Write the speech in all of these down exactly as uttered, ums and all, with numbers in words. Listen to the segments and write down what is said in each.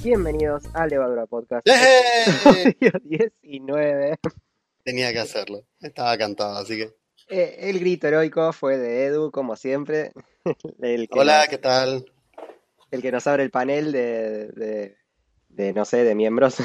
Bienvenidos a Levadura Podcast, ¡Eh! episodio diecinueve. Tenía que hacerlo, estaba cantado, así que... Eh, el grito heroico fue de Edu, como siempre, el que Hola, nos, ¿qué tal? el que nos abre el panel de, de, de, no sé, de miembros.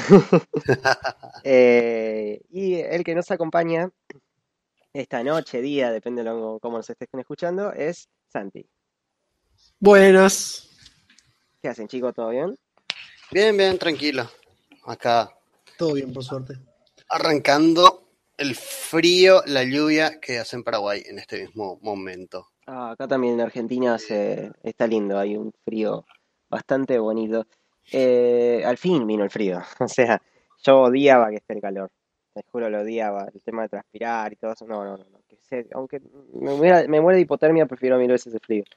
Eh, y el que nos acompaña esta noche, día, depende de lo, cómo nos estén escuchando, es Santi. Buenas. ¿Qué hacen, chicos? ¿Todo bien? Bien, bien, tranquilo. Acá, Todo bien, por suerte. arrancando el frío, la lluvia que hace en Paraguay en este mismo momento. Ah, acá también en Argentina se, está lindo, hay un frío bastante bonito. Eh, al fin vino el frío, o sea, yo odiaba que esté el calor, te juro lo odiaba, el tema de transpirar y todo eso, no, no, no, no, que se- aunque me muera, me muere de hipotermia, prefiero mil veces el frío.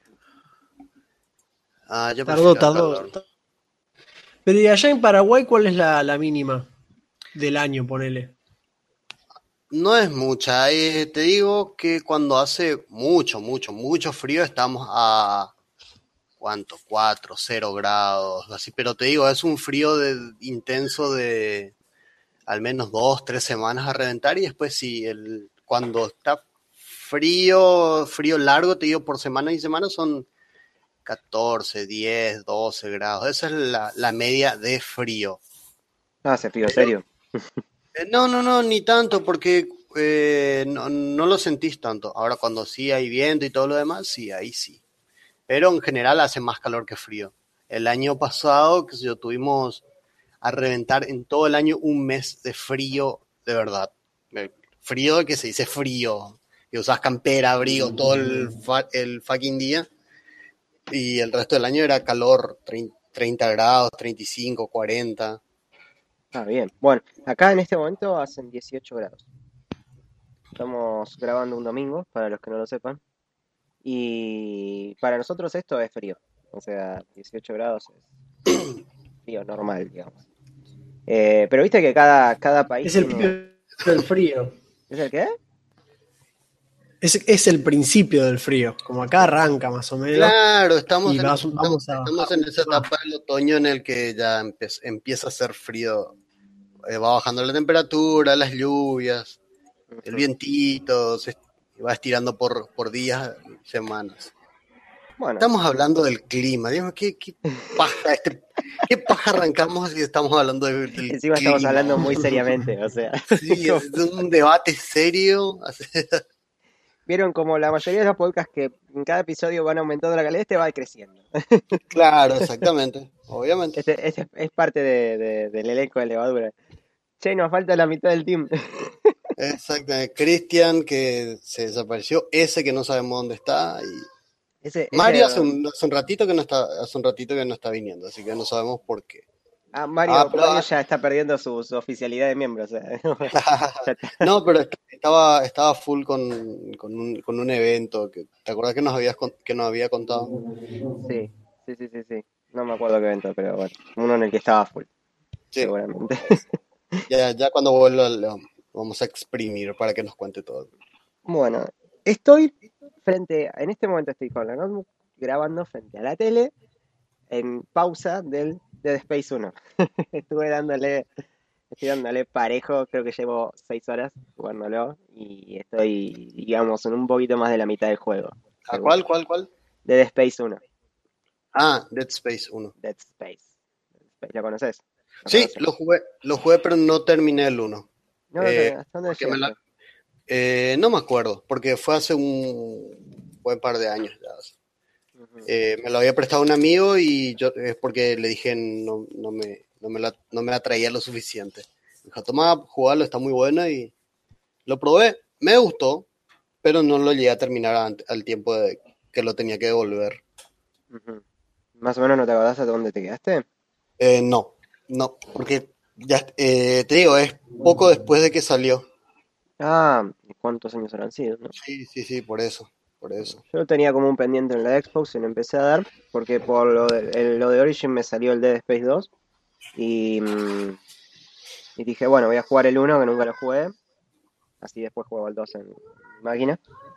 Ah, yo Tardó, prefiero el tardó. calor. Pero ¿y allá en Paraguay cuál es la, la mínima del año, ponele? No es mucha, eh, te digo que cuando hace mucho, mucho, mucho frío estamos a... ¿Cuánto? Cuatro, cero grados, así, pero te digo, es un frío de, intenso de al menos dos, tres semanas a reventar y después sí, el, cuando está frío, frío largo, te digo, por semana y semana son catorce, diez, doce grados. Esa es la, la media de frío. Ah, hace frío, en Pero, serio. eh, no, no, no, ni tanto, porque eh, no, no lo sentís tanto. Ahora cuando sí hay viento y todo lo demás, sí, ahí sí. Pero en general hace más calor que frío. El año pasado, que yo tuvimos a reventar en todo el año un mes de frío, de verdad. Eh, Frío que se dice frío. Que usas campera, abrigo todo el, fa- el fucking día. Y el resto del año era calor, treinta grados, treinta y cinco, cuarenta. Ah, bien. Bueno, acá en este momento hacen dieciocho grados. Estamos grabando un domingo, para los que no lo sepan. Y para nosotros esto es frío. O sea, dieciocho grados es frío normal, digamos. Eh, pero viste que cada, cada país Es el tiene... principio del frío. ¿Es el qué? Es, es el principio del frío. Como acá arranca más o menos. Claro, estamos Y en, vas- estamos, vamos a estamos bajar en esa mucho más. etapa del otoño en el que ya empe- empieza a hacer frío. Eh, va bajando la temperatura, las lluvias, el Ujú. vientito, se va estirando por, por días, semanas. Bueno, Estamos hablando del clima, Dios, ¿qué, qué paja este, qué paja arrancamos si estamos hablando de- del encima estamos clima? hablando muy seriamente, o sea, Sí, como- es un debate serio. vieron como la mayoría de los podcasts que en cada episodio van aumentando la calidad, este va creciendo. Claro, exactamente, obviamente. Este, este es parte de, de- del elenco de levadura. Che, nos falta la mitad del team. Exactamente. Cristian, que se desapareció, ese que no sabemos dónde está, y Ese, Mario hace ese, un, hace un ratito que no está, hace un ratito que no está viniendo, así que no sabemos por qué. ah, Ah, Mario, pero Mario ya está perdiendo su, su oficialidad de miembro, o sea, ya está. no, pero est- estaba, estaba full con, con un, con un evento que, ¿te acuerdas que nos habías con- que nos había contado? Sí, sí, sí, sí, sí. No me acuerdo qué evento, pero bueno, uno en el que estaba full, Sí, seguramente. ya, ya cuando vuelva le vamos vamos a exprimir para que nos cuente todo. Bueno, estoy frente, en este momento estoy con la notebook grabando frente a la tele en pausa del Dead Space uno. Estuve dándole, estoy dándole parejo, creo que llevo seis horas jugándolo y estoy, digamos, en un poquito más de la mitad del juego, ¿A según cuál, cuál, cuál? Dead Space uno. Ah, Dead Space uno. Dead Space. Dead Space, ¿lo conoces? ¿Lo Sí, conoces? lo jugué, lo jugué, pero no terminé el uno. No, no, Eh, te- ¿hasta dónde porque me la, llegaste? eh, no me acuerdo, porque fue hace un buen par de años ya. Ujú. Eh, me lo había prestado un amigo y yo es porque le dije no, no me, no me la, no me atraía lo suficiente. Me dijo, toma, jugarlo, está muy bueno y lo probé, me gustó, pero no lo llegué a terminar ant- al tiempo de que lo tenía que devolver. Ujú. ¿Más o menos no te acordás a dónde te quedaste? Eh, no, no, porque ya eh, te digo, es poco después de que salió. Ah, ¿cuántos años habrán sido, no? Sí, sí, sí, por eso, por eso. Yo tenía como un pendiente en la Xbox y lo empecé a dar porque por lo de, el- lo de Origin me salió el Dead Space dos y, mm, y dije, bueno, voy a jugar el uno que nunca lo jugué, así después juego el dos en mi máquina.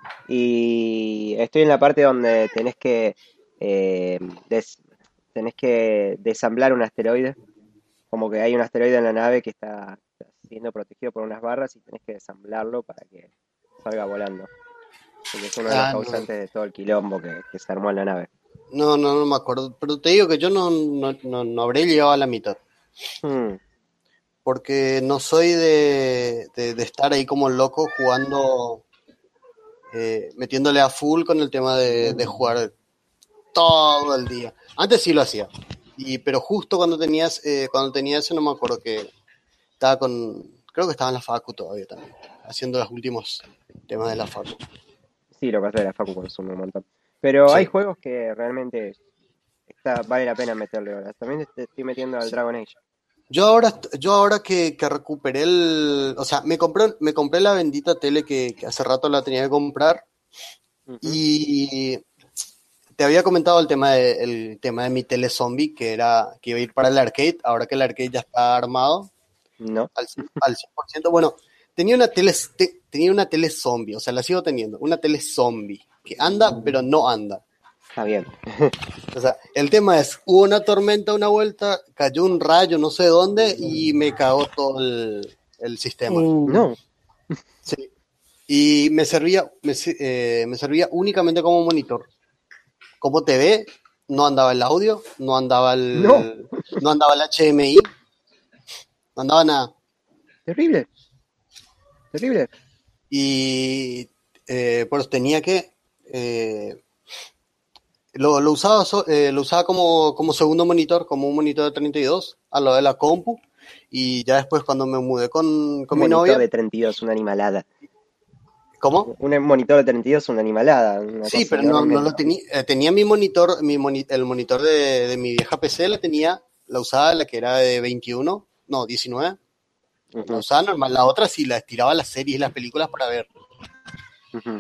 Y estoy en la parte donde tenés que, eh, des- tenés que desamblar un asteroide como que hay un asteroide en la nave que está siendo protegido por unas barras y tenés que desamblarlo para que salga volando. Porque es uno de los Ah, no. causantes de todo el quilombo que, que se armó en la nave. No, no, no me acuerdo. Pero te digo que yo no, no, no, no habré llegado a la mitad. Hmm, Porque no soy de, de, de estar ahí como loco jugando, eh, metiéndole a full con el tema de, de jugar todo el día. Antes sí lo hacía. Y, pero justo cuando tenías, eh, cuando tenía eso no me acuerdo que estaba con, creo que estaba en la facu todavía también, haciendo los últimos temas de la facu. sí, lo pasé de la Facu consume un montón. Pero hay Sí. juegos que realmente está, vale la pena meterle horas. También te estoy metiendo al Sí. Dragon Age. Yo ahora, yo ahora que, que recuperé el, o sea, me compré, me compré la bendita tele que, que hace rato la tenía que comprar Ujú. y te había comentado el tema de, el tema de mi tele zombie que era que iba a ir para el arcade, ahora que el arcade ya está armado No, al, al cien por ciento. Bueno, tenía una tele, te- tenía una tele zombie, o sea, la sigo teniendo, una tele zombie que anda pero no anda. está bien. O sea, el tema es, hubo una tormenta una vuelta, cayó un rayo no sé dónde y me cagó todo el, el sistema. Uh, No, Sí. Y me servía, me, se- eh, me servía únicamente como monitor. Como T V, no andaba el audio, no andaba no, el, no andaba el H D M I, no andaba nada. terrible, terrible. Y eh, pues tenía que... eh, lo, lo usaba, so- eh, lo usaba como, como segundo monitor, como un monitor de treinta y dos, a lo de la compu. Y ya después cuando me mudé con, con Un mi monitor novia, de treinta y dos, una animalada. ¿cómo? Un monitor de treinta y dos, una animalada, una Sí, cosa pero no, no enorme. lo tenía. Eh, tenía mi monitor, mi moni- el monitor de, de mi vieja P C la tenía, la usaba la que era de veintiuno, no, diecinueve. La Ujú, usaba normal. La otra sí la estiraba las series y las películas para ver. ujú.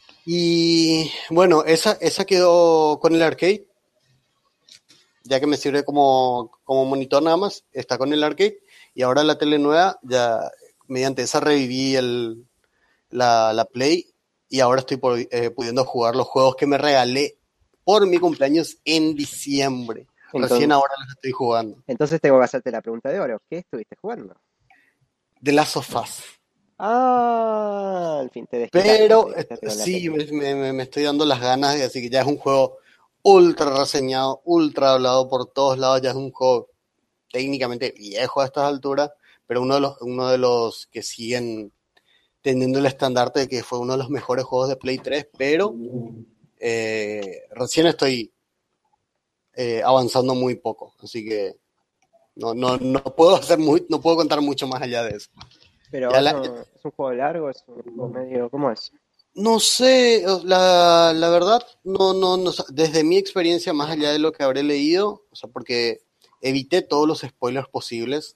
Y bueno, esa, esa quedó con el arcade, ya que me sirve como, como monitor nada más. Está con el arcade. Y ahora la tele nueva, ya mediante esa reviví el, la, la Play. Y ahora estoy por- eh, pudiendo jugar los juegos que me regalé por mi cumpleaños en diciembre. Recién Entonces, ahora los estoy jugando. entonces tengo que hacerte la pregunta de oro. ¿Qué estuviste jugando? De Last of Us. Ah, al fin te desquitaste, te Pero eh, desquitaste con la sí, serie. me, me- me estoy dando las ganas, así que ya es un juego ultra reseñado, ultra hablado por todos lados, ya es un juego técnicamente viejo a estas alturas, pero uno de los, uno de los que siguen teniendo el estandarte de que fue uno de los mejores juegos de Play tres, pero eh, recién estoy eh, avanzando muy poco, así que no, no, no puedo hacer muy, no puedo contar mucho más allá de eso. Pero Ya es la, un, es un juego largo, es un juego medio, ¿cómo es? No sé, la, la verdad, no, no, no, desde mi experiencia, más allá de lo que habré leído, o sea, porque evité todos los spoilers posibles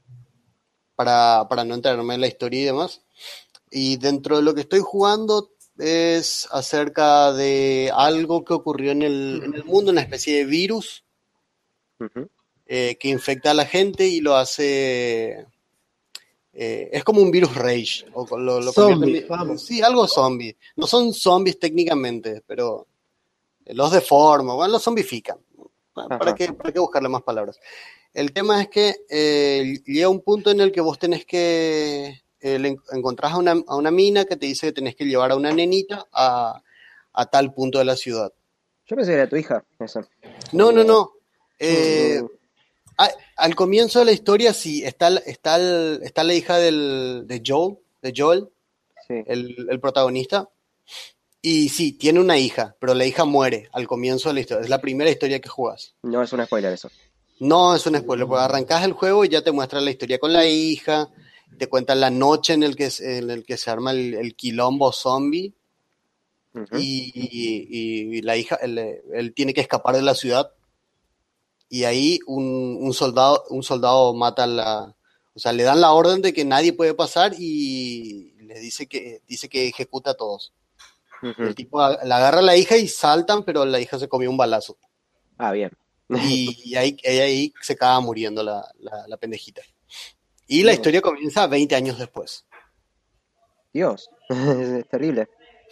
para, para no enterarme en la historia y demás. Y dentro de lo que estoy jugando es acerca de algo que ocurrió en el, en el mundo, una especie de virus Ujú. eh, que infecta a la gente y lo hace... eh, es como un virus rage, o lo, lo convierte en... zombie, vi- vamos. Sí, algo zombie. No son zombies técnicamente, pero los deforman, bueno, los zombifican. ¿Para Ajá. qué, para qué buscarle más palabras? El tema es que eh, llega un punto en el que vos tenés que, eh, le en- encontrás a una, a una mina que te dice que tenés que llevar a una nenita a, a tal punto de la ciudad. Yo pensé que era tu hija, eso. No, no, no. Eh, Mm, a- al comienzo de la historia sí, está, el- está, el- está la hija del, de Joel, de Joel, sí, el, el protagonista. Y sí, tiene una hija, pero la hija muere al comienzo de la historia. Es la primera historia que jugás. no es un spoiler eso. No es un spoiler, porque arrancas el juego y ya te muestra la historia con la hija, te cuenta la noche en el que, se- en el que se arma el, el quilombo zombie Ujú. y, y- y la hija, él, él tiene que escapar de la ciudad y ahí un, un soldado, un soldado mata a la, o sea, le dan la orden de que nadie puede pasar y le dice que, dice que ejecuta a todos. Y Ujú. el tipo a- la agarra a la hija y saltan, pero la hija se comió un balazo. Ah, bien. Y, y ahí, ella ahí se acaba muriendo la, la, la pendejita. Y la historia Dios, comienza veinte años después. Dios, es terrible.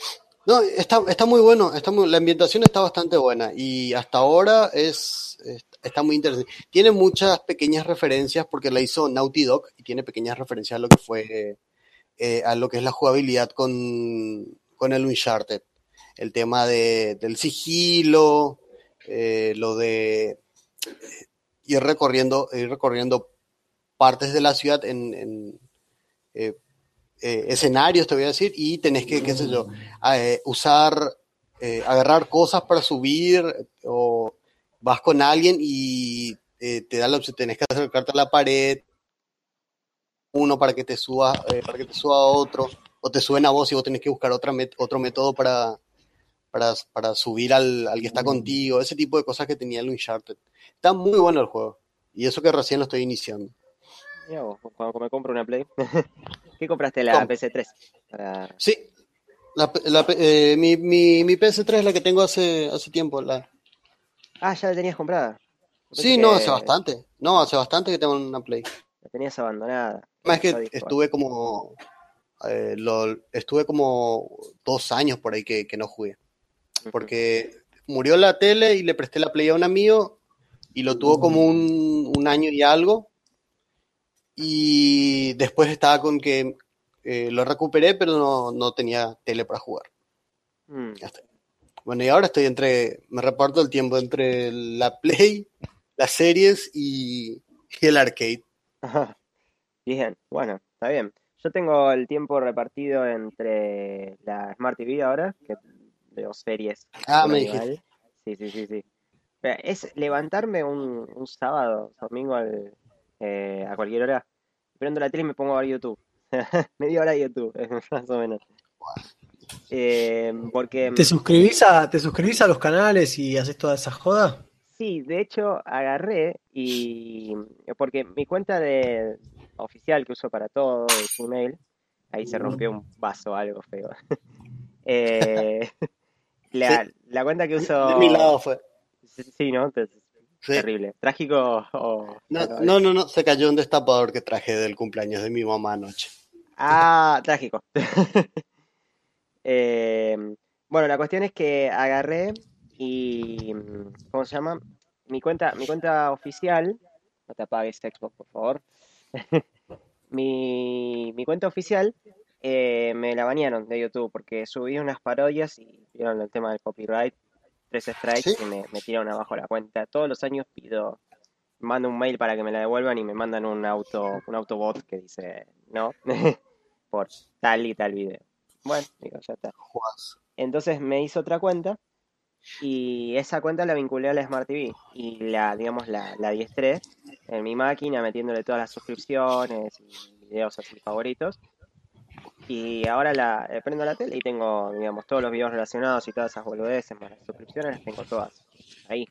No, está, está muy bueno, está muy, la ambientación está bastante buena y hasta ahora es, es- está muy interesante. Tiene muchas pequeñas referencias porque la hizo Naughty Dog y tiene pequeñas referencias a lo que fue, eh, a lo que es la jugabilidad con, con el Uncharted. El tema de, del sigilo, eh, lo de ir recorriendo, ir recorriendo partes de la ciudad en, en, eh, eh, escenarios, te voy a decir, y tenés que, qué sé yo, eh, usar, eh, agarrar cosas para subir, o vas con alguien y eh, te da la opción, tenés que acercarte a la pared, uno para que te suba, eh, para que te suba a otro, o te suben a vos y vos tenés que buscar otra met- otro método para, para, para subir al, al que está contigo, ese tipo de cosas que tenía el Uncharted. Está muy bueno el juego, y eso que recién lo estoy iniciando. Mira vos, cuando me compro una Play. ¿Qué compraste? La ¿Cómo? P S tres. Para... Sí, la, la, eh, mi, mi, mi P S tres es la que tengo hace, hace tiempo. La... Ah, ya la tenías comprada. Yo pensé Sí, no, hace que bastante. No, hace bastante que tengo una Play. la tenías abandonada. Más Bueno, yo que dije, bueno. estuve como, eh, lo, estuve como dos años por ahí que, que no jugué. Ujú. Porque murió la tele y le presté la Play a un amigo y lo tuvo como un, un año y algo. Y después estaba con que eh, lo recuperé, pero no, no tenía tele para jugar. Mm. Ya está. Bueno, y ahora estoy entre, me reparto el tiempo entre la Play, las series y, y el arcade. Ajá. Bien, bueno, está bien. Yo tengo el tiempo repartido entre la Smart T V ahora, que veo series Ah, por me ahí dijiste. mal. Sí, sí, sí, sí. Pero es levantarme un, un sábado, domingo al- eh, a cualquier hora, prendo la tele y me pongo a ver YouTube. Media hora de YouTube, más o menos. Eh, porque ¿Te mm, suscribís a, te suscribís a los canales y haces toda esa joda? sí, de hecho agarré y porque mi cuenta de oficial que uso para todo de Gmail, ahí se rompió un vaso, algo feo. Eh, Sí, la, la cuenta que de mi uso, lado fue. sí, sí, ¿no? Te- Sí. Terrible. Trágico o No, salvable. no, no, no, se cayó un destapador que traje del cumpleaños de mi mamá anoche. Ah, trágico. Eh, bueno, la cuestión es que agarré y, mm, ¿cómo se llama? Mi cuenta, mi cuenta oficial, no te apagues Xbox, por favor. Mi, mi cuenta oficial eh, me la banearon de YouTube porque subí unas parodias y vieron el tema del copyright, tres strikes Sí, y me, me tiraron abajo la cuenta. Todos los años pido, mando un mail para que me la devuelvan y me mandan un auto, un autobot que dice no por tal y tal video. Bueno, digo, ya está. Juas. Entonces me hice otra cuenta y esa cuenta la vinculé a la Smart T V y la, digamos, la, la adiestré en mi máquina metiéndole todas las suscripciones y videos así favoritos. Y ahora la eh, prendo la tele y tengo, digamos, todos los videos relacionados y todas esas boludeces, más las suscripciones las tengo todas ahí.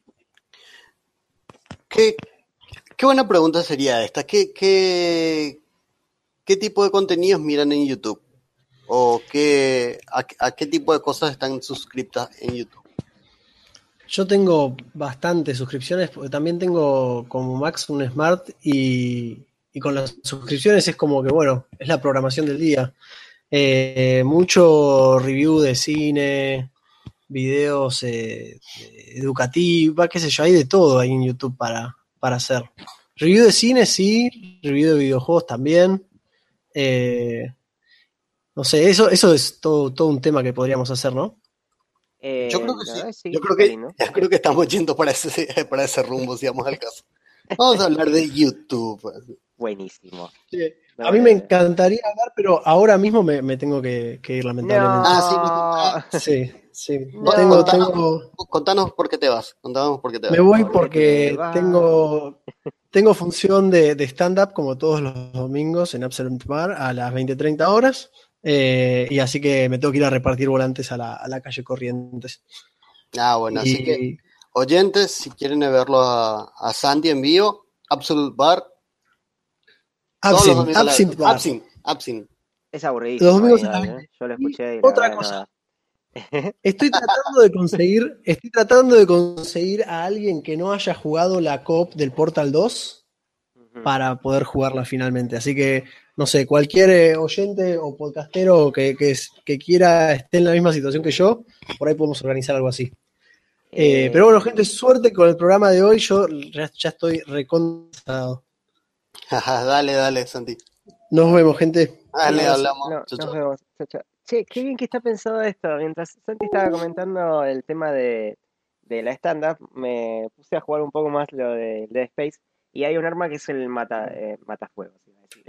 ¿Qué, qué buena pregunta sería esta? ¿Qué, qué, qué tipo de contenidos miran en YouTube? ¿O qué, a, a qué tipo de cosas están suscritas en YouTube? Yo tengo bastantes suscripciones, porque también tengo como Max un Smart y, y con las suscripciones es como que, bueno, es la programación del día. Eh, mucho review de cine, videos eh, educativos, qué sé yo, hay de todo ahí en YouTube para, para hacer. Review de cine, sí, review de videojuegos también. Eh, no sé, eso, eso es todo, todo un tema que podríamos hacer, ¿no? Yo Eh, creo que la sí. verdad Yo sí, creo está que, lindo. yo creo que estamos yendo para ese, para ese rumbo, si vamos al caso. Vamos a hablar de YouTube. Buenísimo. Sí. Me A mí muero me de ver. encantaría hablar, pero ahora mismo me, me tengo que, que ir, lamentablemente. Ah, sí, me contá- No, Sí, sí. con- Tengo, no. contanos, tengo, contanos por qué te vas. Contanos por qué te me vas. voy ¿Por qué te porque vas? tengo, tengo función de, de stand-up como todos los domingos en Absolute Bar a las veinte treinta horas. Eh, y así que me tengo que ir a repartir volantes a la, a la calle Corrientes. Ah, bueno, así que, Y oyentes, si quieren verlo a, a Santi en vivo, Absolute Bar, todos los Absinthe, domingos a la... Absinthe Bar. Absinthe, Absinthe. Es Los aburridísimo ahí domingos a las igual, ¿eh? veinte. Yo lo Y escuché y la otra verdad cosa, no. estoy tratando de conseguir, estoy tratando de conseguir a alguien que no haya jugado la co-op del Portal dos Ujú. para poder jugarla finalmente. Así que no sé, cualquier eh, oyente o podcastero que, que, es- que quiera esté en la misma situación que yo, por ahí podemos organizar algo así. Eh, pero bueno, Eh, gente, suerte con el programa de hoy. Yo ya, ya estoy recontrado. Dale, dale, Santi. Nos vemos, gente. sí, Dale, nos, hablamos. no, Chau, nos chau. vemos. Chao, chao. Che, qué bien que está pensado esto. Mientras Santi estaba comentando el tema de, de la stand-up, me puse a jugar un poco más lo de Dead Space. Y hay un arma que es el mata, eh, matafuegos, iba a decir.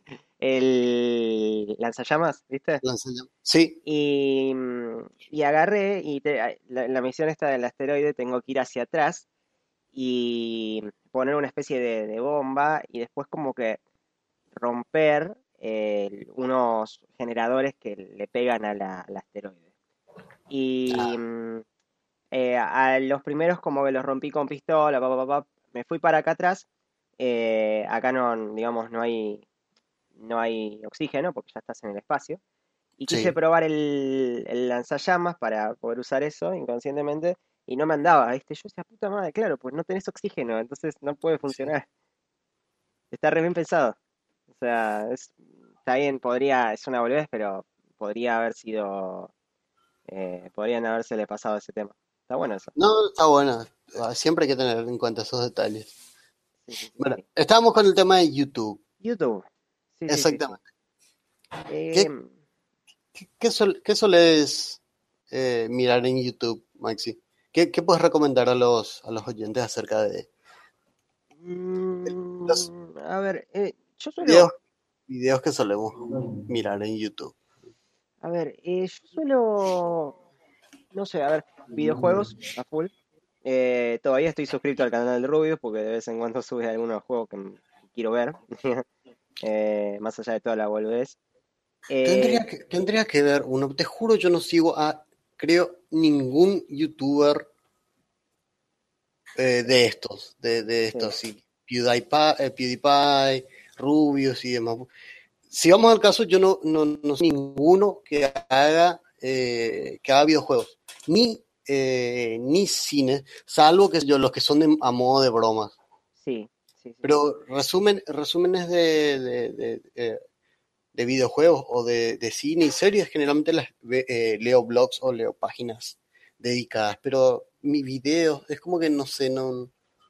El lanzallamas, ¿viste? Lanza- Sí, Y, mm, y agarré y te- la, la misión esta del asteroide tengo que ir hacia atrás y poner una especie de, de bomba y después como que romper eh, unos generadores que le pegan a la- al asteroide. Y ah, mm, eh, a los primeros como que los rompí con pistola, pa, pa, pa, pa. Me fui para acá atrás. Eh, acá no, digamos, no hay, no hay oxígeno porque ya estás en el espacio. Y quise sí. probar el, el lanzallamas para poder usar eso inconscientemente y no me andaba, ¿viste? Yo decía, puta madre, claro, pues no tenés oxígeno, entonces no puede Sí. funcionar. Está re bien pensado. O sea, es, está bien, podría, es una boludez, pero podría haber sido, eh, podrían habérsele pasado ese tema. Está bueno eso. No, está bueno. Ah, siempre hay que tener en cuenta esos detalles. Sí, sí, sí, Bueno, sí. estábamos con el tema de YouTube. YouTube. Sí, sí, sí, sí. Exactamente. Eh, ¿Qué, qué, qué sol- qué soles eh, mirar en YouTube, Maxi? ¿Qué, qué puedes recomendar a los, a los oyentes acerca de los mm, a ver, eh, yo videos, suelo, videos que solemos mirar en YouTube? a ver, eh, yo suelo, no sé, a ver, videojuegos a full. Eh, todavía estoy suscrito al canal del Rubius porque de vez en cuando sube algunos juegos que, m- que quiero ver, eh, más allá de toda la boludez. Eh, Tendría que, tendría que ver uno. Te juro, yo no sigo a, creo, ningún YouTuber eh, de estos, de, de sí. estos, sí. PewDiePie, eh, PewDiePie, Rubius y demás. Si vamos al caso, yo no, no, no sé ninguno que haga, eh, que haga videojuegos, ni, eh, ni cine, salvo que yo, los que son de- a modo de bromas. Sí, sí, sí, sí. Pero resumen, resúmenes de, de, de, eh, de videojuegos o de, de cine y series, generalmente las ve- eh, leo blogs o leo páginas dedicadas, pero mi video es como que no sé, no.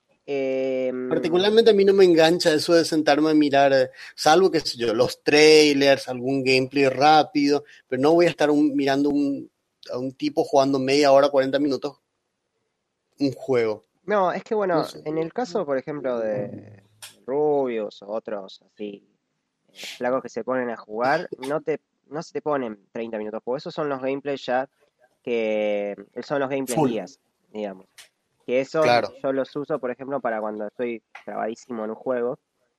Em, Particularmente a mí no me engancha eso de sentarme a mirar, eh, salvo que sé yo, los trailers, algún gameplay rápido, pero no voy a estar un- mirando un, a un tipo jugando media hora, cuarenta minutos un juego. no, es que No bueno, sé. en el caso, por ejemplo, de, de Rubius o otros así, eh, flacos que se ponen a jugar, no te, no se te ponen treinta minutos, porque esos son los gameplays ya que son los gameplays Full, guías, digamos. Que esos claro. yo los uso, por ejemplo, para cuando estoy trabadísimo en un juego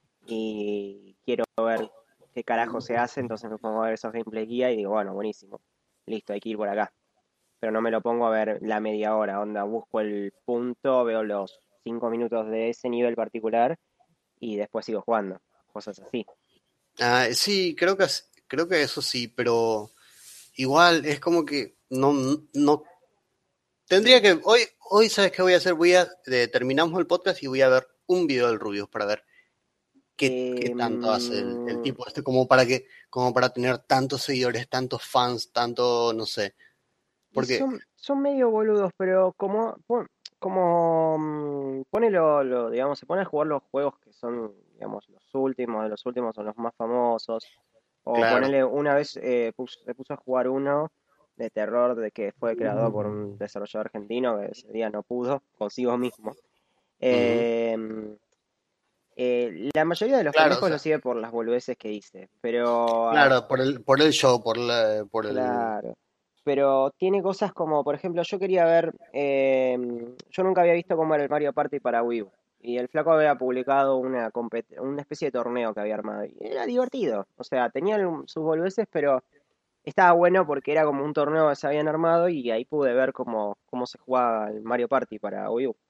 y quiero ver qué carajo se hace, entonces me pongo a ver esos gameplays guía y digo, bueno, buenísimo, listo, hay que ir por acá. Pero no me lo pongo a ver la media hora, onda, busco el punto, veo los cinco minutos de ese nivel particular y después sigo jugando, cosas así. Ah, sí, creo que, as- creo que eso sí, pero igual es como que no, no tendría que, hoy, hoy ¿sabes qué voy a hacer? Voy a, eh, terminamos el podcast y voy a ver un video del Rubius para ver qué, qué Eh, tanto hace el, el mm, tipo este como para que, como para tener tantos seguidores, tantos fans, tanto, no sé. y Porque, son, son medio boludos, pero como, pon- como mm, pone lo, lo, digamos, se pone a jugar los juegos que son, digamos, los últimos, de los últimos son los más famosos. O claro. ponele, una vez eh, pus- se puso a jugar uno de terror de que fue creado por un desarrollador argentino que ese día no pudo consigo mismo. Ujú. Em, eh, la mayoría de los Claro, o pendejos lo sea, sigue por las boludeces que dice, pero ah, claro, por el, por el show, por la, por el, claro. Pero tiene cosas como, por ejemplo, yo quería ver, em, yo nunca había visto cómo era el Mario Party para Wii U. Y el flaco había publicado una, compet- una especie de torneo que había armado. Y era divertido. O sea, tenían sus boludeces, pero estaba bueno porque era como un torneo que se habían armado y ahí pude ver cómo, cómo se jugaba el Mario Party para Wii U.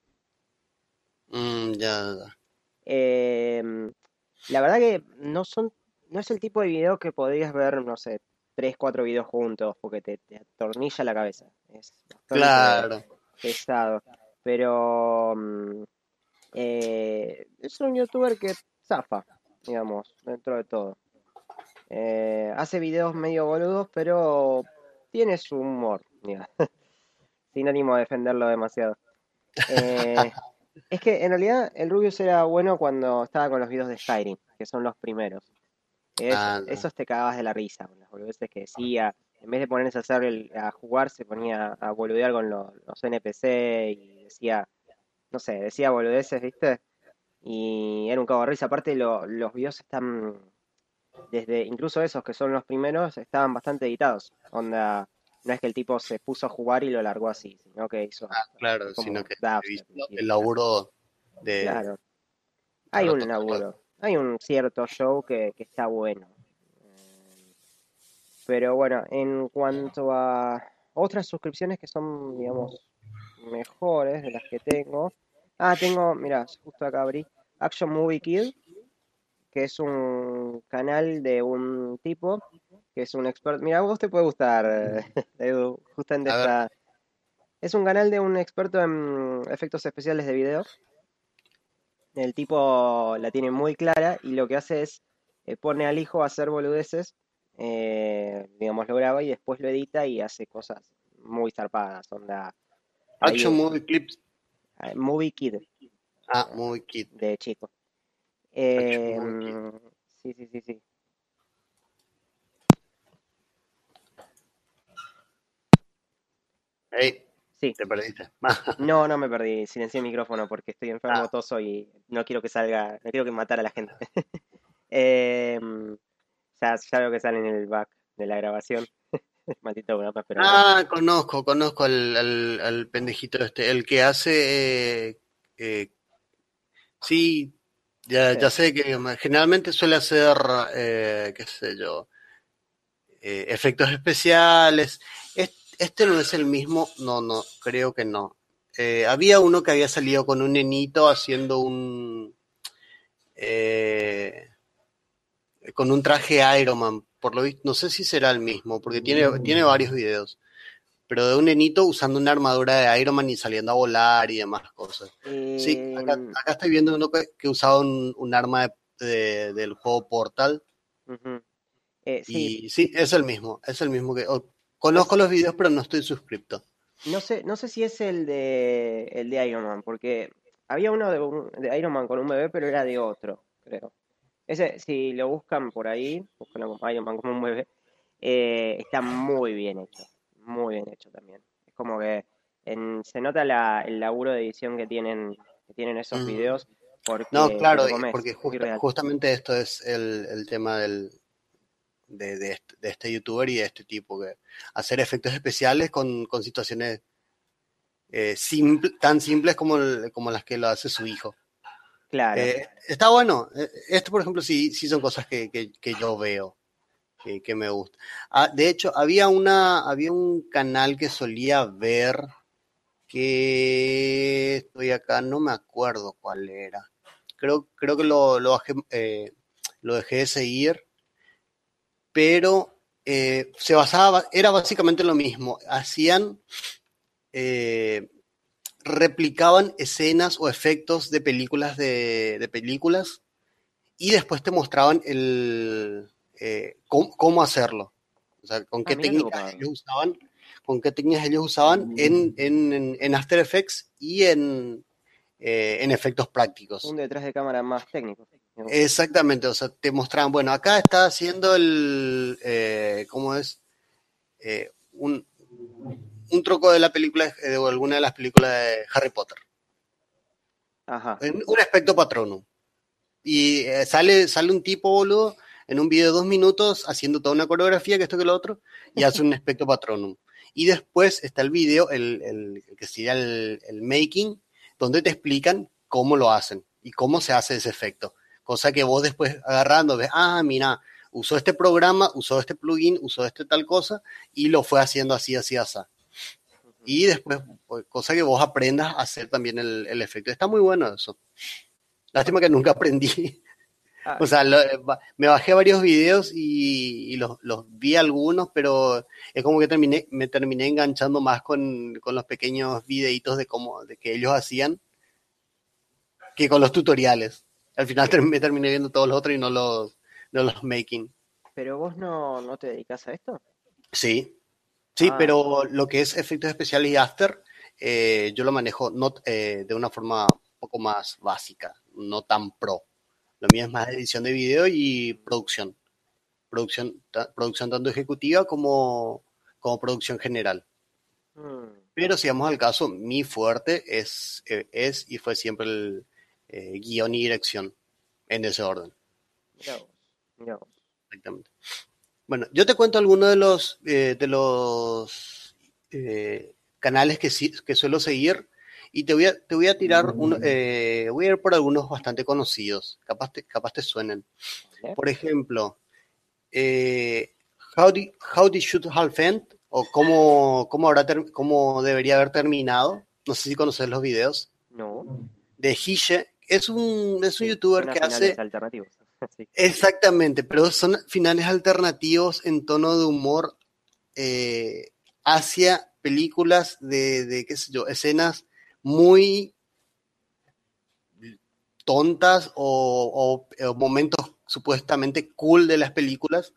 mm, ya, ya. Em, la verdad que no son, no es el tipo de video que podrías ver, no sé, tres, cuatro videos juntos, porque te, te atornilla la cabeza. Es bastante Claro. pesado. Pero mm, eh, es un youtuber que zafa, digamos, dentro de todo. Eh, hace videos medio boludos, pero tiene su humor, mira, sin ánimo de defenderlo demasiado. Eh, es que en realidad el Rubius era bueno cuando estaba con los videos de Skyrim, que son los primeros. Es, Ah, no. esos te cagabas de la risa, con las boludeces que decía. En vez de ponerse a hacer el- a jugar, se ponía a boludear con los, los N P C y decía, no sé, decía boludeces, ¿viste? Y era un cago de risa. Aparte, lo- los videos están, desde incluso esos que son los primeros, estaban bastante editados. Onda, no es que el tipo se puso a jugar y lo largó así, sino que hizo Claro, sino como que he dubstep, visto y el claro, laburo de claro. Hay para un tocarlo. laburo, hay un cierto show que, que está bueno. Eh, Pero bueno, en cuanto a otras suscripciones que son, digamos, mejores de las que tengo. Ah, tengo, mira, justo acá abrí Action Movie Kid, que es un canal de un tipo que es un experto. Mira, a vos te puede gustar, Edu, justamente A ver, está. Es un canal de un experto en efectos especiales de video. El tipo la tiene muy clara y lo que hace es eh, pone al hijo a hacer boludeces, eh, digamos, lo graba y después lo edita y hace cosas muy zarpadas. Onda, ahí, Action Movie Clips. eh, Movie Kid, Ah, eh, Movie Kit. de chico. Action Movie Kit. Em, sí, sí, sí, sí. Ey, Sí. te perdiste. No, no me perdí. Silencié el micrófono porque estoy enfermo, Ah, toso y no quiero que salga, no quiero que matar a la gente. Em, ya, ya veo que sale en el back de la grabación. Maldito programa, pero bueno. ah, conozco, conozco al, al, al pendejito este, el que hace, eh, eh, sí, ya, Sí. ya sé que generalmente suele hacer, eh, qué sé yo, eh, efectos especiales. Es- Este no es el mismo, no, no, creo que no. Eh, había uno que había salido con un nenito haciendo un, eh, con un traje Iron Man, por lo visto, no sé si será el mismo, porque tiene, tiene varios videos, pero de un nenito usando una armadura de Iron Man y saliendo a volar y demás cosas. Sí, acá, Em, acá estoy viendo uno que, que usaba un, un arma de, de, del juego Portal, ujú. Eh, sí, y sí, es el mismo, es el mismo que... oh, pues conozco los videos, pero no estoy suscripto. no sé, no sé si es el de el de Iron Man, porque había uno de, un- de Iron Man con un bebé, pero era de otro, creo. Ese, si lo buscan por ahí, buscan como Iron Man como un bebé, eh, está muy bien hecho, muy bien hecho también. Es como que en- se nota la, el laburo de edición que tienen, que tienen esos Mm. videos, No, porque te claro, lo comes, porque muy justa- real. justamente esto es el, el tema del, de, de este, de este youtuber y de este tipo, que hacer efectos especiales con, con situaciones eh, simple- tan simples como, el- como las que lo hace su hijo. Claro. Eh, está bueno. Eh, Esto, por ejemplo, sí, sí son cosas que, que, que yo veo, que, que me gusta. Ah, de hecho, había una, había un canal que solía ver que estoy acá, no me acuerdo cuál era. Creo, creo que lo, lo, bajé, eh, lo dejé de seguir, pero eh, se basaba, era básicamente lo mismo. Hacían eh, replicaban escenas o efectos de películas de, de películas y después te mostraban el eh, cómo, cómo, hacerlo. O sea, con Ah, qué mira qué técnicas copado. ellos usaban, con qué técnicas ellos usaban en, en, en After Effects y en, eh, en efectos Un prácticos. detrás de cámara más técnico, digamos. Exactamente, o sea, te mostraban, bueno, acá está haciendo el, eh, ¿cómo es? Eh, un, un troco de la película, de alguna de las películas de Harry Potter. Ajá. Un aspecto patronum. Y eh, sale, sale un tipo, boludo, en un video de dos minutos haciendo toda una coreografía, que esto que lo otro, y hace un aspecto patronum. Y después está el video, el, el, el que sería el, el making, donde te explican cómo lo hacen y cómo se hace ese efecto. Cosa que vos después agarrando ves, ah, mira, usó este programa, usó este plugin, usó este tal cosa, y lo fue haciendo así, así, así. Ujú. Y después, pues, cosa que vos aprendas a hacer también el, el efecto. Está muy bueno eso. Lástima que nunca aprendí. Ah, O sea, lo- me bajé varios videos y, y los, los vi algunos, pero es como que terminé, me terminé enganchando más con, con los pequeños videitos de cómo, de que ellos hacían, que con los tutoriales. Al final ter- me terminé viendo todos los otros y no los, no los making. pero vos no, no te dedicas a esto. Sí, sí, Ah, pero lo que es efectos especiales y after, eh, yo lo manejo no, eh, de una forma un poco más básica, no tan pro. Lo mío es más edición de video y producción. Producción, ta- producción tanto ejecutiva como, como producción general. mm, Pero si vamos al caso, mi fuerte es, eh, es y fue siempre el eh, guión y dirección, en ese orden, mira vos, mira vos. exactamente. Bueno, yo te cuento algunos de los, eh, de los eh, canales que, sí- que suelo seguir y te voy a, te voy a tirar, un, eh, voy a ir por algunos bastante conocidos, capaz te, capaz te suenen. ¿Vale? Por ejemplo, eh, How, Did, How Did Should Have End o cómo, cómo, habrá ter- cómo debería haber terminado. No sé si conoces los videos No, de Hishe. Es un, es un sí, youtuber suena a que finales hace alternativos. Sí. exactamente, pero son finales alternativos en tono de humor eh, hacia películas de, de, qué sé yo, escenas muy tontas o, o, o momentos supuestamente cool de las películas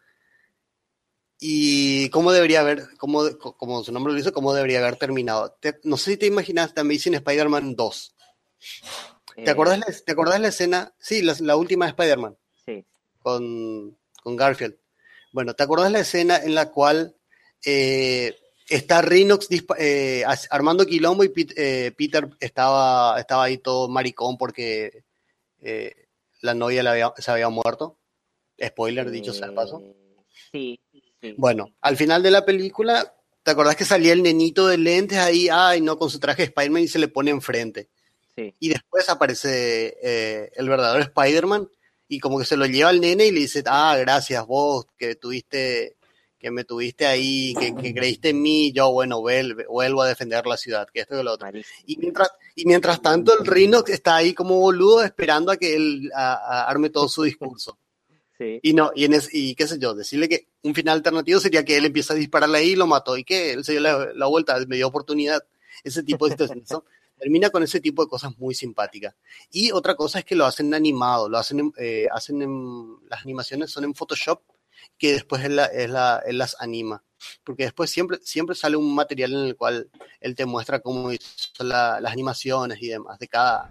y cómo debería haber, cómo, como su nombre lo dice, cómo debería haber terminado. Te, no sé si te imaginas The Amazing Spider-Man dos. ¿Te Eh, acordás la, ¿te acordás la escena? Sí, la, la última de Spider-Man sí. con, con Garfield. Bueno, ¿te acordás la escena en la cual eh, está Rhinox eh, armando quilombo y Pete, eh, Peter estaba, estaba ahí todo maricón porque eh, la novia le había, se había muerto? Spoiler, dicho sea de paso. Eh, sí, sí, Bueno, al final de la película, ¿te acordás que salía el nenito de lentes ahí, ay, no, con su traje de Spider-Man y se le pone enfrente? sí. Y después aparece eh, el verdadero Spider-Man y como que se lo lleva al nene y le dice, ah, gracias vos, que tuviste, que me tuviste ahí, que, que creíste en mí, yo, bueno, vuelve, vuelvo a defender la ciudad, que esto y que lo otro. Malísimo. Y mientras, y mientras tanto el Rhino está ahí como boludo esperando a que él a, a arme todo su discurso. Sí. Y no, y, en es, y qué sé yo, decirle que un final alternativo sería que él empieza a dispararle ahí y lo mató y que él se dio la, la vuelta, me dio oportunidad, ese tipo de situaciones. ¿No? Termina con ese tipo de cosas muy simpáticas. Y otra cosa es que lo hacen animado, lo hacen, en, eh, hacen en, las animaciones son en Photoshop, que después él, la, él, la, él las anima. Porque después siempre, siempre sale un material en el cual él te muestra cómo hizo la, las animaciones y demás de cada,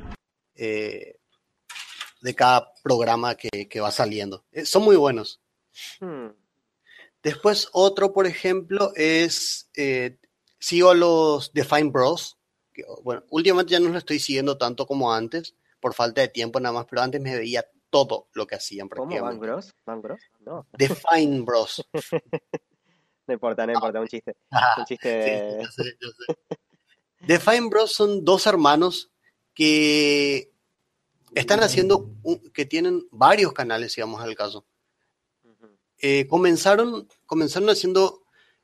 eh, de cada programa que, que va saliendo. Eh, son muy buenos. Hmm, Después otro, por ejemplo, es, eh, sigo a los Define Bros. Que, bueno, últimamente ya no lo estoy siguiendo tanto como antes, por falta de tiempo nada más, pero antes me veía todo lo que hacían ¿Cómo? ¿Van prácticamente. Gross? ¿Van Gross? No. Define Bros. No importa, no importa, un chiste. Un chiste Sí, sí, yo de... sé, yo sé. Define Bros son dos hermanos que están haciendo, un- que tienen varios canales, si vamos al caso. Ujú. Eh, comenzaron, comenzaron haciendo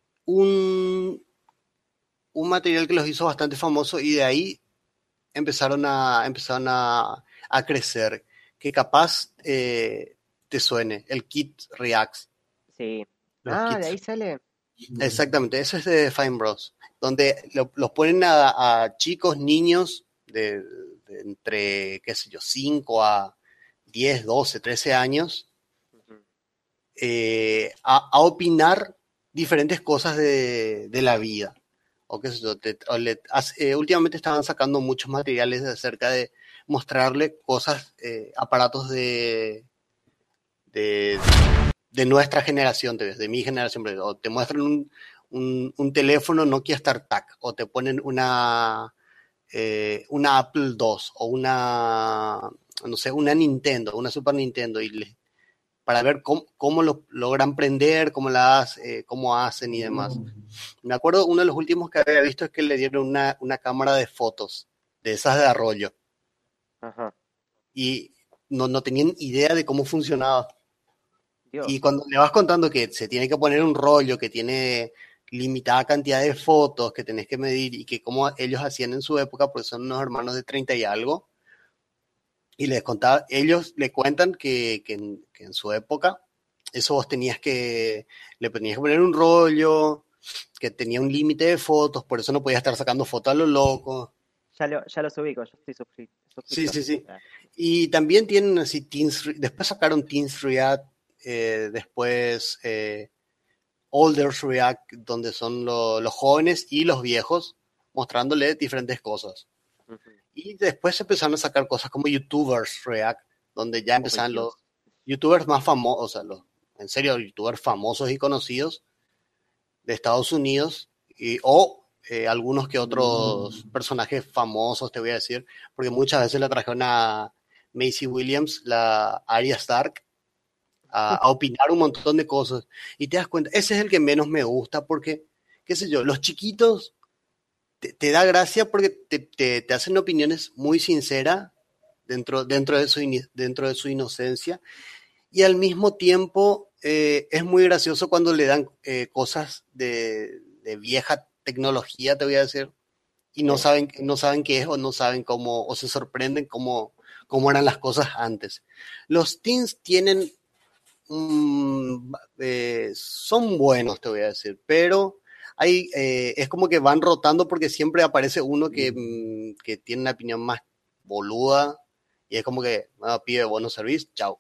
un, un material que los hizo bastante famosos y de ahí empezaron a, empezaron a, a crecer. Que capaz eh, te suene, el Kit Reacts. Sí. Los Ah, de kits. ahí sale. Exactamente, eso es de Fine Bros. Donde lo- los ponen a, a chicos, niños de, de entre, qué sé yo, cinco a diez doce trece años Ujú. eh, a, a opinar diferentes cosas de, de la vida. O qué sé yo, te- o le- hace- eh, últimamente estaban sacando muchos materiales acerca de mostrarle cosas, eh, aparatos de, de, de nuestra generación, de, de mi generación, pero o te muestran un, un, un teléfono Nokia StarTAC, o te ponen una, eh, una Apple dos, o una, no sé, una Nintendo, una Super Nintendo, y les, para ver cómo, cómo lo logran prender, cómo, las, eh, cómo hacen y demás. Me acuerdo, uno de los últimos que había visto es que le dieron una, una cámara de fotos, de esas de arroyo, Ajá. y no, no tenían idea de cómo funcionaba. Y Dios. cuando le vas contando que se tiene que poner un rollo, que tiene limitada cantidad de fotos, que tenés que medir y que como ellos hacían en su época, pues son unos hermanos de treinta y algo, y les contaba, ellos le cuentan que, que, en, que en su época eso vos tenías que, le tenías que poner un rollo, que tenía un límite de fotos, por eso no podías estar sacando fotos a lo loco. Ya, lo, ya los ubico, yo estoy suscri- Sí, suscriptor. sí, sí. Ah, Y también tienen así Teens, después sacaron Teens React, eh, después eh, Olders React, donde son lo- los jóvenes y los viejos, mostrándole diferentes cosas. Ujú. Y después se empezaron a sacar cosas como YouTubers React, donde ya Ay, empezaban Dios. los YouTubers más famosos, o sea, los, en serio, YouTubers famosos y conocidos de Estados Unidos, y, o eh, algunos que otros personajes famosos, te voy a decir, porque muchas veces le trajeron a Macy Williams, la Arya Stark, a, a opinar un montón de cosas. Y te das cuenta, ese es el que menos me gusta porque, qué sé yo, los chiquitos te, te da gracia porque te, te, te hacen opiniones muy sinceras dentro, dentro, de su, ini- dentro de su inocencia y al mismo tiempo eh, es muy gracioso cuando le dan eh, cosas de, de vieja tecnología, te voy a decir, y no Sí. saben, no saben qué es o no saben cómo, o se sorprenden cómo, cómo eran las cosas antes. Los teens tienen mm, eh, son buenos, te voy a decir, pero hay, eh, es como que van rotando porque siempre aparece uno que, mm, que tiene una opinión más boluda y es como que, ah, pibe, buenos servicios, chao.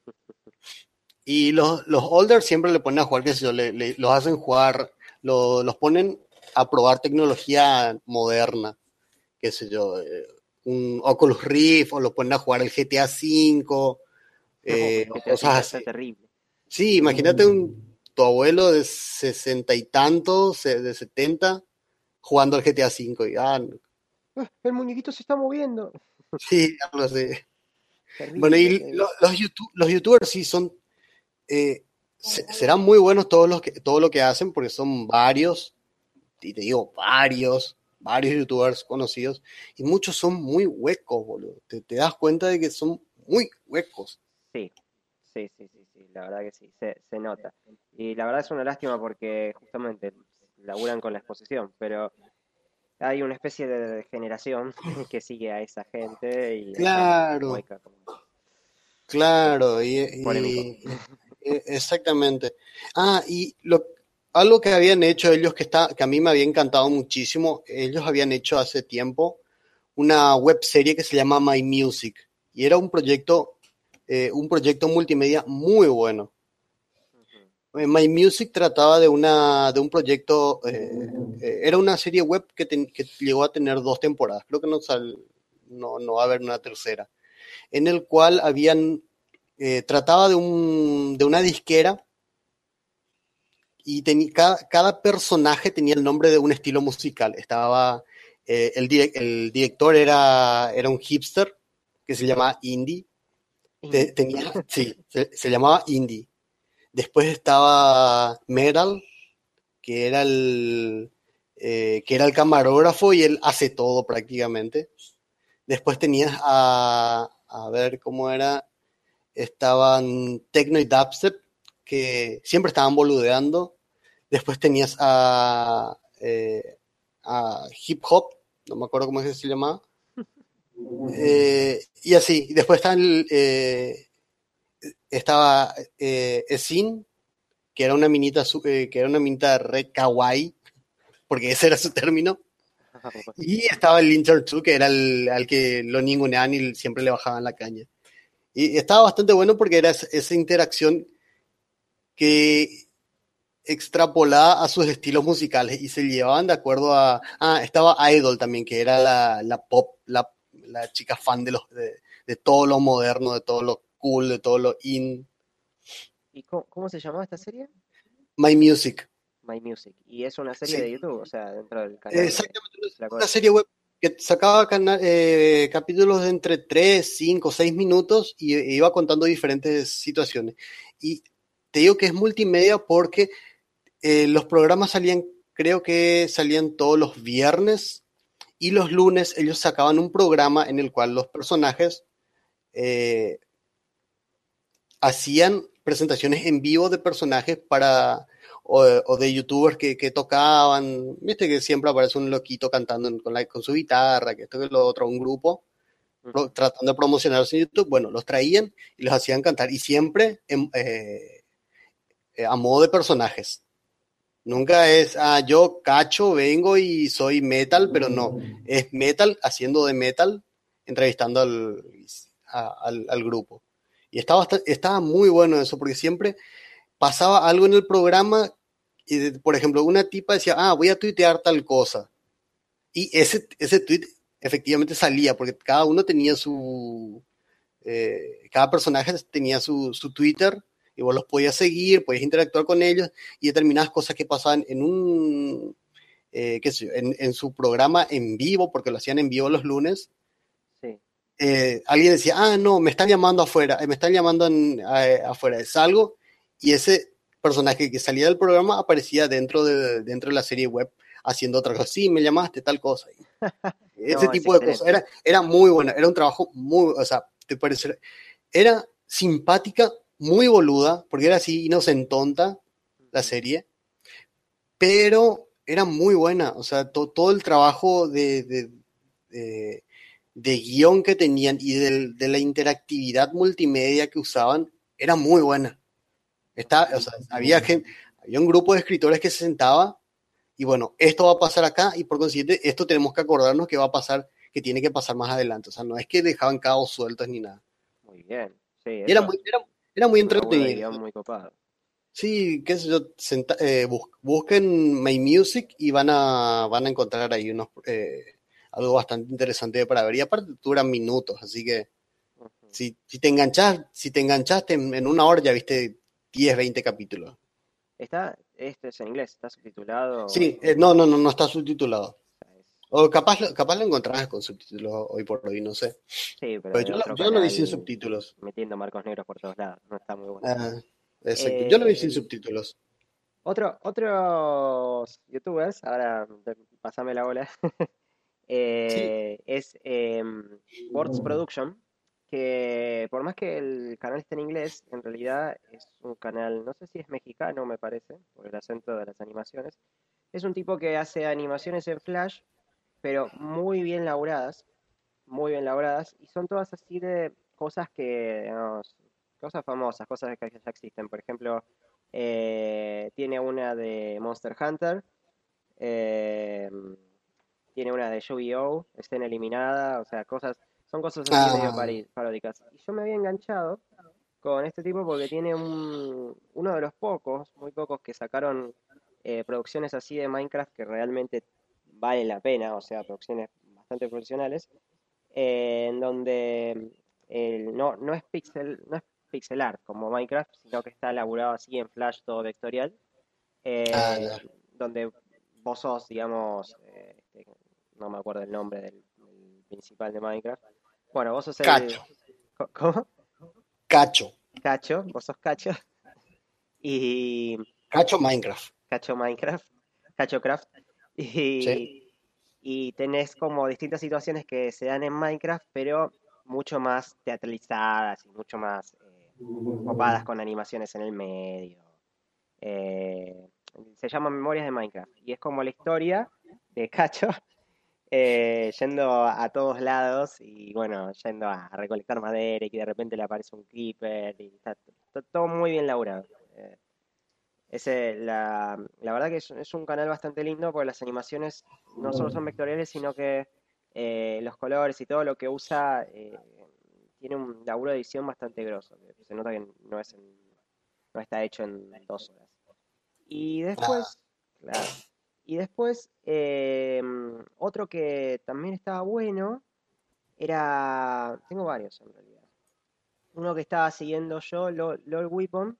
Y los, los holders siempre le ponen a jugar, qué sé yo, le, le- los hacen jugar, lo- los ponen a probar tecnología moderna, qué sé yo, eh, un Oculus Rift, o los ponen a jugar el G T A cinco, No, eh, el o G T A cosas cinco está así. terrible. Sí, imagínate un, tu abuelo de sesenta y tantos, se- de setenta, jugando al G T A cinco. Y, ah, no. Ah, el muñequito se está moviendo. Sí, algo así. Bueno, Terrible. y Eh, lo- los, YouTube- los youtubers sí son, eh, se- serán muy buenos todos los que, todo lo que hacen, porque son varios, y te digo, varios, varios youtubers conocidos, y muchos son muy huecos, boludo. Te, te das cuenta de que son muy huecos. Sí, sí, sí, sí, sí, la verdad que sí, se, se nota. Y la verdad es una lástima porque justamente laburan con la exposición, pero hay una especie de generación que sigue a esa gente y está Claro, hueca, como es claro, y, polémico. y- e- exactamente. Ah, y lo, algo que habían hecho ellos que está, que a mí me había encantado muchísimo, ellos habían hecho hace tiempo una web serie que se llama My Music y era un proyecto, eh, un proyecto multimedia muy bueno. Ujú. Eh, My Music trataba de una, de un proyecto, eh, eh, era una serie web que, ten- que llegó a tener dos temporadas, creo que no, sal- no, no va a haber una tercera, en el cual habían, eh, trataba de, un, de una disquera y teni- cada, cada personaje tenía el nombre de un estilo musical. Estaba, eh, el, direc- el director era, era un hipster que se llamaba Indie. Te- Indie. tenía, sí, se, se llamaba Indie. Después estaba Metal, que era el, eh, que era el camarógrafo y él hace todo prácticamente. Después tenías a, a ver cómo era, estaban Techno y Dubstep, que siempre estaban boludeando. Después tenías a, eh, a Hip Hop, no me acuerdo cómo es que se llamaba. Eh, y así, y después está el, eh, estaba eh, Esin, que era una minita, su- eh, que era una minita re kawaii, porque ese era su término. Y estaba el Linter dos, que era el al que lo ninguneaban y siempre le bajaban la caña. Y estaba bastante bueno porque era esa esa interacción que extrapolada a sus estilos musicales y se llevaban de acuerdo a... Ah, estaba Idol también, que era la, la pop, la, la chica fan de, los, de, de todo lo moderno, de todo lo cool, de todo lo in. ¿Y cómo, cómo se llamaba esta serie? My Music. My Music. Y es una serie de Sí, YouTube, o sea, dentro del canal de exactamente. la Una cosa. serie web que sacaba cana- eh, capítulos de entre tres cinco seis minutos y e iba contando diferentes situaciones. Y te digo que es multimedia porque eh, los programas salían, creo que salían todos los viernes y los lunes ellos sacaban un programa en el cual los personajes eh, hacían presentaciones en vivo de personajes para o, o de youtubers que, que, tocaban, viste que siempre aparece un loquito cantando con, la, con su guitarra, que esto que lo otro, un grupo pro, Ujú. tratando de promocionarse en YouTube, bueno, los traían y los hacían cantar y siempre en, eh, eh, a modo de personajes. Nunca es, ah, yo cacho, vengo y soy metal, pero no, es metal haciendo de metal, entrevistando al, a, al, al grupo. Y estaba, bast- estaba muy bueno eso, porque siempre pasaba algo en el programa y, de- por ejemplo, una tipa decía, ah, voy a tuitear tal cosa. Y ese, ese tweet efectivamente salía, porque cada uno tenía su, eh, cada personaje tenía su, su Twitter y vos los podías seguir, podías interactuar con ellos y determinadas cosas que pasaban en un, eh, qué sé yo, en, en su programa en vivo, porque lo hacían en vivo los lunes, Sí. eh, alguien decía, ah, no, me están llamando afuera, eh, me están llamando en, eh, afuera, salgo y ese personaje que salía del programa aparecía dentro de, dentro de la serie web haciendo otra cosa, sí, me llamaste, tal cosa. Ese No, es tipo de cosas, excelente. era, era muy buena, era un trabajo muy, o sea, te parece, era simpática, muy boluda, porque era así inocentonta la Ujú. serie, pero era muy buena, o sea, to- todo el trabajo de, de, de- de guión que tenían y del- de la interactividad multimedia que usaban, era muy buena. Está, o sea, había gente, había un grupo de escritores que se sentaba y bueno, esto va a pasar acá y por consiguiente esto tenemos que acordarnos que va a pasar, que tiene que pasar más adelante. O sea, no es que dejaban cabos sueltos ni nada. Muy bien. Sí, Y era eso muy, es, era, era muy es un laburo de entretenido. guión muy copado. Sí, qué sé yo, senta- eh, bus- busquen My Music y van a, van a encontrar ahí unos, eh, algo bastante interesante para ver. Y aparte duran minutos, así que Ujú. si, si te enganchas, si te enganchaste en, en una hora ya viste diez veinte capítulos. Está, este es en inglés, está subtitulado o es Sí, en eh, no, no, español. no, no está subtitulado. O sea, es- O capaz, lo- capaz lo encontrás con subtítulos hoy por hoy, no sé. sí, pero Pero de yo lo, otro yo lo vi sin canal subtítulos. metiendo marcos negros por todos lados. No está muy bueno. Ah, exacto. Yo lo vi sin Eh, subtítulos. otro, otros youtubers, ahora te- pasame la bola, Sí. eh, es em, Words Production, que por más que el canal esté en inglés, en realidad es un canal, no sé si es mexicano, me parece, por el acento de las animaciones. Es un tipo que hace animaciones en Flash, pero muy bien laburadas, muy bien laburadas, y son todas así de cosas que, digamos, cosas famosas, cosas que ya existen. Por ejemplo, eh, tiene una de Monster Hunter, eh, tiene una de Yu-Gi-Oh!, escena eliminada, o sea, cosas, son cosas así medio Ah, pari- paródicas. Y yo me había enganchado con este tipo porque tiene un, uno de los pocos, muy pocos, que sacaron eh, producciones así de Minecraft que realmente valen la pena, o sea, producciones bastante profesionales, eh, en donde el, no, no es pixel, no es pixel art como Minecraft, sino que está elaborado así en Flash todo vectorial, ah, eh, ya. donde vos sos, digamos, eh, este, no me acuerdo el nombre del, del principal de Minecraft. Bueno, vos sos el... Cacho. co- ¿Cómo? Cacho. Cacho, vos sos Cacho. Y Cacho Minecraft. Cacho Minecraft, Cacho Craft. Y, Sí. y tenés como distintas situaciones que se dan en Minecraft, pero mucho más teatralizadas y mucho más eh, copadas con animaciones en el medio. Eh, Se llama Memorias de Minecraft y es como la historia de Cacho eh, yendo a todos lados y bueno, yendo a recolectar madera y que de repente le aparece un creeper y está, está todo muy bien laburado. Eh, ese, la, la verdad que es, es un canal bastante lindo porque las animaciones no solo son vectoriales, sino que eh, los colores y todo lo que usa eh, tiene un laburo de edición bastante grosso. Que se nota que no, es en- no está hecho en dos horas. Y Ah, después, claro. Y después, eh, otro que también estaba bueno era. Tengo varios en realidad. Uno que estaba siguiendo yo, Lo- LOL Weapon,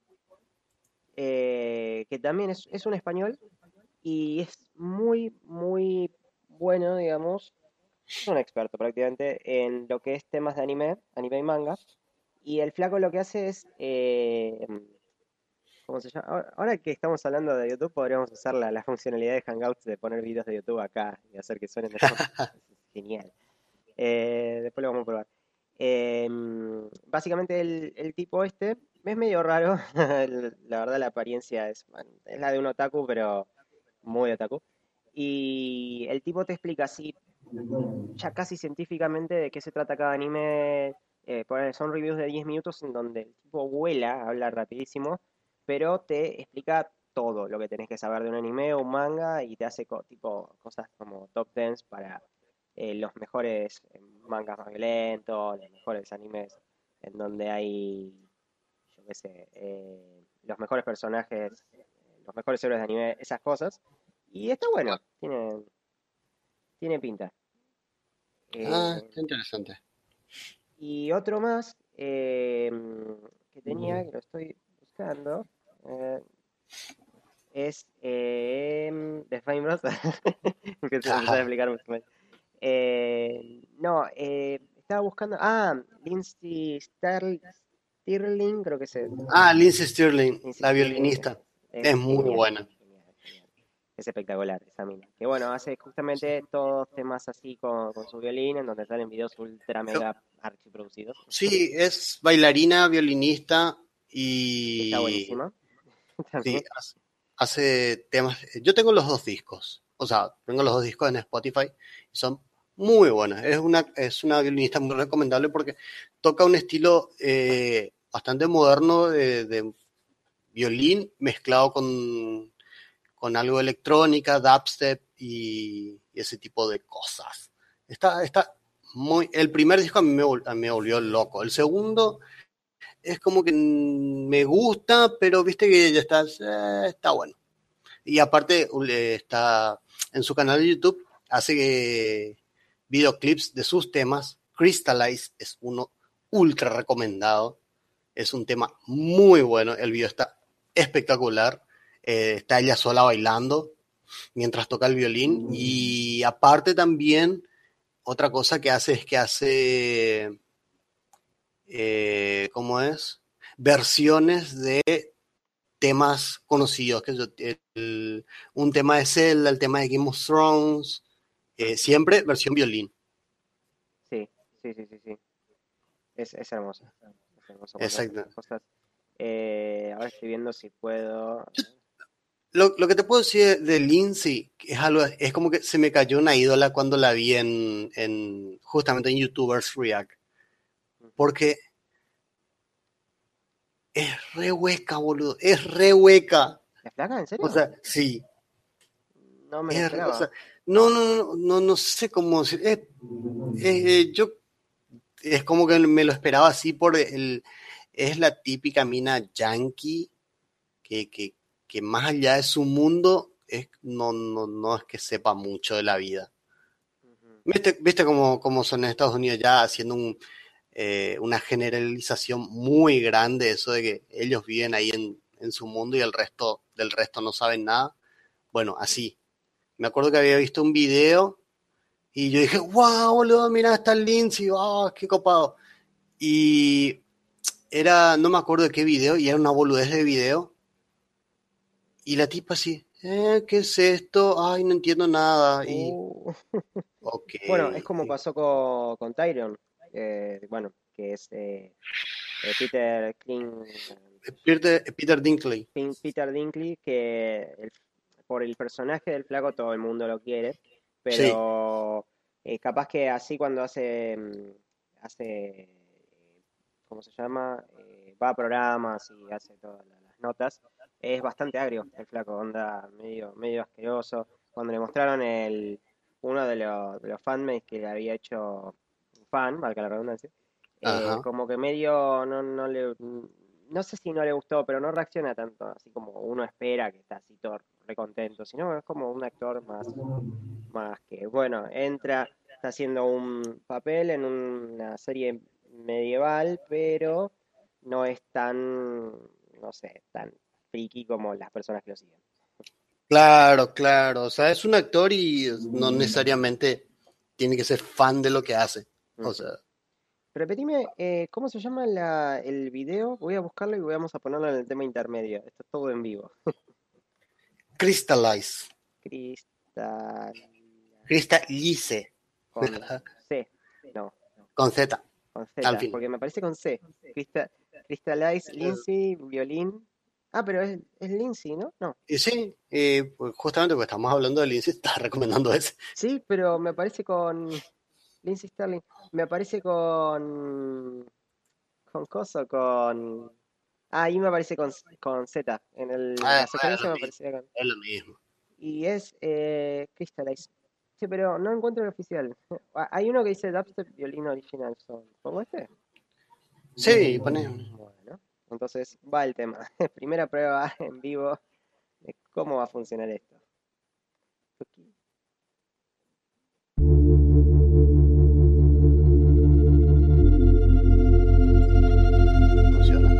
eh, que también es, es un español y es muy, muy bueno, digamos. Es un experto prácticamente en lo que es temas de anime, anime y manga. Y el flaco lo que hace es. eh, ¿Cómo se llama? Ahora, ahora que estamos hablando de YouTube, podríamos usar la, la funcionalidad de Hangouts de poner videos de YouTube acá y hacer que suenen de fondo. Es genial. Eh, después lo vamos a probar. Eh, Básicamente el, el tipo este es medio raro. La verdad la apariencia es, bueno, es la de un otaku, pero muy otaku. Y el tipo te explica así, ya casi científicamente, de qué se trata cada anime. Eh, ponele, son reviews de diez minutos en donde el tipo vuela, habla rapidísimo, pero te explica todo lo que tenés que saber de un anime o un manga y te hace co- tipo cosas como top diez para eh, los mejores eh, mangas más violentos, los mejores animes en donde hay, yo qué sé, eh, los mejores personajes, los mejores héroes de anime, esas cosas. Y está bueno, tiene, tiene pinta. Ah, Eh, qué interesante. y otro más eh, que tenía, que lo estoy buscando, eh, es eh, The Flame Bros. Empecé empecé a explicar mucho más. Eh, no, eh, estaba buscando. Ah, Lindsay Sterl- Stirling, creo que es. el- Ah, Lindsey Stirling, Lindsay la Stirling es, violinista. es Es muy genial, buena. genial, genial. Es espectacular esa mina. Que bueno, hace justamente todos temas así con, con su violín, en donde salen videos ultra mega archiproducidos. Sí, es bailarina, violinista Está y buenísima sí, también. hace, hace temas. Yo tengo los dos discos, o sea, tengo los dos discos en Spotify y son muy buenos. Es una, es una violinista muy recomendable porque toca un estilo eh, bastante moderno de, de violín mezclado con, con algo de electrónica, dubstep y, y ese tipo de cosas. Está, está muy. El primer disco a mí me, vol- a mí me volvió loco. El segundo es como que me gusta, pero viste que ya está, eh, está bueno. Y aparte eh, está en su canal de YouTube, hace eh, videoclips de sus temas. Crystallize es uno ultra recomendado. Es un tema muy bueno. El video está espectacular. Eh, está ella sola bailando mientras toca el violín. Y aparte también, otra cosa que hace es que hace, eh, ¿cómo es? Versiones de temas conocidos, que es el, un tema de Zelda, el tema de Game of Thrones, eh, Ujú. siempre versión violín. Sí, sí, sí, sí, sí. Es, es hermoso. Es hermoso cuando hacen Exacto. esas cosas. Eh, ahora estoy viendo si puedo. Lo, lo que te puedo decir de Lindsay es algo, es como que se me cayó una ídola cuando la vi en, en justamente en YouTubers React, Ujú. porque es re hueca, boludo, es re hueca. ¿La flaca? ¿En O serio? sea, sí, No me lo es, o esperaba. sea, no, no, no, no, no sé cómo decir, es, eh, yo es como que me lo esperaba así por el, es la típica mina yankee que, que, que más allá de su mundo es, no, no, no es que sepa mucho de la vida. Ujú. ¿Viste, viste cómo, cómo son en Estados Unidos ya haciendo un, eh, una generalización muy grande, eso de que ellos viven ahí en, en su mundo y el resto del resto no saben nada? Bueno, así. Me acuerdo que había visto un video y yo dije, wow, boludo, mira, está el Lindsay, oh, qué copado. Y era, no me acuerdo de qué video, y era una boludez de video, y la tipa así, eh, ¿qué es esto? Ay, no entiendo nada, y, Uh, ok. Bueno, es como pasó con, con Tyrion, eh, bueno, que es eh, eh, Peter King, Peter, Peter Dinkley, King- Peter Dinkley, que el- por el personaje del flaco todo el mundo lo quiere, sí, pero eh, capaz que así cuando hace, mm, hace, ¿cómo se llama? Eh, va a programas y hace todas la- las notas, es bastante agrio el flaco, onda medio, medio asqueroso. Cuando le mostraron el, uno de los, de los fanmates que le había hecho un fan, valga la redundancia, eh, ajá, como que medio no, no le, no sé si no le gustó, pero no reacciona tanto, así como uno espera que está así todo recontento, sino es como un actor más, más que, bueno, entra, está haciendo un papel en una serie medieval, pero no es tan, no sé, tan friki como las personas que lo siguen. claro, claro, o sea, es un actor y no necesariamente tiene que ser fan de lo que hace, o Ujú. sea, Repetime, eh, ¿cómo se llama la- el video? Voy a buscarlo y vamos a ponerlo en el tema intermedio. Esto es todo en vivo. Crystallize, Cristal Crystallize, con C. No, con Z, con al Z, fin. porque me parece con C. Crystal, Crystallize, Lindsay, violín. Ah, pero es, es Lindsay, ¿no? No. Y sí, y pues justamente porque estamos hablando de Lindsay, está recomendando ese. Sí, pero me aparece con Lindsay Sterling. Me aparece con. Con Coso, con. Ah, ahí me aparece con, con Z. En el, Ah, la bueno, es sugerencia lo me mismo, aparecía con. es lo mismo. Y es eh, Crystallize. Sí, pero no encuentro el oficial. Ah, hay uno que dice Dubstep Violin Original Song. ¿Pongo este? Sí, poné. Bueno, entonces va el tema. Primera prueba en vivo de cómo va a funcionar esto. Tuki. Funciona.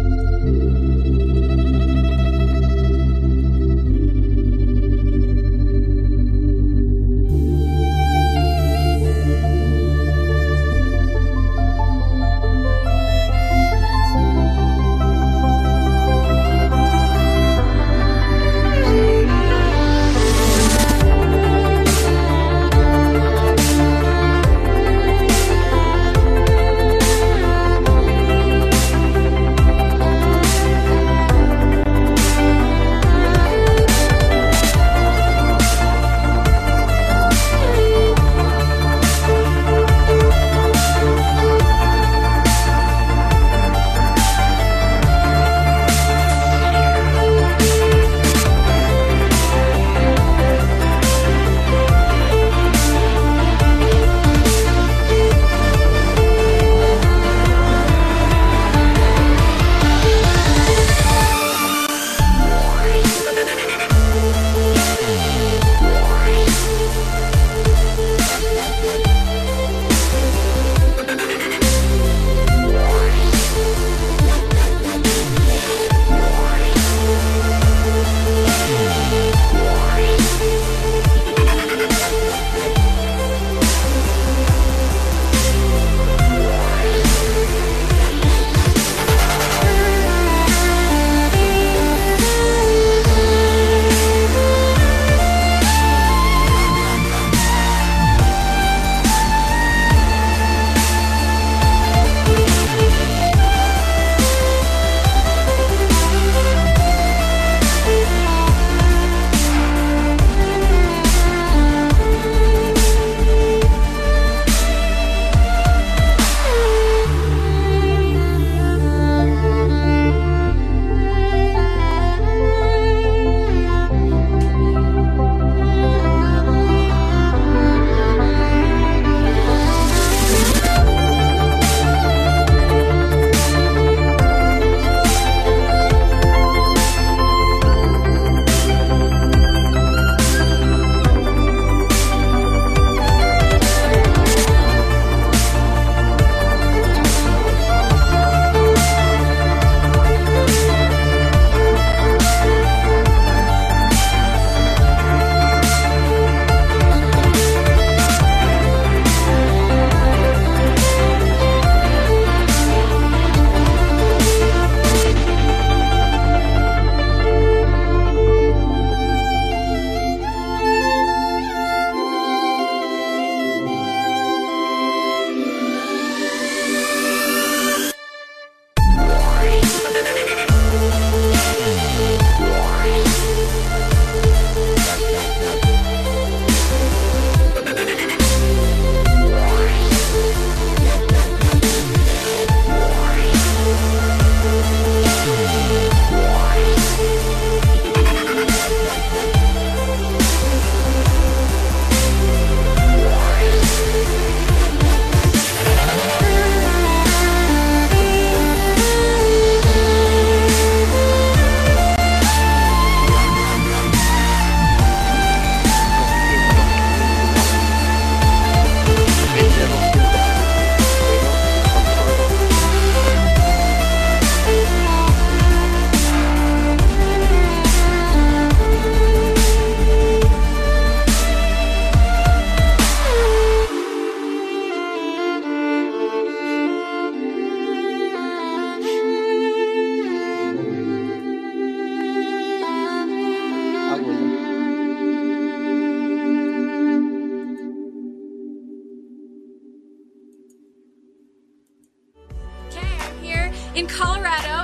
in Colorado.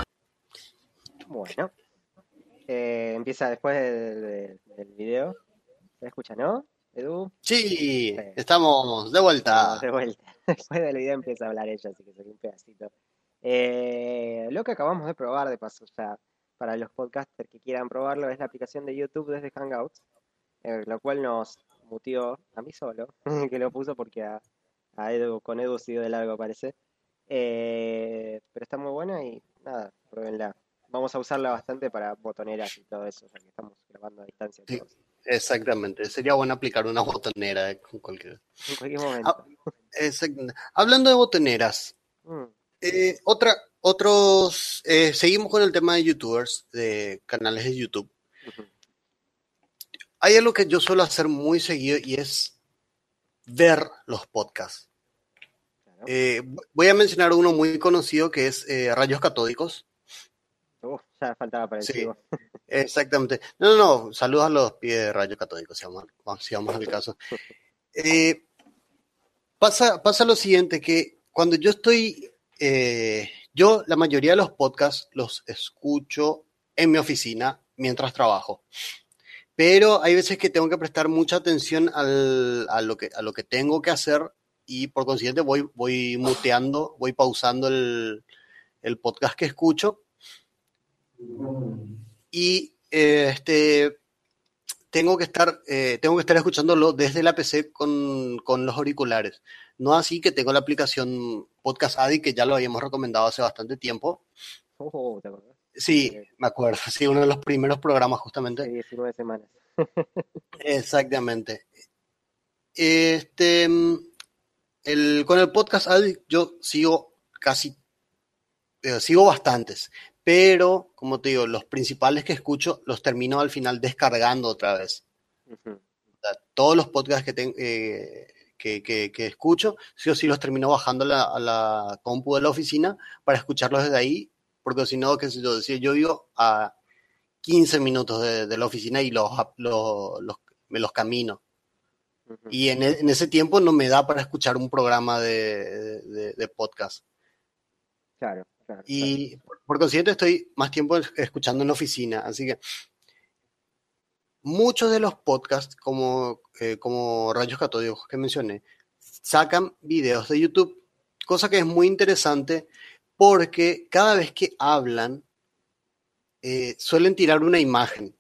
Bueno, eh, empieza después del, del- del video. ¿Se escucha, no, Edu? Sí, Sí. estamos de vuelta. Estamos de vuelta. Después del video empieza a hablar ella, así que saqué un pedacito. Eh, lo que acabamos de probar, de paso, ya para los podcasters que quieran probarlo, es la aplicación de YouTube desde Hangouts, eh, lo cual nos mutió a mí solo, que lo puso porque a, a Edu, con Edu siguió de largo, parece. Eh, pero está muy buena y nada, pruébenla. Vamos a usarla bastante para botoneras y todo eso, ya que estamos grabando a distancia Sí, todos. exactamente. Sería bueno aplicar una botonera eh, con cualquier. En cualquier Ah, momento. exact- Hablando de botoneras, Mm, eh, otra, otros, eh, seguimos con el tema de YouTubers, de canales de YouTube. ujú, Hay algo que yo suelo hacer muy seguido y es ver los podcasts. claro. Eh, voy a mencionar uno muy conocido que es eh, Rayos Catódicos. Uf, ya faltaba para el Sí, chivo. exactamente. No, no, no, saludos a los pies de Rayos Catódicos, si vamos, si vamos al caso. Eh, pasa, pasa lo siguiente, que cuando yo estoy, eh, yo la mayoría de los podcasts los escucho en mi oficina mientras trabajo. Pero hay veces que tengo que prestar mucha atención al, a, lo que, a lo que tengo que hacer y por consiguiente voy, voy muteando, voy pausando el, el podcast que escucho y eh, este, tengo que estar, eh, tengo que estar escuchándolo desde la P C con, con los auriculares. No así que tengo la aplicación Podcast Addict, que ya lo habíamos recomendado hace bastante tiempo. Oh, ¿te acordás? Sí, Hace, me acuerdo, sí, uno de los primeros programas hace justamente. diecinueve semanas. Exactamente. Este, el, con el Podcast Addict yo sigo casi, eh, sigo bastantes, pero como te digo, los principales que escucho los termino al final descargando otra vez. Ujú, Sea, todos los podcasts que, ten, eh, que, que, que, escucho, sí o sí los termino bajando a la, a la compu de la oficina para escucharlos desde ahí, porque si no, qué sé yo, decía, yo vivo a quince minutos de, de la oficina y los, los, los, me los camino. ujú. Y en, en, ese tiempo no me da para escuchar un programa de, de, de podcast. Claro, claro, claro. Y por, por consiguiente estoy más tiempo escuchando en la oficina, así que muchos de los podcasts, como, eh, como Rayos Catódicos que mencioné, sacan videos de YouTube, cosa que es muy interesante porque cada vez que hablan eh, suelen tirar una imagen.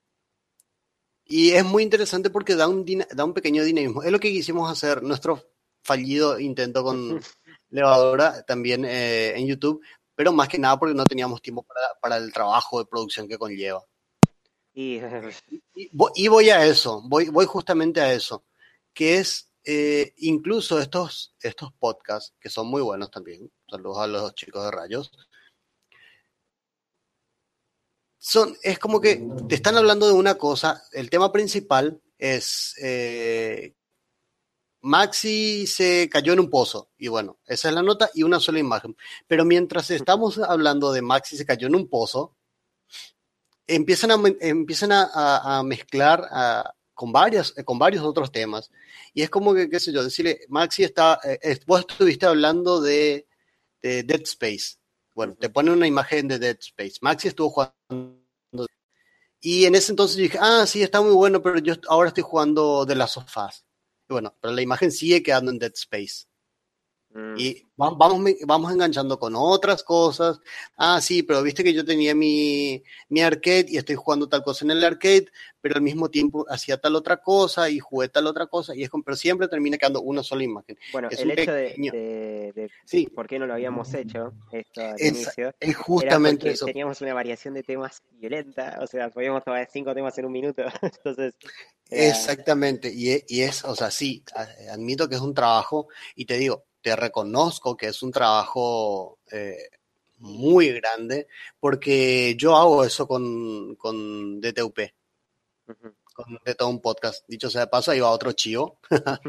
Y es muy interesante porque da un, da un pequeño dinamismo. Es lo que quisimos hacer, nuestro fallido intento con Levadura también eh, en YouTube, pero más que nada porque no teníamos tiempo para, para el trabajo de producción que conlleva. Y, Y, y voy a eso, voy, voy justamente a eso, que es eh, incluso estos, estos podcasts, que son muy buenos también, saludos a los chicos de Rayos, son, es como que te están hablando de una cosa, el tema principal es eh, Maxi se cayó en un pozo, y bueno, esa es la nota y una sola imagen, pero mientras estamos hablando de Maxi se cayó en un pozo, empiezan a, empiezan a, a, a mezclar a, con, varias, con varios otros temas. Y es como que, qué sé yo, decirle, Maxi, está, eh, vos estuviste hablando de, de Dead Space. Bueno, te ponen una imagen de Dead Space. Maxi estuvo jugando. Y en ese entonces yo dije, ah, sí, está muy bueno, pero yo ahora estoy jugando de Last of Us. Y bueno, pero la imagen sigue quedando en Dead Space. mm, Y vamos, vamos enganchando con otras cosas. Ah, sí, pero viste que yo tenía mi, mi arcade y estoy jugando tal cosa en el arcade, pero al mismo tiempo hacía tal otra cosa y jugué tal otra cosa. Y es como, pero siempre termina quedando una sola imagen. bueno, Es el un hecho pequeño. de, de, de Sí, por qué no lo habíamos hecho esto al es, inicio es era justamente porque eso. teníamos una variación de temas violenta, o sea, podíamos tomar cinco temas en un minuto, entonces era... Exactamente. Y es, y es, o sea, sí, admito que es un trabajo y te digo, te reconozco que es un trabajo eh, muy grande porque yo hago eso con, con D T U P, Ujú. con de todo un podcast. Dicho sea de paso, ahí va otro chivo.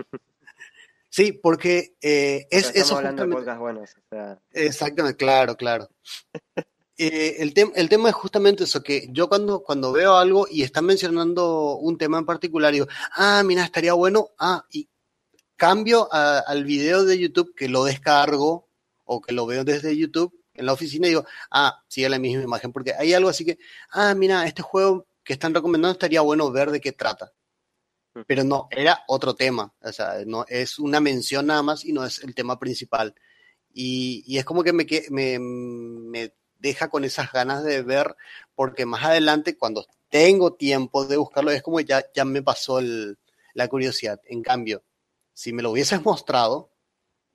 Sí, porque eh, Pero es estamos eso hablando de justamente. podcasts buenos, o sea, Exactamente, claro, claro. Eh, el, tem el tema es justamente eso, que yo cuando, cuando veo algo y están mencionando un tema en particular, digo, ah, mira, estaría bueno, ah, y cambio a, al video de YouTube que lo descargo o que lo veo desde YouTube en la oficina y digo, ah, sigue la misma imagen, porque hay algo así que, ah, mira, este juego que están recomendando estaría bueno ver de qué trata. Pero no, era otro tema, o sea, no es una mención nada más y no es el tema principal. Y, y es como que me, me, me deja con esas ganas de ver, porque más adelante, cuando tengo tiempo de buscarlo, es como ya, ya me pasó el, la curiosidad. En cambio, si me lo hubieses mostrado,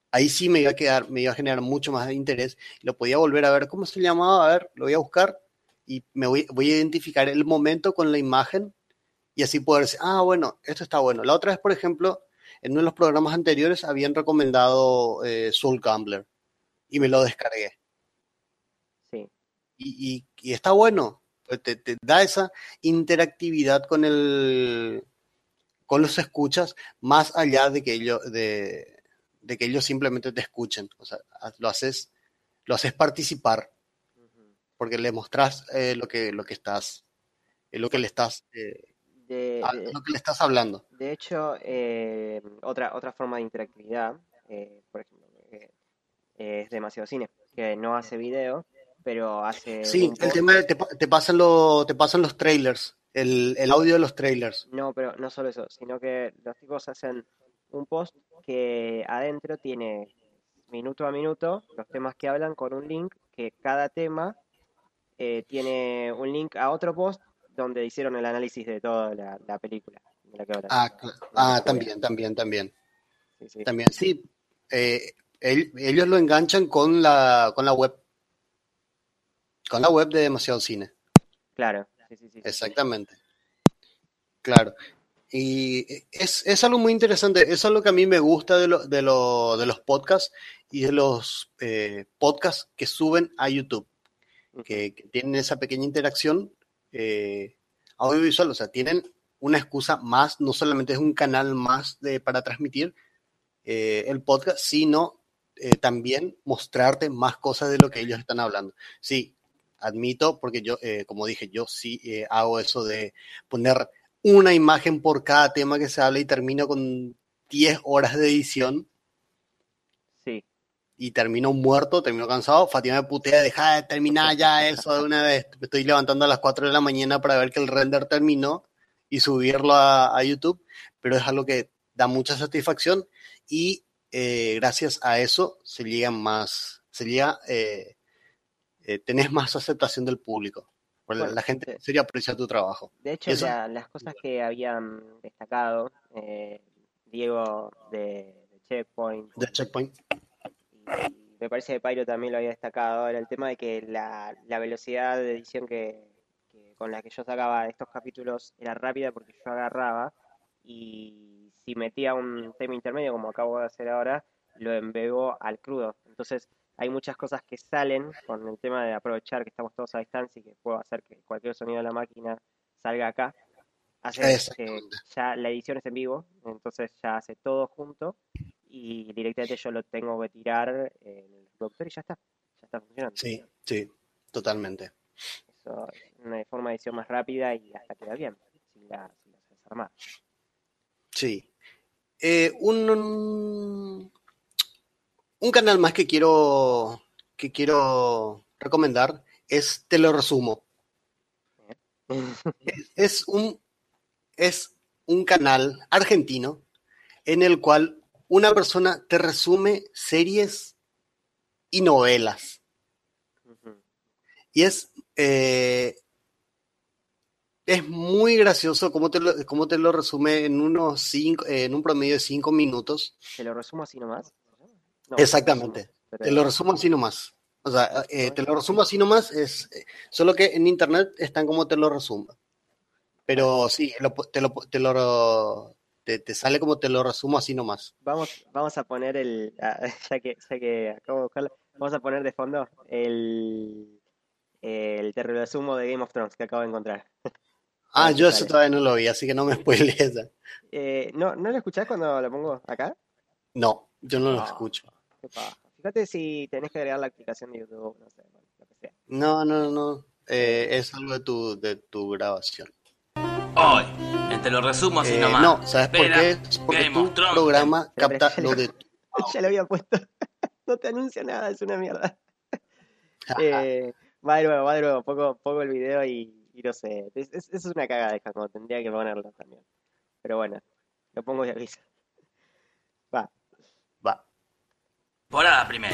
ahí sí me iba a quedar, me iba a generar mucho más interés. Lo podía volver a ver. ¿Cómo se llamaba? A ver, lo voy a buscar y me voy, voy a identificar el momento con la imagen y así poder decir, ah, bueno, esto está bueno. La otra vez, por ejemplo, en uno de los programas anteriores habían recomendado eh, Soul Gambler y me lo descargué. Sí. Y, y, y está bueno, pues te, te da esa interactividad con el con los escuchas, más allá de que ellos de, de que ellos simplemente te escuchen. O sea, lo haces lo haces participar porque le mostrás eh, lo que lo que estás eh, lo que le estás eh, De, a, de, lo que le estás hablando. de hecho, eh, otra, otra forma de interactividad, eh, por ejemplo, eh, es Demasiado Cine, que no hace video, pero hace Sí, un el post. tema de te, te pasan lo, te pasan los trailers, el, el audio de los trailers. No, pero no solo eso, sino que los tipos hacen un post que adentro tiene minuto a minuto los temas que hablan con un link, que cada tema eh, tiene un link a otro post donde hicieron el análisis de toda la, la película de la que hablan. Ah, cl- Una ah, locura. también, también, también, Sí, sí. también, sí. Eh, el- ellos lo enganchan con la, con la web, con la web de Demasiado Cine. Claro, sí, sí, sí, sí. Exactamente, claro. Y es, es algo muy interesante, es algo que a mí me gusta de, lo, de, lo, de los podcasts y de los eh, podcasts que suben a YouTube, Ujú. que, que tienen esa pequeña interacción eh, audiovisual, o sea, tienen una excusa más, no solamente es un canal más de, para transmitir eh, el podcast, sino eh, también mostrarte más cosas de lo que ellos están hablando. Sí, admito, porque yo, eh, como dije, yo sí eh, hago eso de poner una imagen por cada tema que se habla y termino con diez horas de edición Sí, y termino muerto, termino cansado. Fátima me putea, deja de terminar ya eso de una vez. Me estoy levantando a las cuatro de la mañana para ver que el render terminó y subirlo a, a YouTube, pero es algo que da mucha satisfacción y eh, gracias a eso se llega más, se llega, eh, eh, tenés más aceptación del público. Porque bueno, la gente de, en serio aprecia tu trabajo. de Y hecho eso, la- las cosas que habían destacado eh, Diego de, de Checkpoint de y, Checkpoint. y me parece que Pyro también lo había destacado, era el tema de que la, la velocidad de edición que, que con la que yo sacaba estos capítulos era rápida porque yo agarraba y si metía un tema intermedio como acabo de hacer ahora, lo embebo al crudo. Entonces hay muchas cosas que salen con el tema de aprovechar que estamos todos a distancia y que puedo hacer que cualquier sonido de la máquina salga acá. Hace que Exactamente. ya la edición es en vivo, entonces ya hace todo junto y directamente yo lo tengo que tirar en el reproductor y ya está, ya está funcionando. Sí, sí, totalmente. Eso es una forma de edición más rápida y hasta queda bien, si la, si la sabes armar. Sí. Eh, un, un, un canal más que quiero, que quiero recomendar es Te lo resumo. Es, es un, es un canal argentino en el cual una persona te resume series y novelas. Ujú. Y es, eh, es muy gracioso cómo te lo, cómo te lo resume en unos cinco, en un promedio de cinco minutos. ¿Te lo resumo así nomás? No, Exactamente. resumo, pero Te lo resumo así nomás. O sea, eh, no te es- lo resumo así nomás, es eh, solo que en internet están como te lo resumo. Bueno, Pero sí, lo- te, lo, te, lo, te, te sale como te lo resumo así nomás. vamos, vamos a poner el, ah, ya que, ya que acabo de buscarlo, vamos a poner de fondo el, el te resumo de Game of Thrones que acabo de encontrar. A Ah, ver qué yo eso sale. todavía no lo vi, así que no me spoilees. Eh, ¿no, ¿no lo escuchás cuando lo pongo acá? No, yo no lo Ah, escucho. qué paja. Fíjate si tenés que agregar la aplicación de YouTube, no sé, bueno, lo que sea. No, no, no. Eh, Eh, es algo de tu, de tu grabación. Hoy, en Te lo resumo así Eh, nomás. no, ¿sabes por Espera, qué? Es porque Game tu of Thrones. programa pero, pero capta ya, lo le, de tu... ya le había puesto. No te anuncio nada, es una mierda. Eh, va de nuevo, va de nuevo. Pongo, pongo el video y, y no sé. Es, es, es una cagada, como tendría que ponerlo también. Pero bueno, lo pongo y aviso. Va. Va. Temporada primera.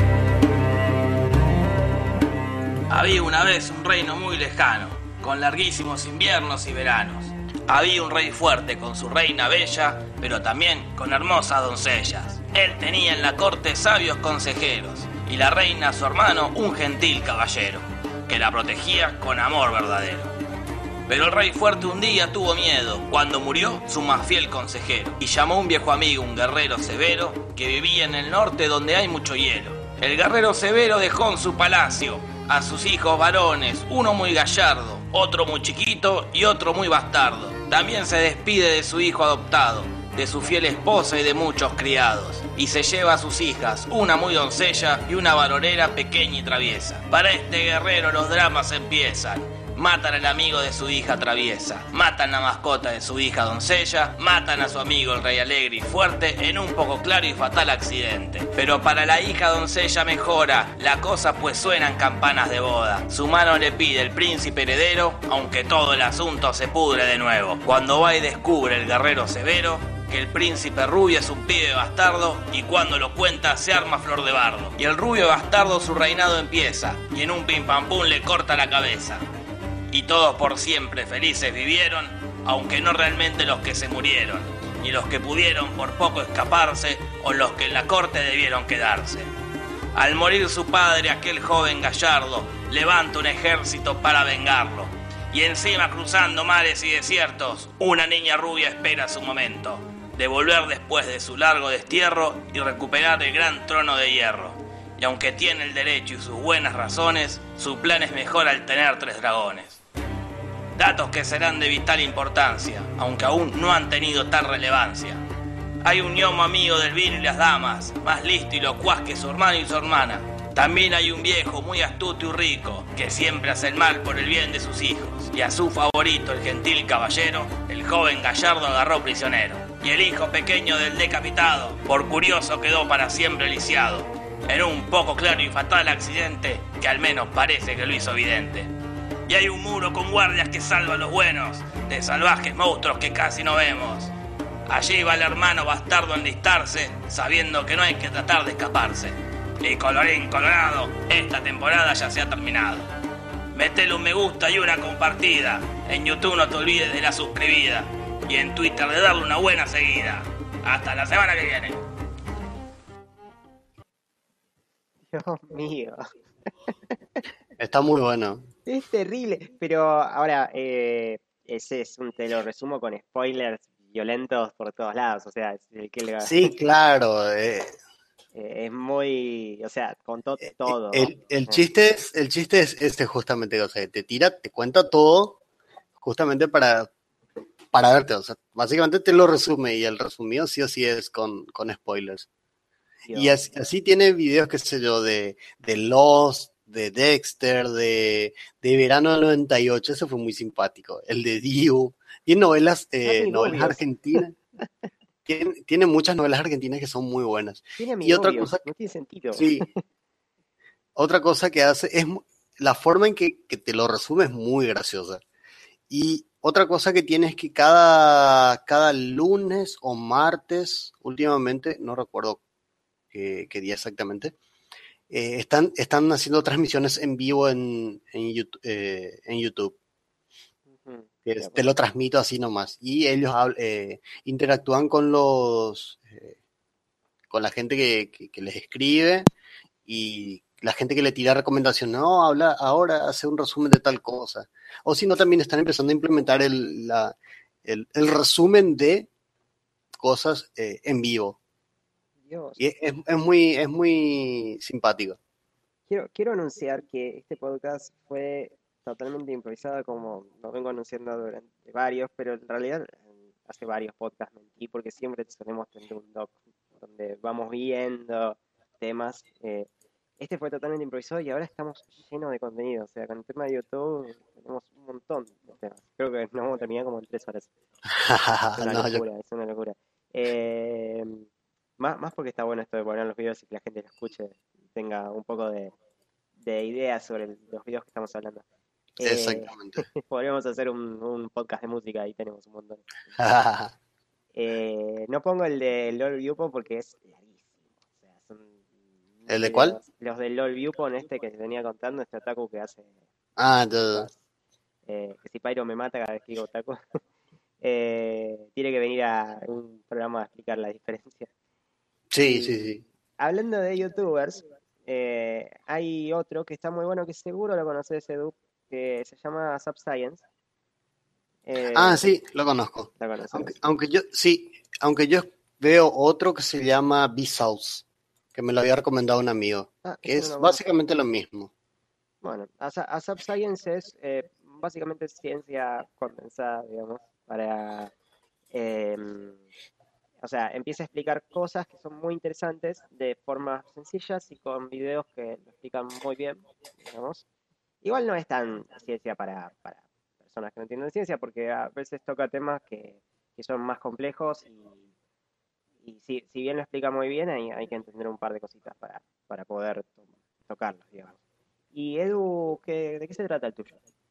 Había una vez un reino muy lejano, con larguísimos inviernos y veranos. Había un rey fuerte con su reina bella, pero también con hermosas doncellas. Él tenía en la corte sabios consejeros, y la reina, su hermano, un gentil caballero, que la protegía con amor verdadero. Pero el rey fuerte un día tuvo miedo, cuando murió su más fiel consejero, y llamó a un viejo amigo, un guerrero severo, que vivía en el norte donde hay mucho hielo. El guerrero severo dejó en su palacio a sus hijos varones, uno muy gallardo, otro muy chiquito y otro muy bastardo. También se despide de su hijo adoptado, de su fiel esposa y de muchos criados, y se lleva a sus hijas, una muy doncella y una varonera pequeña y traviesa. Para este guerrero los dramas empiezan. Matan al amigo de su hija traviesa, matan la mascota de su hija doncella, matan a su amigo el rey alegre y fuerte en un poco claro y fatal accidente. Pero para la hija doncella mejora la cosa, pues suenan campanas de boda. Su mano le pide el príncipe heredero, aunque todo el asunto se pudre de nuevo. Cuando va y descubre el guerrero severo que el príncipe rubio es un pibe bastardo, y cuando lo cuenta se arma flor de bardo. Y el rubio bastardo su reinado empieza, y en un pim pam pum le corta la cabeza. Y todos por siempre felices vivieron, aunque no realmente los que se murieron, ni los que pudieron por poco escaparse, o los que en la corte debieron quedarse. Al morir su padre, aquel joven gallardo levanta un ejército para vengarlo, y encima, cruzando mares y desiertos, una niña rubia espera su momento de volver después de su largo destierro y recuperar el gran trono de hierro. Y aunque tiene el derecho y sus buenas razones, su plan es mejor al tener tres dragones. Datos que serán de vital importancia, aunque aún no han tenido tal relevancia. Hay un gnomo amigo del vino y las damas, más listo y locuaz que su hermano y su hermana. También hay un viejo muy astuto y rico, que siempre hace el mal por el bien de sus hijos. Y a su favorito, el gentil caballero, el joven gallardo agarró prisionero. Y el hijo pequeño del decapitado, por curioso quedó para siempre lisiado, en un poco claro y fatal accidente, que al menos parece que lo hizo evidente. Y hay un muro con guardias que salva a los buenos, de salvajes monstruos que casi no vemos. Allí va el hermano bastardo a enlistarse, sabiendo que no hay que tratar de escaparse. Y colorín colorado, esta temporada ya se ha terminado. Métele un me gusta y una compartida. En YouTube no te olvides de la suscribida. Y en Twitter de darle una buena seguida. Hasta la semana que viene. Dios mío. Está muy bueno. Es terrible. Pero ahora, eh, ese es un, te lo resumo con spoilers violentos por todos lados. O sea, es el que le, Sí, claro. eh, eh, es muy, o sea, contó eh, todo. el, el Eh, chiste es, el chiste es este justamente, o sea, te tira, te cuenta todo justamente para, para verte. O sea, básicamente te lo resume y el resumido sí o sí es con, con spoilers. Y Dios. así, así tiene videos, qué sé yo, de, de Lost, de Dexter, de, de Verano del noventa y ocho, ese fue muy simpático. El de Dio. Tiene novelas, eh, Sammy novelas Rubios. argentinas. Tiene, tiene muchas novelas argentinas que son muy buenas. Tiene Y otra amigobios. cosa, No tiene sentido. sí, otra cosa que hace es mu- la forma en que, que te lo resume es muy graciosa. Y otra cosa que tiene es que cada, cada lunes o martes, últimamente, no recuerdo qué, qué día exactamente, eh, están, están haciendo transmisiones en vivo en, en YouTube. eh, en YouTube. Ujú. Que Ya, es- te pues. lo transmito así nomás. Y ellos habl- eh, interactúan con los eh, con la gente que, que- que les escribe y la gente que le tira recomendaciones. No, habla ahora, hace un resumen de tal cosa. O si no, también están empezando a implementar el, la- el, el resumen de cosas eh, en vivo. Dios. Y es, es muy, es muy simpático. Quiero, quiero anunciar que este podcast fue totalmente improvisado, como lo vengo anunciando durante varios, pero en realidad eh, hace varios podcasts mentí, porque siempre solemos tener un doc donde vamos viendo temas. eh, este fue totalmente improvisado y ahora estamos llenos de contenido. O sea, con el tema de YouTube tenemos un montón de temas. Creo que nos vamos a terminar como en tres horas. Es una No, yo- locura, es una locura. Eh, más, más porque está bueno esto de poner los videos y que la gente lo escuche y tenga un poco de, de ideas sobre el- los videos que estamos hablando. Eh, exactamente. podríamos hacer un, un podcast de música, ahí tenemos un montón. Eh, no pongo el de LOL Viewpon porque es larguísimo. O sea, son ¿El de cuál? videos- los de LOL Viewpon, este que te venía contando, este otaku que hace Ah, entonces, podcast, eh, que si Pyro me mata cada vez que digo otaku. Eh, tiene que venir a un programa a explicar la diferencia. Sí, Y sí, sí. hablando de youtubers, eh, hay otro que está muy bueno, que seguro lo conoces, Edu, que se llama Subscience. Ah, Eh, sí, lo conozco. ¿Lo Aunque, conoces? aunque yo, sí, aunque yo veo otro que se llama Vsauce, que me lo había recomendado un amigo, Ah, que ese no es lo conozco. básicamente lo mismo. Bueno, ASA- ASAP Science es eh, básicamente ciencia condensada, digamos, para, em, o sea, empieza a explicar cosas que son muy interesantes de formas sencillas y con videos que lo explican muy bien, digamos. Igual no es tan ciencia para, para personas que no entienden ciencia, porque a veces toca temas que, que son más complejos y, y si, si bien lo explica muy bien, hay, hay que entender un par de cositas para, para poder to- tocarlos, digamos. Y Edu, ¿qué, ¿de qué se trata el tuyo?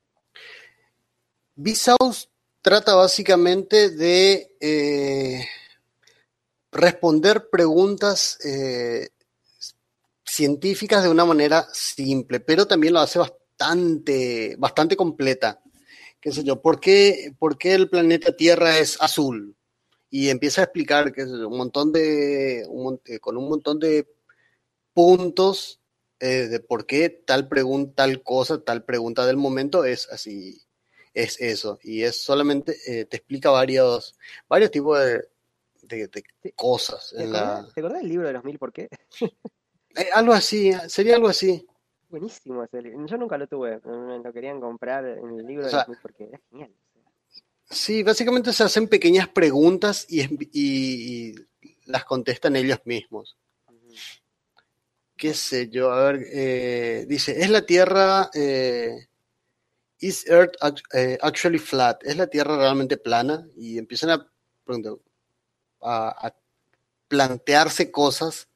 Vsauce trata básicamente de eh, responder preguntas eh, científicas de una manera simple, pero también lo hace bastante, bastante completa. ¿Qué sé yo? ¿Por qué, por qué el planeta Tierra es azul? Y empieza a explicar que un montón de, un, eh, con un montón de puntos eh, de por qué tal pregunta, tal cosa, tal pregunta del momento es así, es eso. Y es solamente, eh, te explica varios, varios tipos de, de, de ¿Te, cosas te en acordás, la... ¿te acordás del libro de los mil por qué? eh, algo así, sería algo así. Buenísimo ese libro. Yo nunca lo tuve, me lo querían comprar en el libro O de los sea, mil porque era genial. O sea. sí, básicamente se hacen pequeñas preguntas y, y, y las contestan ellos mismos. Ujú. Qué Bueno, sé yo, a ver, eh, dice, ¿es la Tierra, eh, is Earth act- eh, actually flat? ¿Es la Tierra realmente plana? Y empiezan a, preguntar- a, a plantearse cosas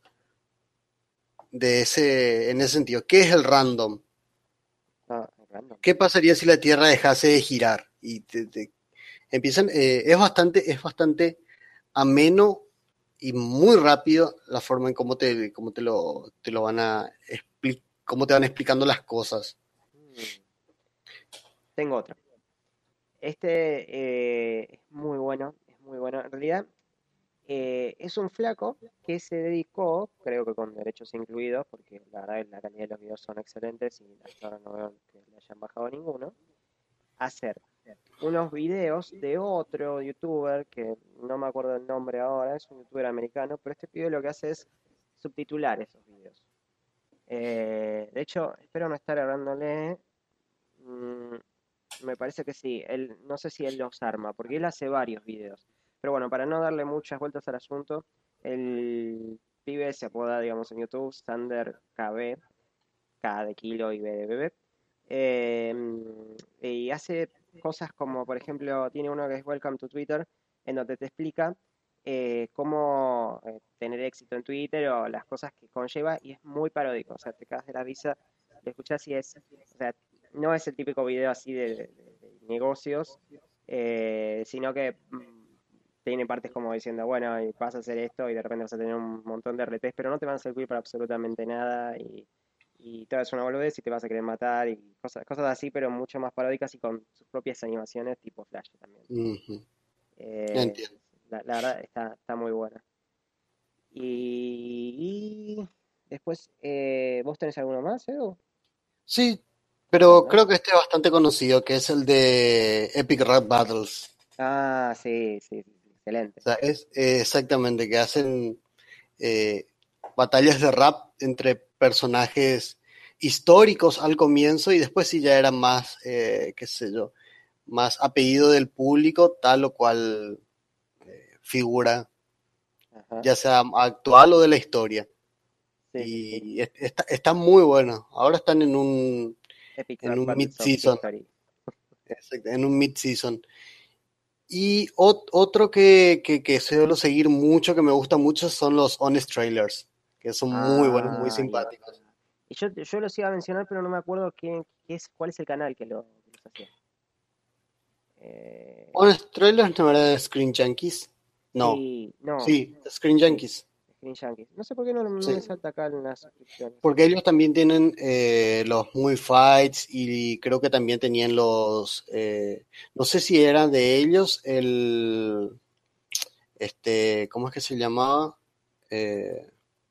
de ese, en ese sentido. ¿Qué es el random? ah, random. ¿Qué pasaría si la Tierra dejase de girar? Y te- te- empiezan, eh, es bastante, es bastante ameno y muy rápido la forma en cómo te, cómo te lo, te lo van a expli- cómo te van explicando las cosas. Mm, Tengo otro. Este eh, es muy bueno, es muy bueno. En realidad, eh, es un flaco que se dedicó, creo que con derechos incluidos, porque la verdad que la calidad de los videos son excelentes y hasta ahora no veo que le hayan bajado ninguno, a hacer unos videos de otro youtuber, que no me acuerdo el nombre ahora, es un youtuber americano, pero este pibe lo que hace es subtitular esos videos. Eh, de hecho, espero no estar hablándole. mm, Me parece que sí. Él, no sé si él los arma, porque él hace varios videos. Pero bueno, para no darle muchas vueltas al asunto, el pibe se apoda, digamos, en YouTube Sander K B, K de kilo y B de bebé. Eh, y hace cosas como, por ejemplo, tiene uno que es Welcome to Twitter, en donde te explica eh, cómo eh, tener éxito en Twitter o las cosas que conlleva, y es muy paródico. O sea, te cagas de la risa, lo escuchás y es, o sea, no es el típico video así de, de- de negocios, eh, sino que mm, tiene partes como diciendo, bueno, y vas a hacer esto y de repente vas a tener un montón de R Ts, pero no te van a servir para absolutamente nada y, y todo es una boludez y te vas a querer matar y cosas, cosas así, pero mucho más paródicas y con sus propias animaciones tipo Flash también. Ujú, Eh, entiendo. la, la verdad está, está muy buena. Y, y después, eh, ¿vos tenés alguno más, Edu? Sí, A pero ver. creo que este es bastante conocido, que es el de Epic Rap Battles. Ah, sí, sí, sí, sí, O excelente. sea, es eh, exactamente que hacen eh, batallas de rap entre personajes históricos al comienzo y después sí ya era más, eh, qué sé yo, más a pedido del público, tal o cual figura, Ajá, ya sea actual o de la historia. sí, sí, sí. Y es- está, está muy bueno. Ahora están en un, Epic en Rap un Battles of mid-season. History. Exacto, en un mid-season. Y ot- otro que, que, que suelo seguir mucho, que me gusta mucho, son los Honest Trailers, que son muy buenos, muy Ah, ya. simpáticos. Y yo, yo los iba a mencionar, pero no me acuerdo quién, qué es, cuál es el canal que, lo, que los hacía. Eh, Honest Trailers no era de Screen Junkies. No, sí, no, sí, Screen sí, Junkies. Screen Junkies. No sé por qué no, no Sí, me salta acá en las suscripciones. porque ellos también tienen eh, los Movie Fights y creo que también tenían los, eh, no sé si eran de ellos, el, este, ¿cómo es que se llamaba? Eh,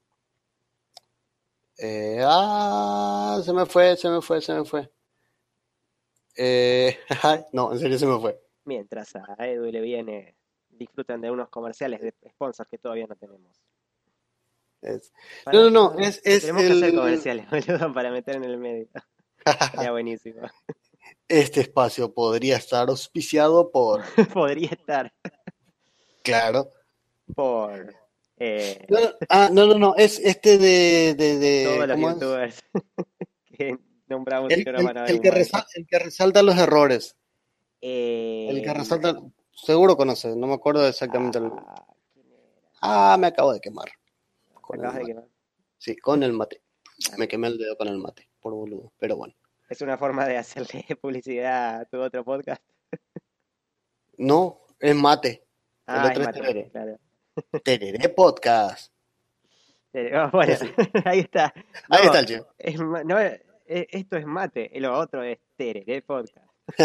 eh, ah, se me fue, se me fue, se me fue. Eh, no, en serio se me fue. Mientras a Edu le viene, disfrutan de unos comerciales de sponsors que todavía no tenemos. Es- Para, no, no, no, para- es, es tenemos que hacer el... comerciales, boludo, para meter en el medio. Sería buenísimo. Este espacio podría estar auspiciado por... Podría estar Claro. por eh, No, no, ah, no, no, no, es este de, de, de- todos los ¿cómo es? youtubers que nombramos y El, no nos el, van a dar el un que mango. resalta, el que resalta los errores. El que Eh, resalta, seguro conoces, no me acuerdo exactamente el... ah, ¿quién era? Ah, me acabo de quemar. ¿Te Con el acabas de mate. quemar? Sí, con el mate. Ah, Me quemé el dedo con el mate, por boludo. Pero bueno. es una forma de hacerle publicidad a tu otro podcast. No, es mate. El Ah, es otro es mate, Tereré. claro. Tereré Podcast. Eh, oh, bueno, Ese. ahí está. Ahí No, está el chico. es, ma- no, eh, esto es mate, y lo otro es Tereré Podcast.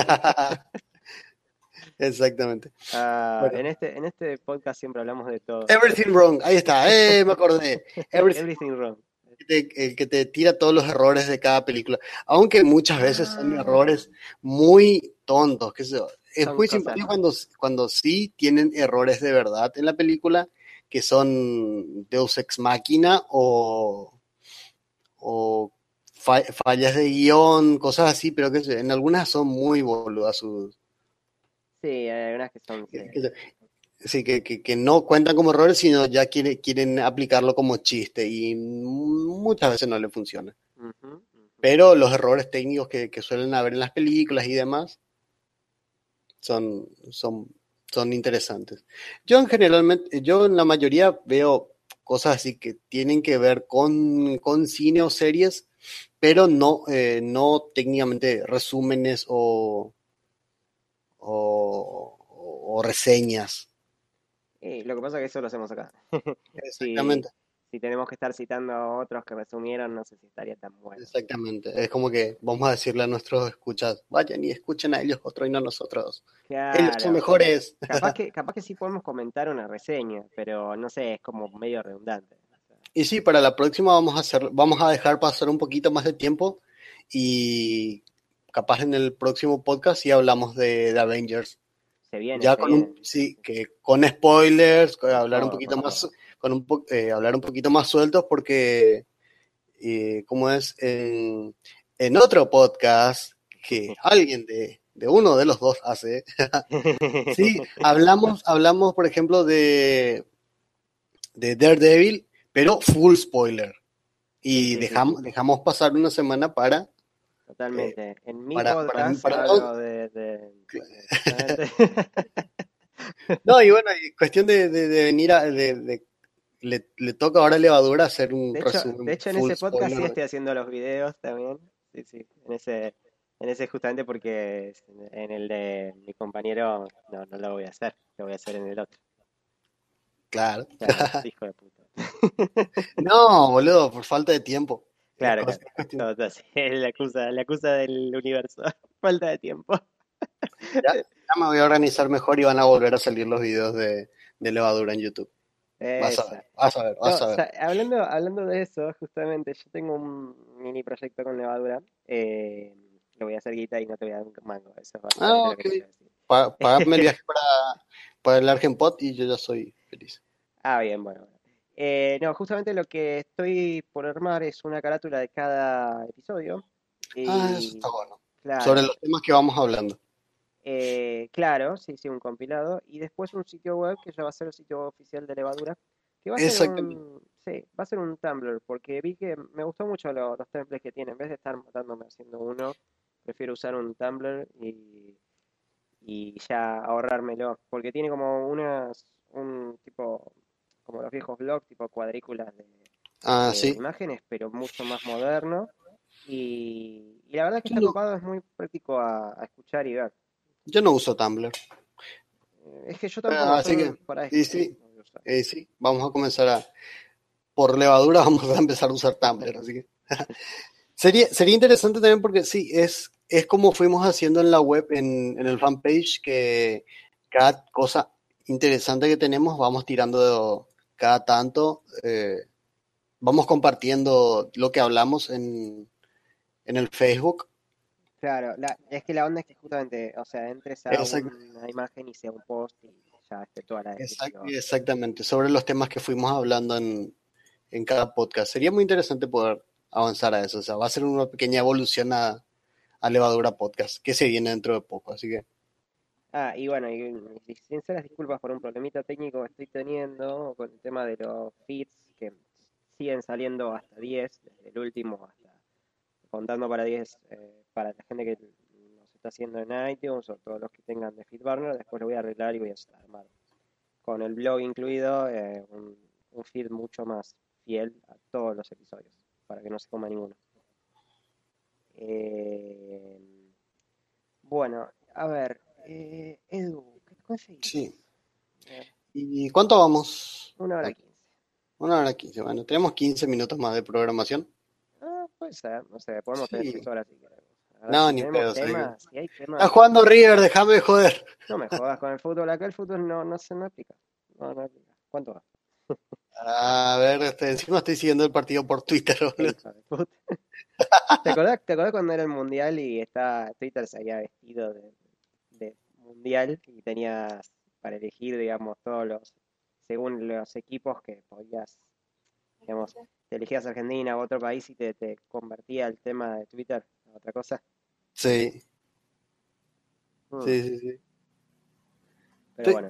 Exactamente. Ah, Bueno. en este, en este podcast siempre hablamos de todo. Everything Wrong. Ahí está. Eh, me acordé. Everything, Everything wrong. el que te- el que te tira todos los errores de cada película. Aunque muchas veces son Ah. errores muy tontos. Qué sé yo. Es Son muy cosas. simpático cuando, cuando sí tienen errores de verdad en la película, que son Deus Ex Machina o, o fa- fallas de guión, cosas así, pero que en algunas son muy boludas sus, Sí, hay algunas que son. que- eh, que- sí, que, que- que no cuentan como errores, sino ya quiere- quieren aplicarlo como chiste y muchas veces no le funciona. ujú, ujú. Pero los errores técnicos que, que suelen haber en las películas y demás son, son, son interesantes. Yo en generalmente, yo en la mayoría veo cosas así que tienen que ver con, con cine o series, pero no, eh, no técnicamente resúmenes o, o, o reseñas. Y lo que pasa es que eso lo hacemos acá. Si, Exactamente, si tenemos que estar citando a otros que resumieron, no sé si estaría tan bueno. exactamente. Es como que vamos a decirle a nuestros escuchas, vayan y escuchen a ellos otro y no nosotros. Ellos son Claro. mejores. Capaz que, capaz que sí podemos comentar una reseña, pero no sé, es como medio redundante. O sea, Y sí, para la próxima vamos a hacer, vamos a dejar pasar un poquito más de tiempo y capaz en el próximo podcast sí hablamos de, de Avengers. se viene, Ya se con viene. un, sí, que con spoilers, con hablar un Todo, poquito con más, todo. con un po- eh, hablar un poquito más sueltos porque, eh, como es en, en otro podcast que alguien de, de uno de los dos hace, sí, hablamos, hablamos, por ejemplo, de, de Daredevil, pero full spoiler. Sí, Y sí, sí, dejamos, sí, dejamos pasar una semana para, totalmente. En mi para, para, podcast para hablo de, de- justamente- no, y bueno, y cuestión de, de, de venir a, de, de- le, le toca ahora a Levadura hacer un De hecho, resumen de hecho en full ese podcast sí spoiler. estoy haciendo los videos también. Sí, sí. En ese, en ese justamente porque en el de mi compañero no, no lo voy a hacer. Lo voy a hacer en el otro. Claro. Claro, hijo de puta. No, boludo, por falta de tiempo. Es Claro, cosa- claro. es cuestión- Todo, todo, sí, es la excusa, la excusa del universo. Falta de tiempo. ya, ya me voy a organizar mejor y van a volver a salir los videos de, de Levadura en YouTube. Vas a Esa. ver, vas a ver, No, vas a o ver. sea, hablando, hablando de eso, justamente, yo tengo un mini proyecto con levadura. Eh, le voy a hacer guita y no te voy a dar un mango. Eso es básicamente Ah, lo que te ok. quiero decir. Pa- Pagame el viaje para, para el Argenpot y yo ya soy feliz. Ah, bien, bueno. bueno. Eh, no, justamente lo que estoy por armar es una carátula de cada episodio. Ah, eso Y está bueno. claro, Sobre los temas que vamos hablando. eh, claro, sí, sí, un compilado. Y después un sitio web que ya va a ser el sitio oficial de levadura. Que va a ser Exactamente. un, sí, va a ser un Tumblr, porque vi que me gustó mucho lo- los templates que tiene. En vez de estar matándome haciendo uno, prefiero usar un Tumblr y, y ya ahorrármelo. Porque tiene como unas, un tipo, como los viejos blogs, tipo cuadrículas de, Ah, de sí. imágenes, pero mucho más moderno. Y, y la verdad que Yo está no, copado, es muy práctico a, a escuchar y ver. yo no uso Tumblr. Eh, Es que yo tampoco, Ah, así solo que, para y esto sí, lo voy a usar. eh, sí, vamos a comenzar a, por levadura, vamos a empezar a usar Tumblr, así que sería, sería interesante también porque sí, es, es como fuimos haciendo en la web, en, en el fanpage, que cada cosa interesante que tenemos vamos tirando cada tanto eh, vamos compartiendo lo que hablamos en, en el Facebook. Claro, la, es que la onda es que justamente, o sea, entres a Exact- una imagen y sea un post y ya esté toda la exact- descripción. exactamente, sobre los temas que fuimos hablando en, en cada podcast. Sería muy interesante poder avanzar a eso. O sea, va a ser una pequeña evolución a, a Levadura Podcast, que se viene dentro de poco. Así que, Ah, y bueno, y, y sinceras disculpas por un problemita técnico que estoy teniendo con el tema de los feeds que siguen saliendo hasta diez, desde el último hasta contando para diez eh, para la gente que nos está haciendo en iTunes o todos los que tengan de FeedBurner, después lo voy a arreglar y voy a armar con el blog incluido eh, un, un feed mucho más fiel a todos los episodios, para que no se coma ninguno. Eh, bueno, a ver, eh, Edu, ¿qué conseguís? sí. A ver, ¿Y cuánto vamos? una hora quince. Una hora quince. Bueno, tenemos quince minutos más de programación. Ah, puede ser, no sé, podemos tener Sí. tres horas si queremos. A ver, No, si ni tenemos pedo. sí. temas, si hay Está temas, jugando River, déjame de joder. no me jodas con el fútbol, acá el fútbol no, no se no aplica. No, no aplica. ¿Cuánto va? A ver, este, encima estoy siguiendo el partido por Twitter, boludo. Hijo de puta. ¿Te acordás, ¿Te acordás cuando era el mundial y está, Twitter se había vestido de, de mundial y tenías para elegir, digamos, todos los, según los equipos que podías, digamos, te elegías Argentina u otro país y te, te convertía el tema de Twitter a otra cosa? Sí, Mm, sí, sí, sí. pero Estoy, bueno,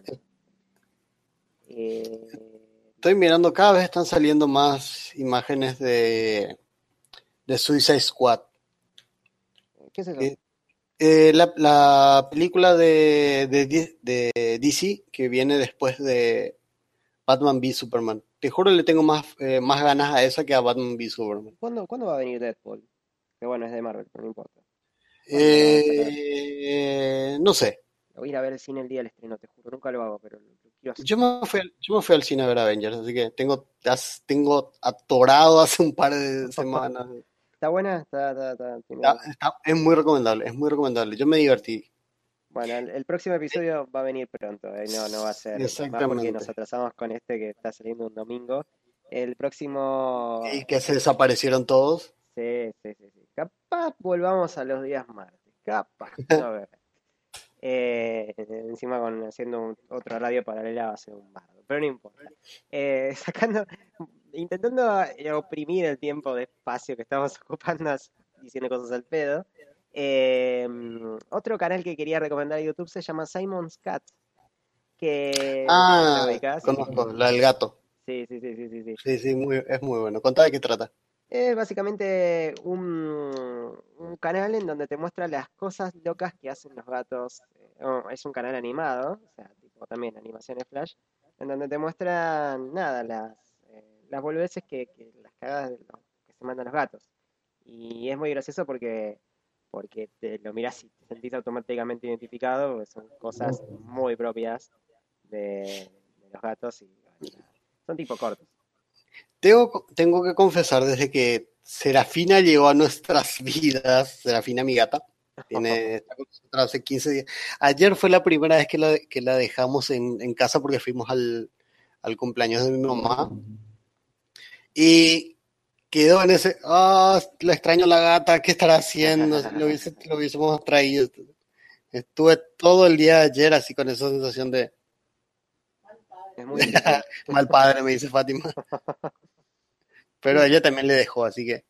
eh, estoy mirando, cada vez están saliendo más imágenes de, de Suicide Squad. ¿qué es eso? Que, eh, la, la película de, de, Di- de D C que viene después de Batman v Superman. Te juro le tengo más, eh, más ganas a esa que a Batman v Superman. ¿Cuándo, ¿cuándo va a venir Deadpool? Que bueno, es de Marvel, pero no importa. ¿Cuándo lo van a sacar? Eh, no sé. Lo voy a ir a ver al cine el día del estreno, te juro, nunca lo hago, pero lo, lo quiero hacer. Yo me fui, al- yo me fui al cine a ver Avengers, así que tengo, as- tengo atorado hace un par de semanas. ¿Está buena? Está, está, está, tiene- Está- está- es muy recomendable, es muy recomendable. Yo me divertí. Bueno, el, el próximo episodio va a venir pronto, eh, no, no va a ser, más porque nos Exactamente. atrasamos con este que está saliendo un domingo. El próximo, Y que se desaparecieron todos. sí, sí, sí, sí. Capaz volvamos a los días martes, capaz, no ver. Eh, encima con haciendo un- otra radio paralela va a ser un bardo, pero no importa. Eh, sacando, intentando eh, oprimir el tiempo de espacio que estamos ocupando as- diciendo cosas al pedo. eh, Otro canal que quería recomendar a YouTube se llama Simon's Cat, que no sé si lo Ah, ubicás. conozco, la del gato. Sí, sí, sí, sí, sí, sí. Sí, sí, muy, es muy bueno. Contá de qué trata. Es básicamente un, un canal en donde te muestra las cosas locas que hacen los gatos. Eh, oh, es un canal animado, o sea, tipo también animaciones flash, en donde te muestran nada, las, eh, las boludeces que, que las cagadas de los- que se mandan los gatos. Y es muy gracioso porque, porque te lo mirás y te sentís automáticamente identificado, porque son cosas muy propias de, de los gatos y bueno, nada, son tipo cortos. Tengo, tengo que confesar, desde que Serafina llegó a nuestras vidas, Serafina, mi gata, tiene, está con nosotros hace quince días. Ayer fue la primera vez que la, que la dejamos en, en casa porque fuimos al, al cumpleaños de mi mamá. Y quedó en ese, ah, la extraño la gata, ¿qué estará haciendo? Si lo, hubiese, lo hubiésemos traído. Estuve todo el día de ayer así con esa sensación de Es muy difícil. mal padre, me dice Fátima. Pero ella también le dejó, así que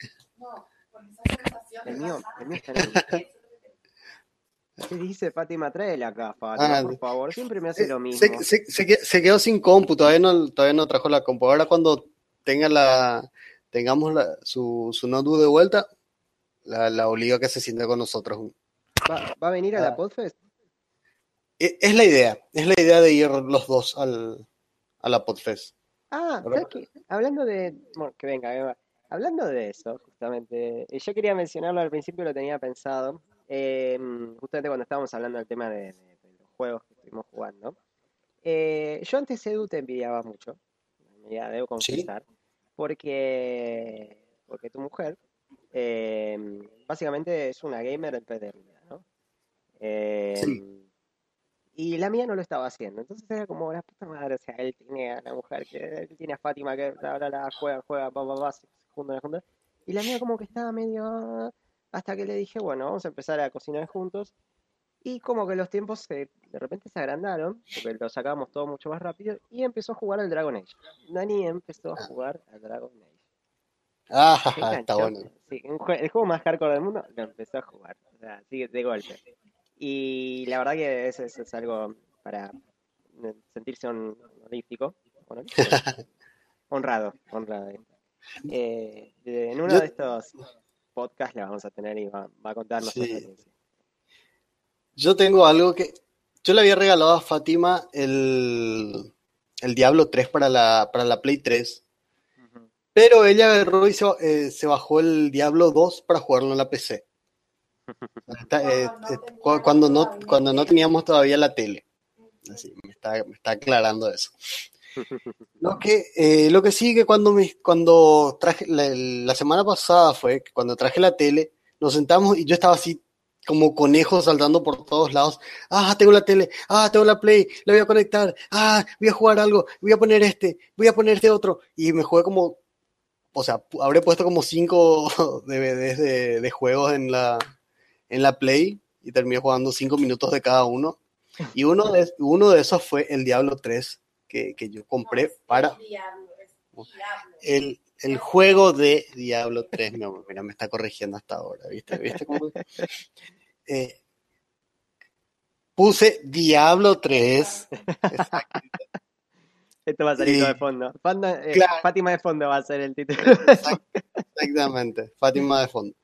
El mío, el mío está en el... ¿Qué dice Fátima? Tráela acá, Fátima, Ah, por sí. favor. Siempre me hace lo mismo. se, se, se, que- se quedó sin compu, todavía no, todavía no trajo la compu. Ahora cuando tenga la, tengamos la, su, su notebook de vuelta, la, la obligo a que se sienta con nosotros. ¿Va, va a venir a la Ah. Podfest? E- Es la idea, es la idea de ir los dos al, a la Podfest. Ah, Ahora- ¿sabes qué? Hablando de... Bueno, que venga, venga. Hablando de eso, justamente, eh, yo quería mencionarlo al principio, lo tenía pensado, eh, justamente cuando estábamos hablando del tema de, de- de los juegos que estuvimos jugando. Eh, yo antes Edu te envidiaba mucho, ya debo confesar, porque, porque tu mujer eh, básicamente es una gamer empedernida, ¿no? Eh, Sí. Y la mía no lo estaba haciendo. Entonces era como la puta madre. O sea, él tiene a la mujer, que él tiene a Fátima que ahora la juega, juega, va, va, va, se juntan, se juntan. Y la mía como que estaba medio... ah, hasta que le dije, bueno, vamos a empezar a cocinar juntos. Y como que los tiempos se, de repente se agrandaron, porque lo sacábamos todo mucho más rápido, y empezó a jugar al Dragon Age. Dani empezó a jugar al Dragon Age. Ah, Se está enganchó. bueno. Sí, un jue- el juego más hardcore del mundo lo empezó a jugar. O sea, así de golpe. Y la verdad que eso, eso es algo para eh, sentirse hon- honorífico. ¿Honorífico? Honrado, honrado. Eh, de- en uno Yo, de estos podcasts la vamos a tener y va, va a contarnos su sí, experiencia. yo tengo algo que... Yo le había regalado a Fátima el, el Diablo tres para la, para la Play tres, Ujú. pero ella agarró y se, eh, se bajó el Diablo dos para jugarlo en la P C. Está, eh, eh, cu- cuando no, cuando no teníamos todavía la tele. Así, me está, me está aclarando eso. Lo que, eh, lo que sí que cuando me, cuando traje, la, la semana pasada fue que cuando traje la tele, nos sentamos y yo estaba así como conejo saltando por todos lados. Ah, tengo la tele, ah, tengo la Play, la voy a conectar, ah, voy a jugar algo, voy a poner este, voy a poner este otro. Y me jugué como, o sea, pu- habré puesto como cinco D V Ds de, de juegos en la, en la Play y terminé jugando cinco minutos de cada uno. Y uno de, uno de esos fue el Diablo tres que, que yo compré para el, el juego de Diablo tres. Mi amor, mira, me está corrigiendo hasta ahora, ¿viste? ¿Viste cómo? Eh, puse Diablo tres. Exacto. Esto va a salir todo de Y, fondo. Fanda- eh, claro, Fátima de fondo va a ser el título. exact- exactamente. Fátima de fondo.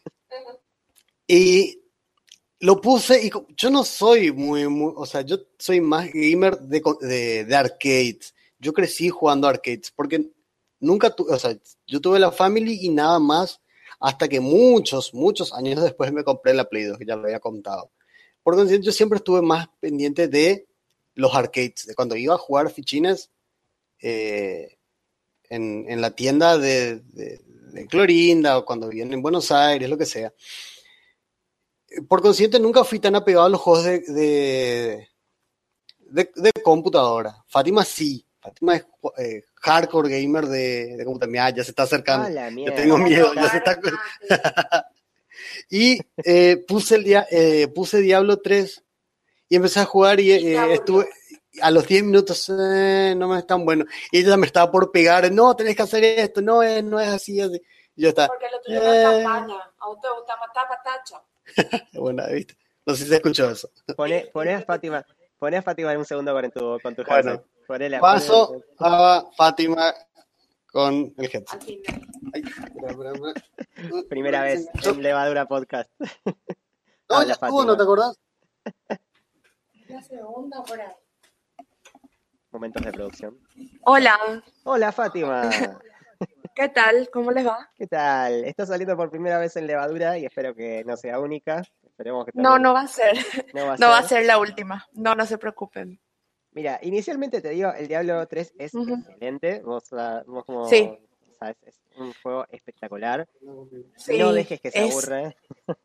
Y lo puse y co- yo no soy muy, muy, o sea, yo soy más gamer de, co- de, de arcades. Yo crecí jugando arcades porque nunca tuve, o sea, yo tuve la Family y nada más hasta que muchos, muchos años después me compré la Play dos, que ya lo había contado. Por consiguiente, yo siempre estuve más pendiente de los arcades, de cuando iba a jugar fichines eh, en, en la tienda de, de, de Clorinda o cuando vivían en Buenos Aires, lo que sea. Por consiguiente, nunca fui tan apegado a los juegos de, de, de, de computadora. Fátima sí. Fátima es eh, hardcore gamer de, de computadora. Mira, ya se está Ah, acercando. la Ya tengo mierda. miedo. Ya se está... Y eh, puse, el dia eh, puse Diablo tres y empecé a jugar y eh, estuve a los diez minutos, eh, no me es tan bueno. Y ella me estaba por pegar, no, tenés que hacer esto, no es, no es así, así. Y yo estaba, Porque lo tuyo no es eh, campaña. A usted gusta matar patacho. bueno, ¿viste? No sé si se escuchó eso. Poné, poné a Fátima, poné a Fátima en un segundo con tu, con tu Bueno, headset. Ponela, paso ponela. a Fátima con el headset. Al final. Ay, espera, espera, espera. Primera vez Yo- en Levadura Podcast. No, Habla ya estuvo, ¿no te Fátima. acordás? La segunda por ahí. Momentos de producción. Hola, Hola Fátima, ¿qué tal? ¿Cómo les va? ¿qué tal? Estás saliendo por primera vez en Levadura y espero que no sea única. Esperemos que No, también no va a ser. no va a No va a ser. ser la última. No, no se preocupen. Mira, inicialmente te digo, el Diablo tres es Ujú. excelente. Vos, ah, vos como Sí, sabes, es un juego espectacular. sí. No dejes que se Es, aburra.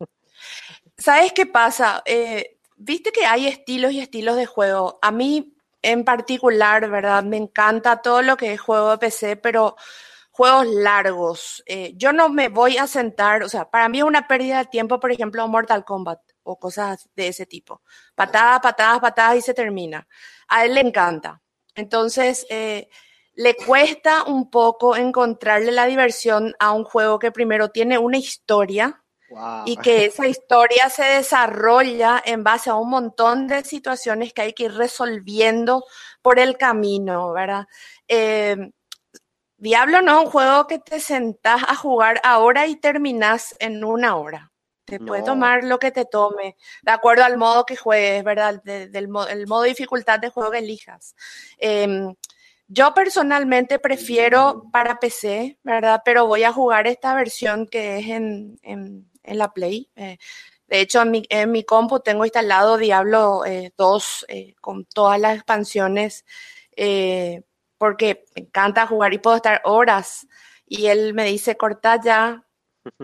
¿sabes qué pasa? Eh, viste que hay estilos y estilos de juego. A mí en particular, ¿verdad? Me encanta todo lo que es juego de P C, pero juegos largos. Eh, yo no me voy a sentar, o sea, para mí es una pérdida de tiempo, por ejemplo, Mortal Kombat o cosas de ese tipo. Patadas, patadas, patadas y se termina. A él le encanta. Entonces, eh, le cuesta un poco encontrarle la diversión a un juego que primero tiene una historia Wow. y que esa historia se desarrolla en base a un montón de situaciones que hay que ir resolviendo por el camino, ¿verdad? Eh, Diablo no es un juego que te sentás a jugar ahora y terminás en una hora. Te puede No. tomar lo que te tome, de acuerdo al modo que juegues, ¿verdad? De- del mo- el modo de dificultad de juego que elijas. Eh, yo personalmente prefiero para P C, ¿verdad? Pero voy a jugar esta versión que es en, en, en la Play. Eh, de hecho, en mi, en mi compu tengo instalado Diablo eh, dos eh, con todas las expansiones eh, porque me encanta jugar y puedo estar horas. Y él me dice, corta ya,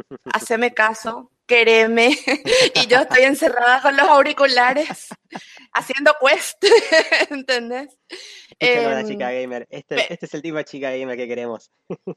haceme caso, quereme. Y yo estoy encerrada con los auriculares. haciendo quest, ¿entendés? Escúchanos, la Em, chica gamer. Este, pe- este es el tipo de chica gamer que queremos.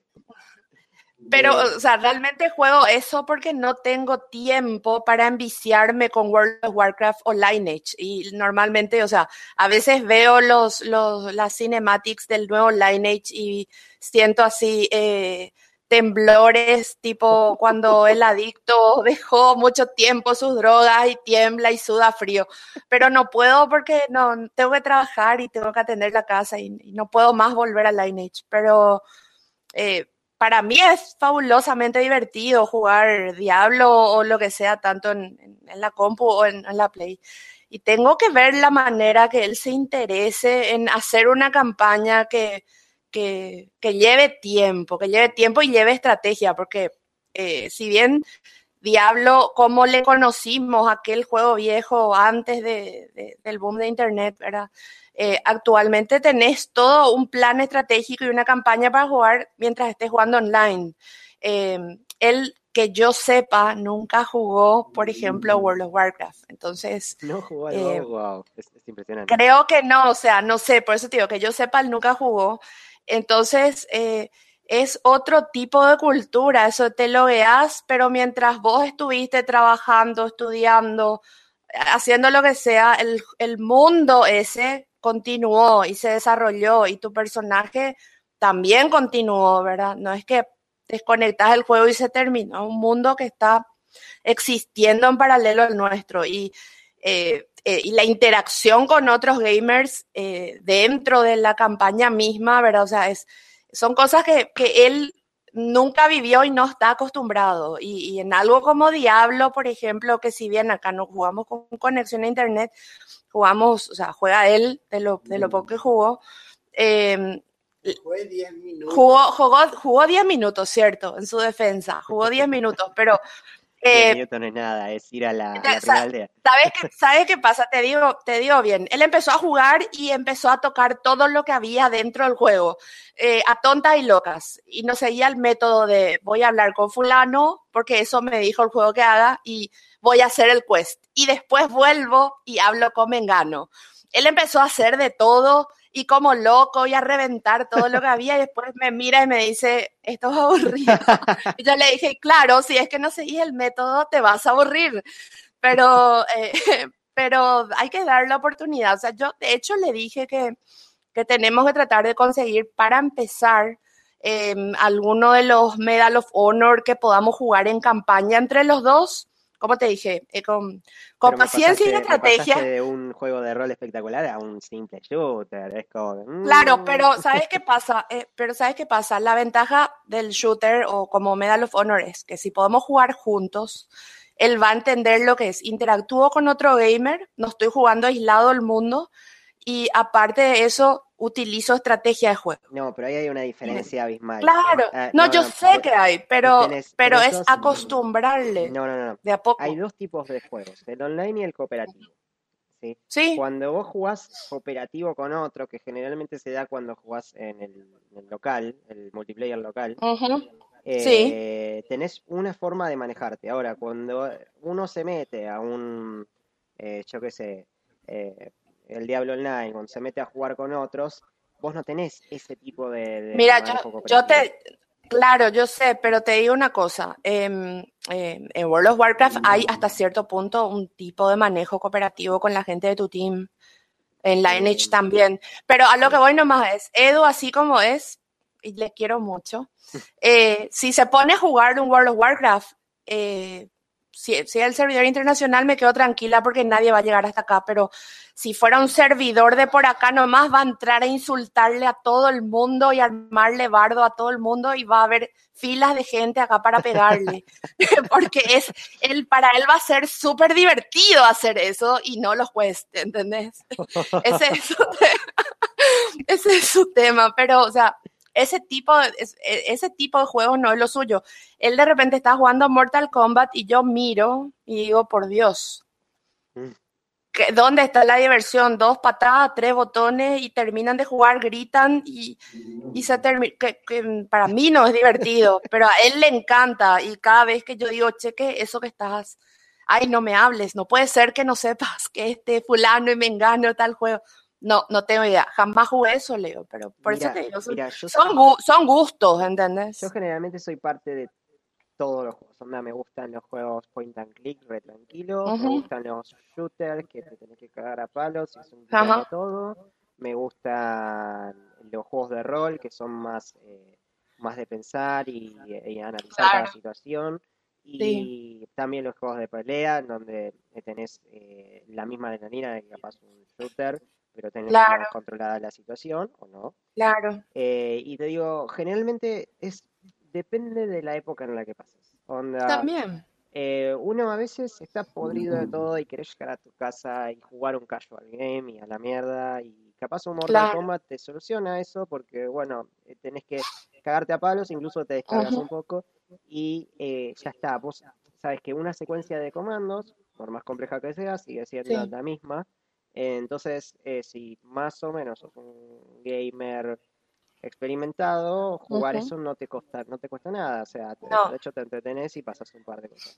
pero, Eh, o sea, realmente juego eso porque no tengo tiempo para enviciarme con World of Warcraft o Lineage. Y normalmente, o sea, a veces veo los, los, las cinematics del nuevo Lineage y siento así eh, temblores, tipo cuando el adicto dejó mucho tiempo sus drogas y tiembla y suda frío. Pero no puedo porque no tengo que trabajar y tengo que atender la casa y, y no puedo más volver a Lineage. Pero eh, para mí es fabulosamente divertido jugar Diablo o lo que sea, tanto en, en- en la compu o en, en la Play. Y tengo que ver la manera que él se interese en hacer una campaña que, que, que lleve tiempo, que lleve tiempo y lleve estrategia, porque eh, si bien Diablo, como le conocimos, aquel juego viejo antes de, de- del boom de Internet, ¿verdad? Eh, actualmente tenés todo un plan estratégico y una campaña para jugar mientras estés jugando online. Eh, él, que yo sepa, nunca jugó, por ejemplo, World of Warcraft. Entonces, no jugó al eh, WoW, wow, es, es impresionante. creo que no, o sea, no sé, por eso te digo que yo sepa, él nunca jugó. Entonces, eh, es otro tipo de cultura, eso te lo veas, pero mientras vos estuviste trabajando, estudiando, haciendo lo que sea, el, el mundo ese continuó y se desarrolló y tu personaje también continuó, ¿verdad? No es que desconectas el juego y se terminó, un mundo que está existiendo en paralelo al nuestro y, eh, eh, y la interacción con otros gamers eh, dentro de la campaña misma, ¿verdad? O sea, es, son cosas que, que él nunca vivió y no está acostumbrado. Y, y en algo como Diablo, por ejemplo, que si bien acá no jugamos con conexión a internet, jugamos, o sea, juega él de lo, de lo poco que jugó. Eh, Fue diez minutos. jugó, jugó, jugó diez minutos, ¿cierto? En su defensa, jugó diez minutos, pero diez eh, minutos no es nada, es ir a la, a te- la primera sa- aldea. ¿sabes qué, sabes qué pasa? Te digo, te digo bien. Él empezó a jugar y empezó a tocar todo lo que había dentro del juego, eh, a tontas y locas. Y no seguía el método de voy a hablar con fulano, porque eso me dijo el juego que haga, y voy a hacer el quest. Y después vuelvo y hablo con Mengano. Él empezó a hacer de todo y como loco y a reventar todo lo que había y después me mira y me dice, esto es aburrido. Y yo le dije, claro, si es que no seguís el método te vas a aburrir, pero, eh, pero hay que dar la oportunidad. O sea, yo de hecho le dije que, que tenemos que tratar de conseguir para empezar eh, alguno de los Medal of Honor que podamos jugar en campaña entre los dos. Como te dije, eh, con, con Pero me paciencia y pasaste, me pasaste estrategia. de un juego de rol espectacular a un simple shooter. Es como, Claro, mm, pero ¿sabes qué pasa? Eh, pero ¿sabes qué pasa? La ventaja del shooter o como Medal of Honor es que si podemos jugar juntos, él va a entender lo que es. Interactúo con otro gamer, no estoy jugando aislado del mundo y aparte de eso, utilizo estrategia de juego. no, pero ahí hay una diferencia abismal. Claro, Ah, no, no, yo no, sé vos- que hay, vos pero, tenés, pero tenés es dos. acostumbrarle No, no, no, no. de a Hay poco. dos tipos de juegos, el online y el cooperativo. ¿Sí? Sí, Cuando vos jugás cooperativo con otro, que generalmente se da cuando jugás en el, en el local, el multiplayer local, ujú, sí, eh, tenés una forma de manejarte. Ahora, cuando uno se mete a un, eh, yo qué sé, eh, el Diablo Online, cuando se mete a jugar con otros, vos no tenés ese tipo de, de mira, yo, manejo yo cooperativo. te, claro, yo sé, pero te digo una cosa. em, em, en World of Warcraft hay hasta cierto punto un tipo de manejo cooperativo con la gente de tu team. En Lineage Sí, también. Pero a lo que sí. voy nomás es, Edu, así como es, y le quiero mucho, eh, si se pone a jugar un World of Warcraft, eh, si, si el servidor internacional me quedo tranquila porque nadie va a llegar hasta acá, pero si fuera un servidor de por acá nomás va a entrar a insultarle a todo el mundo y armarle bardo a todo el mundo y va a haber filas de gente acá para pegarle, porque es, él, para él va a ser súper divertido hacer eso y no los jueces, ¿entendés? Ese es su tema, ese es su tema, pero, o sea, ese tipo, de, ese tipo de juegos no es lo suyo. Él de repente está jugando Mortal Kombat y yo miro y digo, por Dios, Mm. ¿qué- ¿dónde está la diversión? Dos patadas, tres botones y terminan de jugar, gritan y, y se termina, que, que para mí no es divertido, pero a él le encanta y cada vez que yo digo, cheque, eso que estás ay, no me hables, no puede ser que no sepas que este fulano y mengano tal juego. No, no tengo idea, jamás jugué eso, Leo, pero por Mira, eso te digo, son, mira, yo, son, gu- son gustos, ¿entendés? yo generalmente soy parte de todos los juegos. Onda, me gustan los juegos point and click, re tranquilos. Me Ujú. gustan los shooters que te tenés que cagar a palos y es un Ajá. quilombo todo. Me gustan los juegos de rol que son más, eh, más de pensar y, y analizar cada Claro, situación. sí, Y también los juegos de pelea, en donde tenés eh, la misma adrenalina de que capaz un shooter, pero tenés claro, más controlada la situación, ¿o no? claro, Eh, y te digo, generalmente es depende de la época en la que pases. Onda, también. eh, uno a veces está podrido de todo y querés llegar a tu casa y jugar un casual game y a la mierda. Y capaz un Mortal Claro. Kombat te soluciona eso porque, bueno, eh, tenés que cagarte a palos, incluso te descargas Ujú. un poco y eh, ya está. Vos sabes que una secuencia de comandos, por más compleja que sea, sigue siendo Sí. la misma. Eh, entonces, eh, si más o menos sos un gamer experimentado, jugar Ujú. eso no te cuesta, no te cuesta nada, o sea, te- No, de hecho te entretenés y pasas un par de cosas.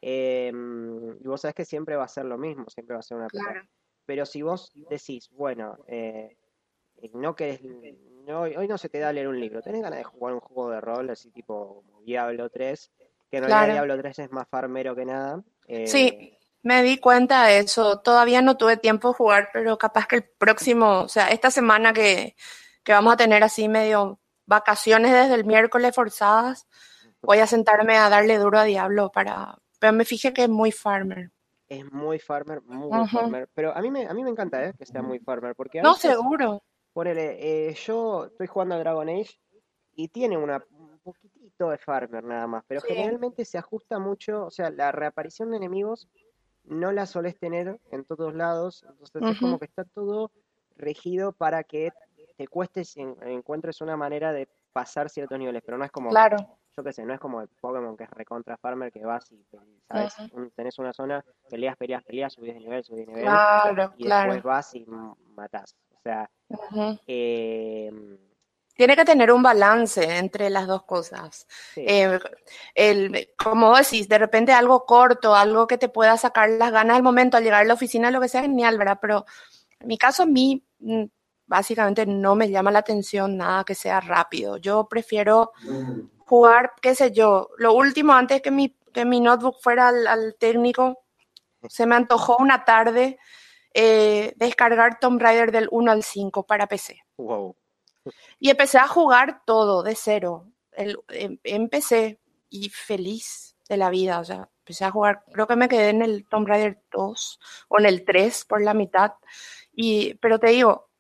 Em, y vos sabés que siempre va a ser lo mismo, siempre va a ser una pelea. claro. Pero si vos decís, bueno, eh, eh, no querés, no, hoy no se te da leer un libro, tenés ganas de jugar un juego de rol, así tipo como Diablo tres, que en realidad Claro. Diablo tres es más farmero que nada. eh, Sí, me di cuenta de eso. Todavía no tuve tiempo de jugar, pero capaz que el próximo, o sea, esta semana que, que vamos a tener así medio vacaciones desde el miércoles forzadas, voy a sentarme a darle duro a Diablo para... Pero me fijé que es muy farmer. es muy farmer, muy Ujú. farmer, pero a mí me, a mí me encanta, eh, que sea muy farmer, porque a No, veces seguro. ponele, eh, yo estoy jugando a Dragon Age y tiene una, un poquitito de farmer nada más, pero Sí. generalmente se ajusta mucho, o sea, la reaparición de enemigos no la solés tener en todos lados, entonces es como Ujú. que está todo regido para que te cuestes y en- encuentres una manera de pasar ciertos niveles, pero no es como, Claro. yo qué sé, no es como el Pokémon que es recontra farmer que vas y, sabes, Ujú. Un- tenés una zona, peleas, peleas, peleas, subís de nivel, subís de nivel Claro, y después claro. vas y m- matás. O sea, Ujú. eh, Tiene que tener un balance entre las dos cosas. sí, Eh, el, como decís, de repente algo corto, algo que te pueda sacar las ganas al momento al llegar a la oficina, lo que sea, genial, ¿verdad? Pero en mi caso, a mí mm, básicamente no me llama la atención nada que sea rápido. Yo prefiero jugar, qué sé yo, lo último antes que mi, que mi notebook fuera al, al técnico, se me antojó una tarde eh, descargar Tomb Raider del uno al cinco para P C. wow. Y empecé a jugar todo de cero. El, em- empecé y feliz de la vida. O sea, empecé a jugar, creo que me quedé en el Tomb Raider dos o en el tres por la mitad. Y, pero te digo,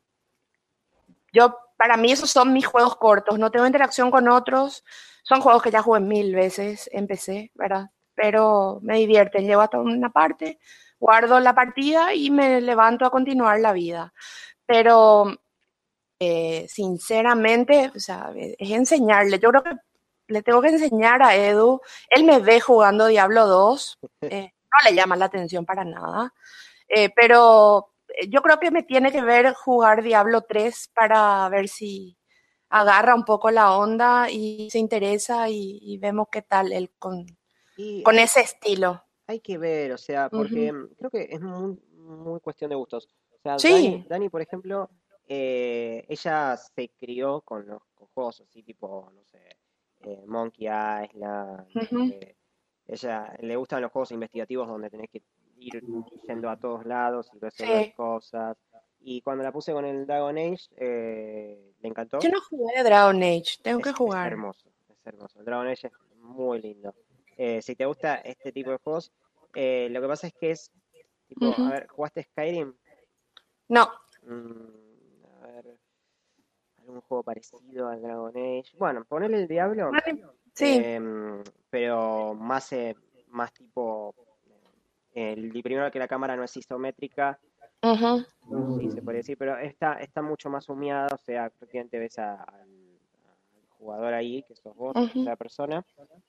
yo, para mí esos son mis juegos cortos. No tengo interacción con otros. Son juegos que ya jugué mil veces, empecé, ¿verdad? Pero me divierten. Llego hasta una parte, guardo la partida y me levanto a continuar la vida. Pero eh, sinceramente, o sea, es enseñarle. Yo creo que le tengo que enseñar a Edu. Él me ve jugando Diablo dos, eh, no le llama la atención para nada, eh, pero yo creo que me tiene que ver jugar Diablo tres para ver si agarra un poco la onda y se interesa y, y vemos qué tal él con, Y con hay, ese estilo. hay que ver, o sea, porque Ujú. mm, creo que es muy, muy cuestión de gustos. O sea, Dani, Sí. Dani, por ejemplo, eh, ella se crió con los con juegos así tipo, no sé, eh, Monkey Island. Ujú. eh, ella le gustan los juegos investigativos donde tenés que ir yendo a todos lados y resolver Sí. cosas. Y cuando la puse con el Dragon Age, eh, le encantó. Yo no jugué Dragon Age, tengo que Es, es jugar. hermoso, es hermoso. El Dragon Age es muy lindo. Eh, si te gusta este tipo de juegos, eh, lo que pasa es que es tipo, a Ujú. ver, ¿jugaste Skyrim? No. Mm, a ver, algún juego parecido al Dragon Age. Bueno, ponele el Diablo, Sí. em, pero más, eh, más tipo, eh, el primero que la cámara no es isométrica, Ujú. sí se puede decir, pero está, está mucho más humeada, o sea, prácticamente ves a- al, al jugador ahí, que sos vos, Ujú. la persona,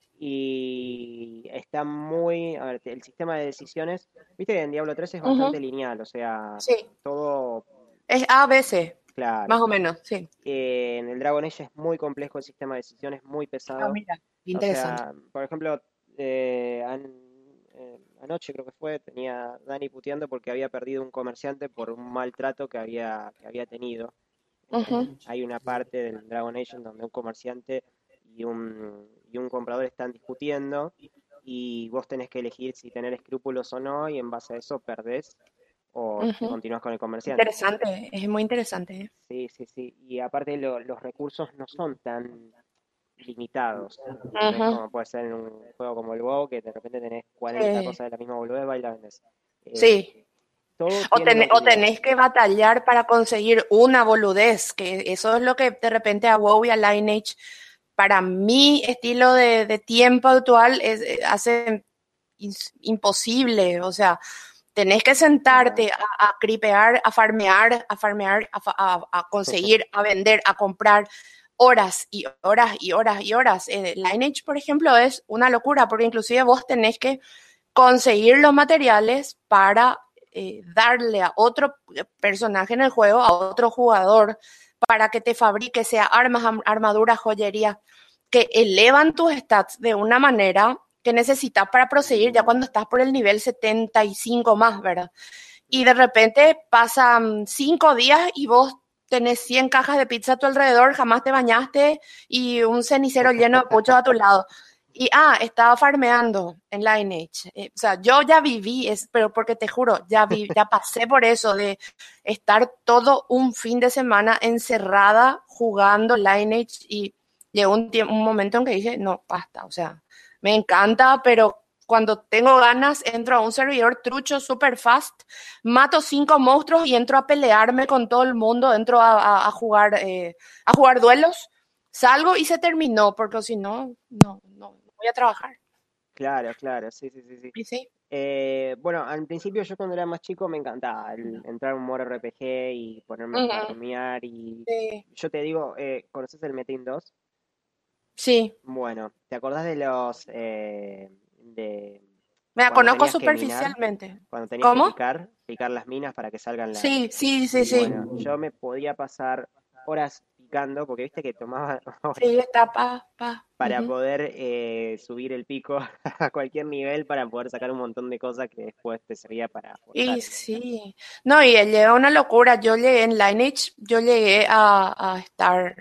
y está muy, a ver, el sistema de decisiones, viste que en Diablo tres es Ujú. bastante lineal, o sea, Sí. todo Es A B C, claro. más o menos, sí. Eh, en el Dragon Age es muy complejo el sistema de decisiones, muy Ah, pesado. mira, O interesante. sea, por ejemplo, eh, han- eh, anoche creo que fue, tenía Dani puteando porque había perdido un comerciante por un maltrato que había, que había tenido. Eh, Ujú. hay una parte del Dragon Age donde un comerciante y un, y un comprador están discutiendo y vos tenés que elegir si tener escrúpulos o no y en base a eso perdés o Ujú. continúas con el comerciante. Interesante, es muy interesante. ¿Eh? Sí, sí, sí. Y aparte lo- los recursos no son tan limitados. No es Ujú. como puede ser en un juego como el WoW, que de repente tenés cuarenta Sí, cosas de la misma boludez y la vendes. Eh, sí. todo O, tiene una tené- o utilidad. tenés que batallar para conseguir una boludez, que eso es lo que de repente a WoW y a Lineage, para mi estilo de, de tiempo actual, es, eh, hace ins- imposible. O sea, tenés que Claro. sentarte a, a cripear, a farmear, a farmear, a, fa- a- a conseguir, a vender, a comprar horas y horas y horas y horas. Eh, Lineage, por ejemplo, es una locura, porque inclusive vos tenés que conseguir los materiales para eh, darle a otro personaje en el juego, a otro jugador, para que te fabrique, sea armas, armaduras, joyería, que elevan tus stats de una manera que necesitas para proseguir ya cuando estás por el nivel setenta y cinco más, ¿verdad? Y de repente pasan cinco días y vos tenés cien cajas de pizza a tu alrededor, jamás te bañaste y un cenicero lleno de puchos a tu lado. Y, ah, estaba farmeando en Lineage. Eh, o sea, yo ya viví, es, pero porque te juro, ya vi, ya pasé por eso de estar todo un fin de semana encerrada jugando Lineage y llegó un, tiempo, un momento en que dije, no, basta, o sea, me encanta, pero cuando tengo ganas entro a un servidor trucho super fast, mato cinco monstruos y entro a pelearme con todo el mundo, entro a, a, a jugar, eh, a jugar duelos. Salgo y se terminó, porque si no, no, no, no voy a trabajar. Claro, claro, sí, sí, sí, sí. Y sí. Eh, bueno, al principio yo cuando era más chico me encantaba el entrar a un modo R P G y ponerme a Ujú. farmear y Sí. yo te digo, eh, ¿conoces el Metin dos? Sí. Bueno, ¿te acordás de los eh, de Me la cuando conozco tenías que minar? superficialmente. Cuando tenías que ¿Cómo? picar, picar las minas para que salgan las. Sí, sí, sí, sí. Bueno, yo me podía pasar horas picando, porque viste que tomaba horas Sí, está pa, pa. para Ujú. poder eh, subir el pico a cualquier nivel para poder sacar un montón de cosas que después te servía para Y forjar, ¿entendés? sí. No, y él llega una locura. Yo llegué en Lineage, yo llegué a, a estar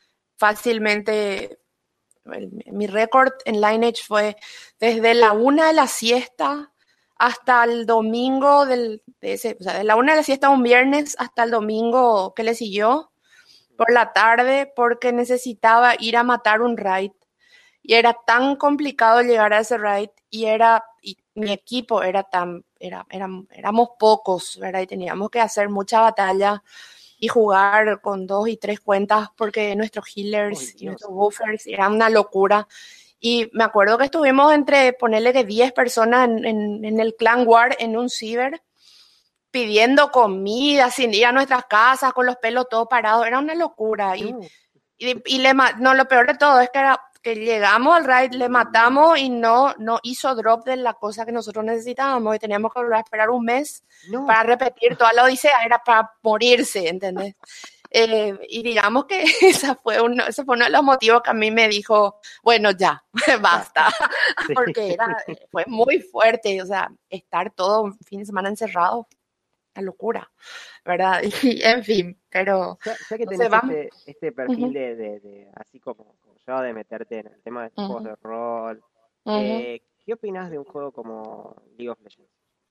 fácilmente. el- mi récord en Lineage fue desde la una de la siesta hasta el domingo del, de ese, o sea, de la una de la siesta un viernes hasta el domingo que le siguió por la tarde porque necesitaba ir a matar un raid y era tan complicado llegar a ese raid y era y mi equipo era tan era, era éramos pocos, ¿verdad? Y teníamos que hacer mucha batalla y jugar con dos y tres cuentas porque nuestros ¡Ay, healers y Dios! nuestros buffers era una locura. Y me acuerdo que estuvimos entre, ponerle que diez personas en, en, en el Clan War en un ciber, pidiendo comida, sin ir a nuestras casas, con los pelos todos parados. Era una locura. Y, No, y, y le, no, lo peor de todo es que, era, que llegamos al raid, le matamos y no, no hizo drop de la cosa que nosotros necesitábamos y teníamos que volver a esperar un mes no. para repetir toda la odisea, era para morirse, ¿entendés? Eh, y digamos que esa fue uno, ese fue uno de los motivos que a mí me dijo, bueno, ya, basta, Basta. Sí. porque era, fue muy fuerte, o sea, estar todo un fin de semana encerrado, la locura, ¿verdad? Y en fin, pero Ya, ya que no se tenés van. este, este perfil Uh-huh, de, de, de- así como, como yo, de meterte en el tema de estos juegos uh-huh, de rol, uh-huh. eh, ¿qué opinas de un juego como League of Legends?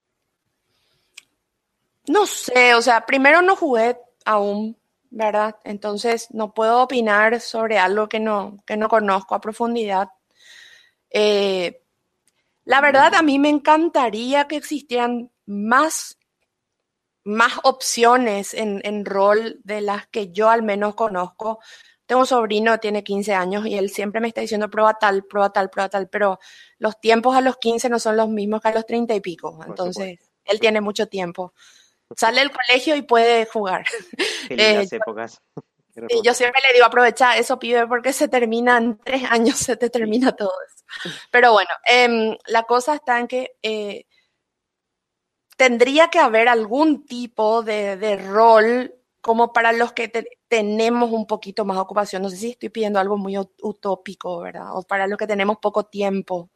No sé, o sea, primero no jugué aún, ¿verdad? Entonces no puedo opinar sobre algo que no, que no conozco a profundidad. Eh, la verdad, a mí me encantaría que existieran más, más opciones en, en rol de las que yo al menos conozco. Tengo un sobrino, tiene quince años y él siempre me está diciendo prueba tal, prueba tal, prueba tal, pero los tiempos a los quince no son los mismos que a los treinta y pico. Por Entonces, supuesto. él tiene mucho tiempo. Sale del colegio y puede jugar. Qué Eh, lindas épocas. Qué y yo hermoso. siempre le digo, aprovecha eso, pibe, porque se termina en tres años, se te Sí. termina todo eso. Pero bueno, eh, la cosa está en que eh, tendría que haber algún tipo de, de rol como para los que te- tenemos un poquito más ocupación. No sé si estoy pidiendo algo muy ut- utópico, ¿verdad? O para los que tenemos poco tiempo.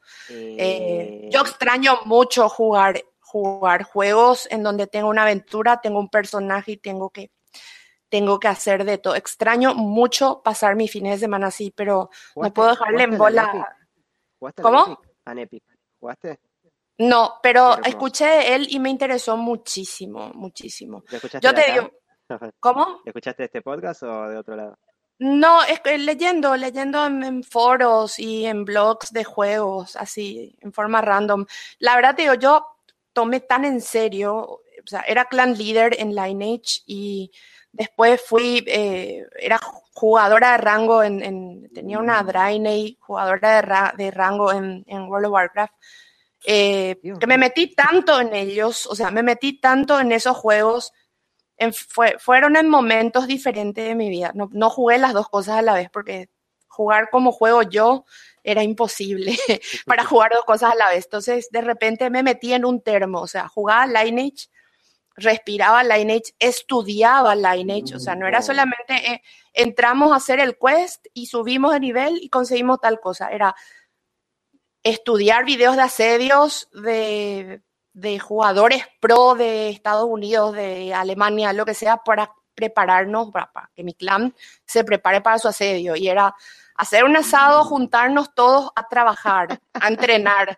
Eh, yo Eh, extraño mucho jugar, jugar juegos en donde tengo una aventura, tengo un personaje y tengo que, tengo que hacer de todo. Extraño mucho pasar mis fines de semana así, pero no puedo ¿jugaste, dejarle jugaste en al Anepic? bola. ¿Jugaste al ¿Cómo? Anepic? Anepic. ¿Jugaste? No, Qué pero hermoso. escuché de él y me interesó muchísimo, muchísimo. ¿Lo escuchaste Yo de te acá? digo, ¿cómo? ¿Lo escuchaste de este podcast o de otro lado? No, es que leyendo, leyendo en, en foros y en blogs de juegos, así, en forma random. La verdad te digo, yo tomé tan en serio, o sea, era clan leader en Lineage y después fui, eh, era jugadora de rango en, en- tenía una Draenei, jugadora de, ra- de rango en, en World of Warcraft, eh, Dios que me mío. metí tanto en ellos, o sea, me metí tanto en esos juegos en- fue- fueron en momentos diferentes de mi vida. No, no jugué las dos cosas a la vez porque jugar como juego yo era imposible para jugar dos cosas a la vez. Entonces, de repente me metí en un termo, o sea, jugaba Lineage, respiraba Lineage, estudiaba Lineage, o sea, no era Oh, solamente eh, entramos a hacer el quest y subimos de nivel y conseguimos tal cosa, era estudiar videos de asedios de, de jugadores pro de Estados Unidos, de Alemania, lo que sea, para prepararnos, para, para que mi clan se prepare para su asedio. Y era hacer un asado, juntarnos todos a trabajar, a entrenar,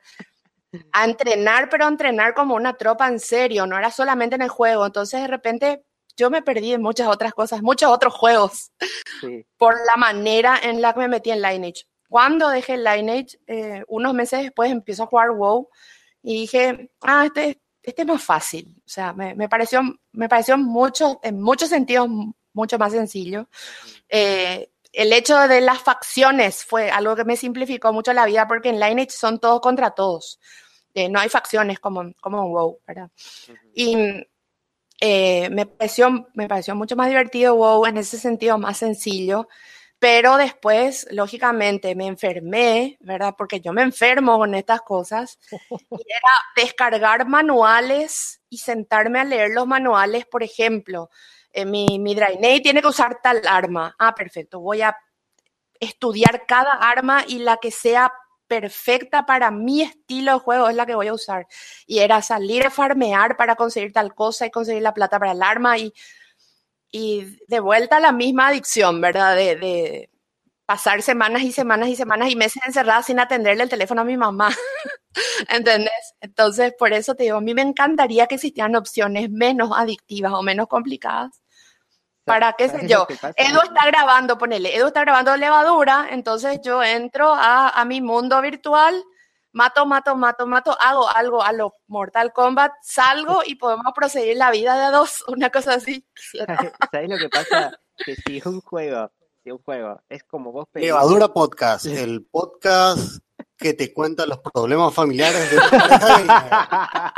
a entrenar, pero a entrenar como una tropa en serio, no era solamente en el juego. Entonces, de repente, yo me perdí en muchas otras cosas, muchos otros juegos sí. por la manera en la que me metí en Lineage. Cuando dejé Lineage, eh, unos meses después empiezo a jugar WoW y dije, ah, este, este es más fácil. O sea, me, me pareció, me pareció mucho, en muchos sentidos mucho más sencillo. Eh, el hecho de las facciones fue algo que me simplificó mucho la vida porque en Lineage son todos contra todos. Eh, no hay facciones como, como en WoW, ¿verdad? Y eh, me, pareció, me pareció mucho más divertido WoW en ese sentido, más sencillo. Pero después, lógicamente, me enfermé, ¿verdad? Porque yo me enfermo con estas cosas. Y era descargar manuales y sentarme a leer los manuales. Por ejemplo, eh, mi, mi Draenei tiene que usar tal arma. Ah, perfecto. Voy a estudiar cada arma y la que sea perfecta para mi estilo de juego es la que voy a usar. Y era salir a farmear para conseguir tal cosa y conseguir la plata para el arma y, y de vuelta a la misma adicción, ¿verdad? De, de pasar semanas y semanas y semanas y meses encerrada sin atenderle el teléfono a mi mamá. ¿Entendés? Entonces, por eso te digo, a mí me encantaría que existieran opciones menos adictivas o menos complicadas para, qué sé ¿Sabes lo yo, que pasa? Edu está grabando, ponele, Edu está grabando levadura, entonces yo entro a, a mi mundo virtual, mato, mato, mato, mato, hago algo a lo Mortal Kombat, salgo y podemos proseguir la vida de a dos, una cosa así. ¿Sabes, sabes lo que pasa? Que si un juego, si un juego es como vos pedís, Levadura Podcast, el podcast que te cuenta los problemas familiares de tu pareja.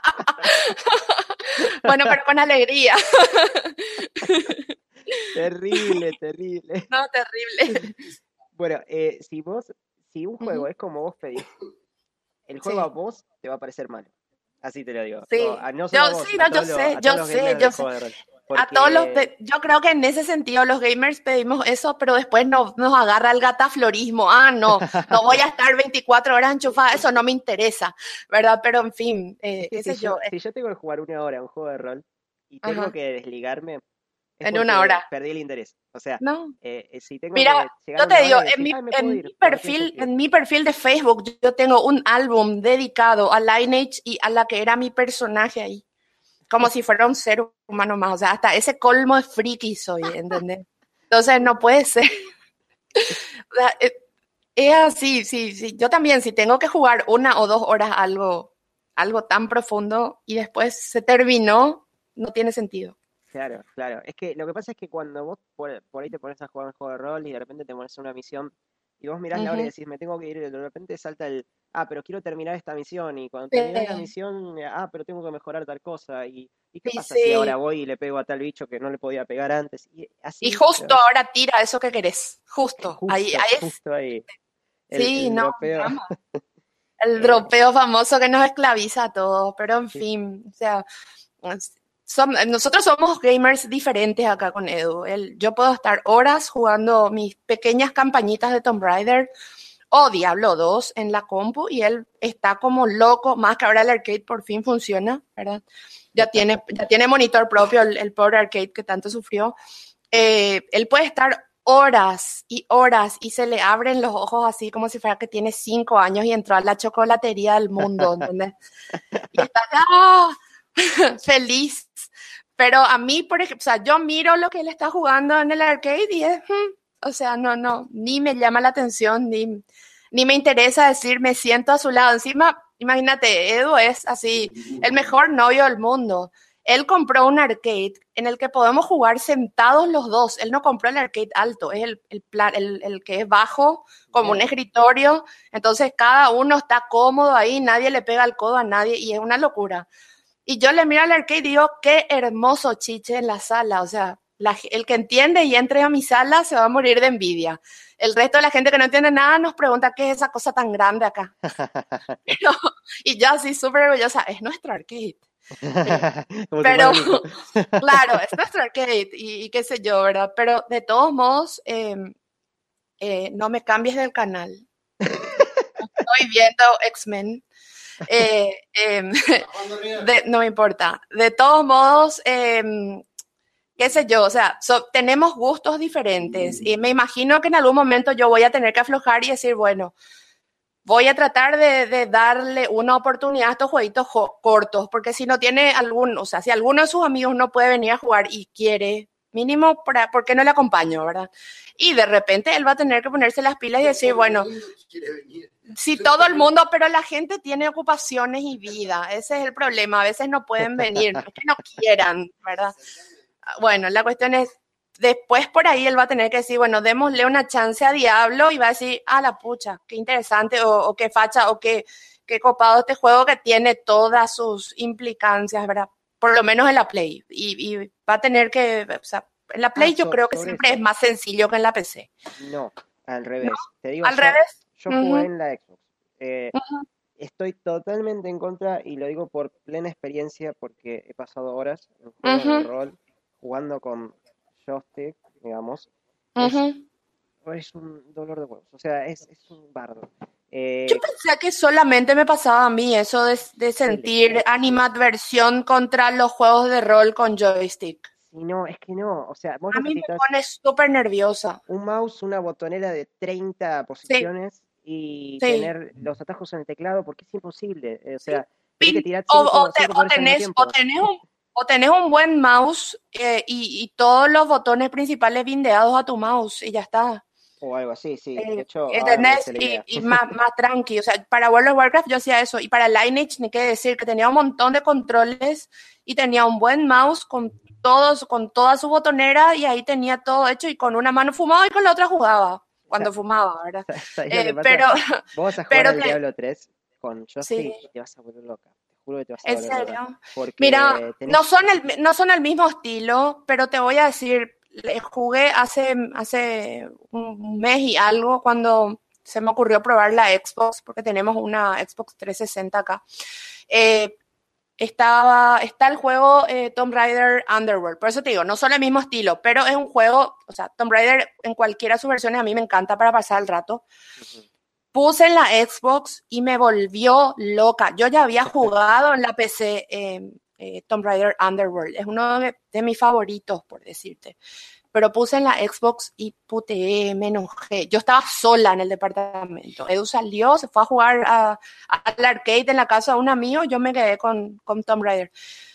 Bueno, pero con alegría. terrible, terrible. No, terrible. Bueno, eh, si vos, si un juego Ujú. es como vos pedís, el juego a Sí, vos te va a parecer malo. Así te lo digo. sí. O a- no solo Yo, a vos, sí, a no, yo todos los, sé, a yo todos los sé, gamers yo de sé. juego de rol. A todos los, Porque, pe- yo creo que en ese sentido los gamers pedimos eso, pero después no, nos agarra el gataflorismo. Ah, no, no voy a estar veinticuatro horas enchufada, eso no me interesa, ¿verdad? Pero en fin, es eh, que qué si sé yo, yo, eh, si yo tengo que jugar una hora a un juego de rol y tengo ajá, que desligarme, es en una porque hora. perdí el interés. O sea, No. eh, eh, si tengo Mira, que llegar a yo te una digo, hora y en decir, mi, ay, me puedo en ir, mi pero no tiene perfil, sentido. en mi perfil de Facebook, yo tengo un álbum dedicado a Lineage y a la que era mi personaje ahí. Como si fuera un ser humano más. O sea, hasta ese colmo de friki soy, ¿entendés? Entonces no puede ser. O sea, es, es así, sí, sí. Yo también, si tengo que jugar una o dos horas algo, algo tan profundo y después se terminó, no tiene sentido. Claro, claro. Es que lo que pasa es que cuando vos por, por ahí te pones a jugar un juego de rol y de repente te pones a una misión y vos mirás la hora y Ujú. decís, me tengo que ir, y de repente salta el, ah, pero quiero terminar esta misión y cuando terminás la Sí, misión, eh, ah, pero tengo que mejorar tal cosa y, ¿y qué sí, pasa si ahora sí. voy y le pego a tal bicho que no le podía pegar antes? Y Y así, justo pero ahora tira eso que querés. Justo. Ahí, justo, ahí es. justo ahí, el, Sí, el no, un dropeo. drama. El eh, dropeo famoso que nos esclaviza a todos, pero en sí, fin, o sea, som- nosotros somos gamers diferentes acá con Edu. Él- yo puedo estar horas jugando mis pequeñas campañitas de Tomb Raider o Diablo dos en la compu y él está como loco, más que ahora el arcade por fin funciona, ¿verdad? Ya tiene, ya tiene monitor propio, el, el pobre arcade que tanto sufrió. Eh, él puede estar horas y horas y se le abren los ojos así como si fuera que tiene cinco años y entró a la chocolatería del mundo, ¿entendés? Y está ¡ah! feliz. Pero a mí, por ejemplo, o sea, yo miro lo que él está jugando en el arcade y es, hmm, o sea, no, no, ni me llama la atención, ni, ni me interesa decir, me siento a su lado. Encima, imagínate, Edu es así, el mejor novio del mundo. Él compró un arcade en el que podemos jugar sentados los dos. Él no compró el arcade alto, es el, el, plan, el, el que es bajo, como un escritorio. Entonces cada uno está cómodo ahí, nadie le pega el codo a nadie y es una locura. Y yo le miro al arcade y digo, qué hermoso chiche en la sala. O sea, la, el que entiende y entre a mi sala se va a morir de envidia. El resto de la gente que no entiende nada nos pregunta qué es esa cosa tan grande acá. Pero, y yo así súper orgullosa, es nuestro arcade. Como si Pero, fuera un hijo. claro, es nuestro arcade y, y qué sé yo, ¿verdad? Pero de todos modos, eh, eh, no me cambies del canal. Estoy viendo X-Men. Eh, eh, de, no me importa. De todos modos, eh, qué sé yo, o sea, so, tenemos gustos diferentes y me imagino que en algún momento yo voy a tener que aflojar y decir, bueno, voy a tratar de, de darle una oportunidad a estos jueguitos jo- cortos, porque si no tiene algún, o sea, si alguno de sus amigos no puede venir a jugar y quiere, mínimo, para, ¿por qué no le acompaño, verdad? Y de repente él va a tener que ponerse las pilas y decir, bueno, si todo el mundo, pero la gente tiene ocupaciones y vida, ese es el problema, a veces no pueden venir, no es que no quieran, ¿verdad? Bueno, la cuestión es, después por ahí él va a tener que decir, bueno, démosle una chance a Diablo y va a decir, ah, la pucha, qué interesante, o, o qué facha, o qué, qué copado este juego que tiene todas sus implicancias, ¿verdad? Por lo menos en la Play. Y, y va a tener que, o sea, en la Play Ah, yo so- creo que sobre siempre eso. es más sencillo que en la P C. No, al revés. ¿No? Te digo, ¿Al yo, revés? yo jugué Ujú, en la Xbox. Eh, ujú, estoy totalmente en contra y lo digo por plena experiencia porque he pasado horas en juegos de ujú, rol jugando con joystick, digamos. Es, ujú. es un dolor de huevos, o sea, es, es un bardo. Yo Eh, pensé que solamente me pasaba a mí eso de, de tele. sentir animadversión contra los juegos de rol con joystick. Si no, es que no, o sea, vos A mí me necesitas pone súper nerviosa. un mouse, una botonera de treinta Sí, posiciones y sí. tener los atajos en el teclado porque es imposible. eh, O Sí. sea, tenés que Pin- tirar O, o, cinco, te- cinco o poderes al mismo tenés, o, tiempo. tenés un, o tenés un buen mouse eh, y, y todos los botones principales bindeados a tu mouse y ya está. O algo así, sí. De Eh, hecho, ahora me ¿Entendés? hice la Y, idea. y más, más tranqui. O sea, para World of Warcraft yo hacía eso. Y para Lineage, ni qué decir, que tenía un montón de controles y tenía un buen mouse con todos, con toda su botonera y ahí tenía todo hecho y con una mano fumaba y con la otra jugaba. Cuando Sa- fumaba, ¿verdad? sa- ¿Sabes lo que Eh, pasa? pero, Vos vas a jugar pero al que, Diablo tres con sí, joystick y te vas a volver loca. Te juro que te vas a en volver loca. serio. Mira, Porque no tenés... son el, no son el mismo estilo, pero te voy a decir, le jugué hace, hace un mes y algo cuando se me ocurrió probar la Xbox, porque tenemos una Xbox trescientos sesenta acá. Eh, estaba, está el juego eh, Tomb Raider Underworld, por eso te digo, no son el mismo estilo, pero es un juego, o sea, Tomb Raider en cualquiera de sus versiones a mí me encanta para pasar el rato. Ujú. Puse en la Xbox y me volvió loca. Yo ya había jugado en la P C eh, eh, Tomb Raider Underworld. Es uno de, de mis favoritos, por decirte. Pero puse en la Xbox y puteé, me enojé. Yo estaba sola en el departamento. Edu salió, se fue a jugar a- al arcade en la casa de un amigo. Yo me quedé con, con Tomb Raider.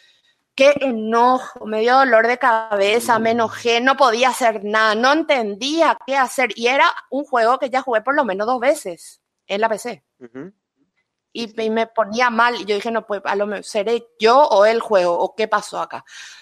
Qué enojo, me dio dolor de cabeza, me enojé, no podía hacer nada, no entendía qué hacer. Y era un juego que ya jugué por lo menos dos veces en la P C. Ujú. Sí, Y, sí. y me ponía mal. Y yo dije, no, pues a lo mejor seré yo o el juego, o qué pasó acá.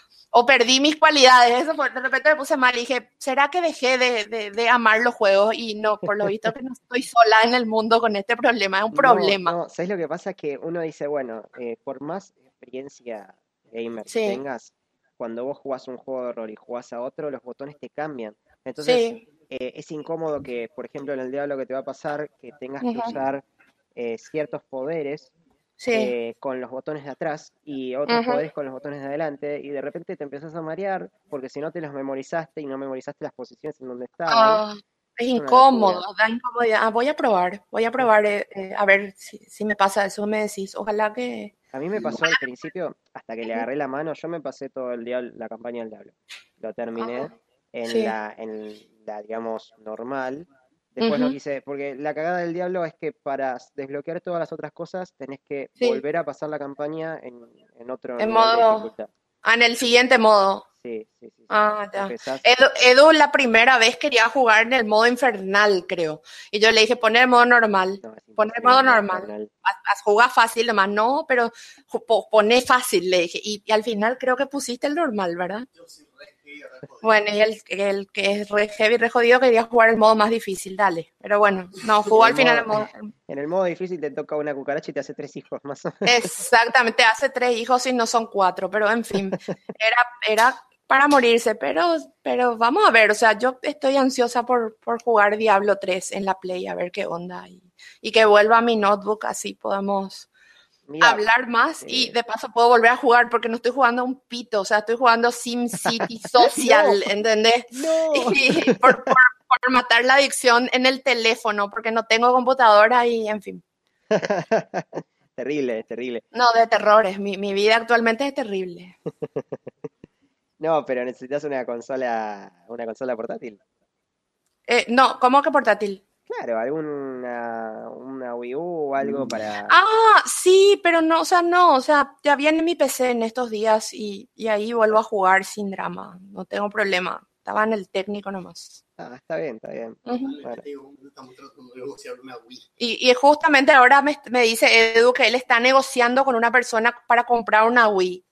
O perdí mis cualidades. Eso fue, de repente me puse mal y dije, ¿será que dejé de, de, de amar los juegos? Y no, por lo visto que no estoy sola en el mundo con este problema, es un No, problema. no, ¿sabes lo que pasa? Que uno dice, bueno, eh, por más experiencia gamer que Sí, tengas, cuando vos jugás un juego de rol y jugás a otro, los botones te cambian. Entonces, sí. eh, es incómodo que, por ejemplo, en el Diablo que te va a pasar, que tengas que Ujú, usar eh, ciertos poderes Sí. eh, con los botones de atrás y otros Ujú. poderes con los botones de adelante, y de repente te empezás a marear porque si no te los memorizaste y no memorizaste las posiciones en donde estaban, Ah, es es una incómodo, locura. da incomodidad. Ah, voy a probar, voy a probar eh, eh, a ver si, si me pasa eso, me decís. Ojalá que... A mí me pasó al principio, hasta que le Ujú. agarré la mano, yo me pasé todo el diablo, la campaña del diablo. Lo terminé Ah, en sí. la, en la, digamos, normal. Después no Ujú. quise, porque la cagada del diablo es que para desbloquear todas las otras cosas tenés que Sí, volver a pasar la campaña en, en otro en nivel de modo... dificultad. Ah, en el siguiente modo. Sí, sí, sí, sí. Ah, ya. Empezás, Edu, Edu la primera vez quería jugar en el modo infernal, creo. Y yo le dije, poner el modo normal. no, es Poner el imposible modo el modo normal. infernal. Haz, haz- Juega fácil nomás. No, pero ju- po- poné fácil, le dije. Y, y al final creo que pusiste el normal, ¿verdad? Yo soy re heavy, re jodido. Bueno, y el, el que es re heavy, re jodido, quería jugar el modo más difícil, dale. Pero bueno, no, En jugó el al final el modo, modo... en el modo difícil te toca una cucaracha y te hace tres hijos más o menos. Exactamente, hace tres hijos y no son cuatro, pero en fin, era, era para morirse, pero, pero vamos a ver, o sea, yo estoy ansiosa por, por jugar Diablo tres en la Play, a ver qué onda, y, y que vuelva a mi notebook, así podemos Mira, hablar más y eh, de paso puedo volver a jugar porque no estoy jugando a un pito, o sea, estoy jugando SimCity Social, no, ¿entendés? no. Y por, por, por matar la adicción en el teléfono, porque no tengo computadora y en fin. Terrible, es terrible. No, de terrores. Mi, mi vida actualmente es terrible. No, pero necesitas una consola, una consola portátil. Eh, no, ¿cómo que portátil? Claro, alguna una Wii U o algo para. Ah, sí, pero no, o sea, no, o sea, ya viene mi P C en estos días y, y ahí vuelvo a jugar sin drama. No tengo problema. Estaba en el técnico nomás. Ah, está bien, está bien. Ujú. Bueno, Estamos tratando de negociar una Wii. Y, y justamente ahora me, me dice Edu que él está negociando con una persona para comprar una Wii.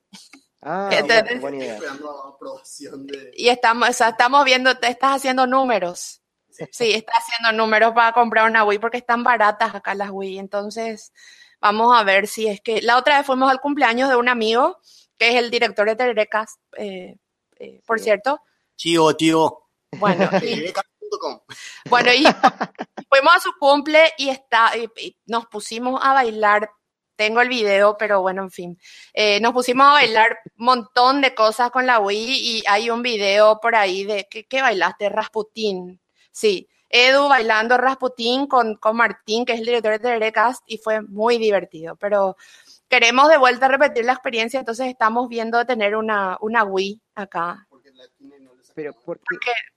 ah, bu- Entonces, buena Estoy idea. esperando aprobación de... y estamos, o sea, estamos viendo, te estás haciendo números. Sí. Sí, está haciendo números para comprar una Wii porque están baratas acá las Wii. Entonces, vamos a ver si es que... La otra vez fuimos al cumpleaños de un amigo que es el director de Telecast, eh, eh, por Sí. cierto. Tío, tío. Bueno, y, Telecast punto com. bueno, y fuimos a su cumple y, está, y, y nos pusimos a bailar. Tengo el video, pero bueno, en fin. Eh, nos pusimos a bailar un montón de cosas con la Wii y hay un video por ahí de... ¿Qué, qué bailaste? Rasputín. Sí, Edu bailando Rasputín con, con Martín, que es el director de Telecast, y fue muy divertido. Pero queremos de vuelta repetir la experiencia, entonces estamos viendo de tener una, una Wii acá. Porque la Kinect no le saca Pero nada. ¿por qué?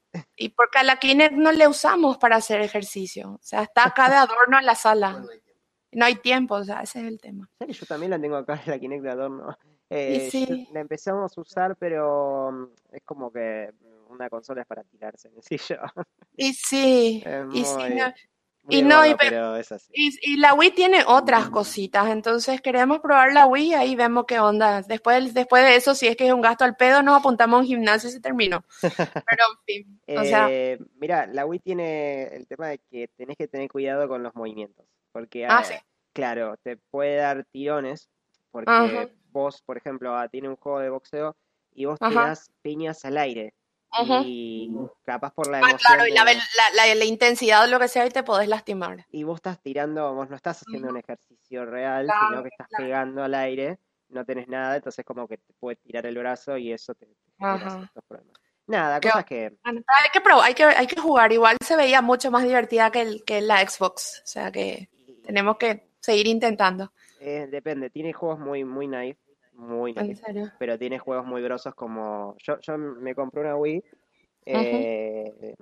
Y porque a la Kinect no le usamos para hacer ejercicio. O sea, está acá de adorno en la sala. Bueno, hay tiempo. No hay tiempo, o sea, ese es el tema. Ya que yo también la tengo acá, la Kinect de adorno. Y Eh, yo sí, la empezamos a usar, pero mm, es como que una consola es para tirarse en el sillón. y sí, Es y sí, muy, no, muy y no, y, gordo, pero es así. y, y la Wii tiene otras cositas, entonces queremos probar la Wii y ahí vemos qué onda. Después, después de eso, si es que es un gasto al pedo, nos apuntamos a un gimnasio y se terminó. Pero en fin, o sea, Eh, mira, la Wii tiene el tema de que tenés que tener cuidado con los movimientos, porque, ah, sí, eh, claro, te puede dar tirones, porque ajá, vos, por ejemplo, ah, tiene un juego de boxeo y vos te ajá, das piñas al aire ajá. y capaz por la Ah, claro, emoción y la, de... vel- la, la, la intensidad o lo que sea y te podés lastimar. Y vos estás tirando, vos no estás haciendo un Ujú, ejercicio real, sino claro, que estás claro. pegando al aire, no tenés nada, entonces como que te puede tirar el brazo y eso te, te genera Ajá. ciertos problemas. Nada, Qué cosas que... bueno, hay que probar, hay que, hay que jugar. Igual se veía mucho más divertida que, el, que la Xbox. O sea que tenemos que seguir intentando. Eh, depende, tiene juegos muy, muy nice, muy En nice, serio. pero tiene juegos muy grosos como... Yo, yo me compré una Wii Ujú. eh,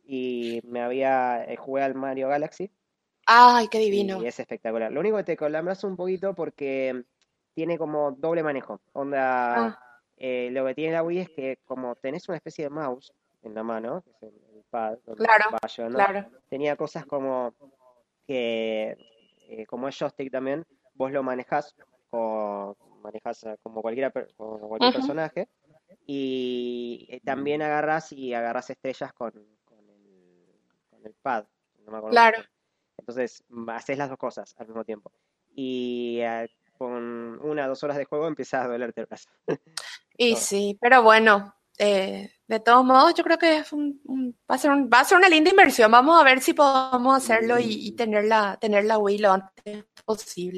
y me había... eh, jugué al Mario Galaxy Ay, qué y divino. es espectacular. Lo único que te colambras un poquito porque tiene como doble manejo. Onda, Ah, eh, lo que tiene la Wii es que como tenés una especie de mouse en la mano, que es el, el pad donde claro, vas llevando, claro. tenía cosas como que, eh, como es joystick también, vos lo manejás, o manejás a- como, cualquiera, per- como cualquier Ujú. personaje, y eh, también agarrás y agarrás estrellas con, con el, con el pad, no me acuerdo cómo se Claro. llama. Entonces, mm, haces las dos cosas al mismo tiempo. Y eh, con una o dos horas de juego empieza a dolerte el brazo. Y No, sí, pero bueno, eh, de todos modos, yo creo que es un, un- va a ser un- va a ser una linda inversión. Vamos a ver si podemos hacerlo y, y tener la, tener la Wii lo antes posible.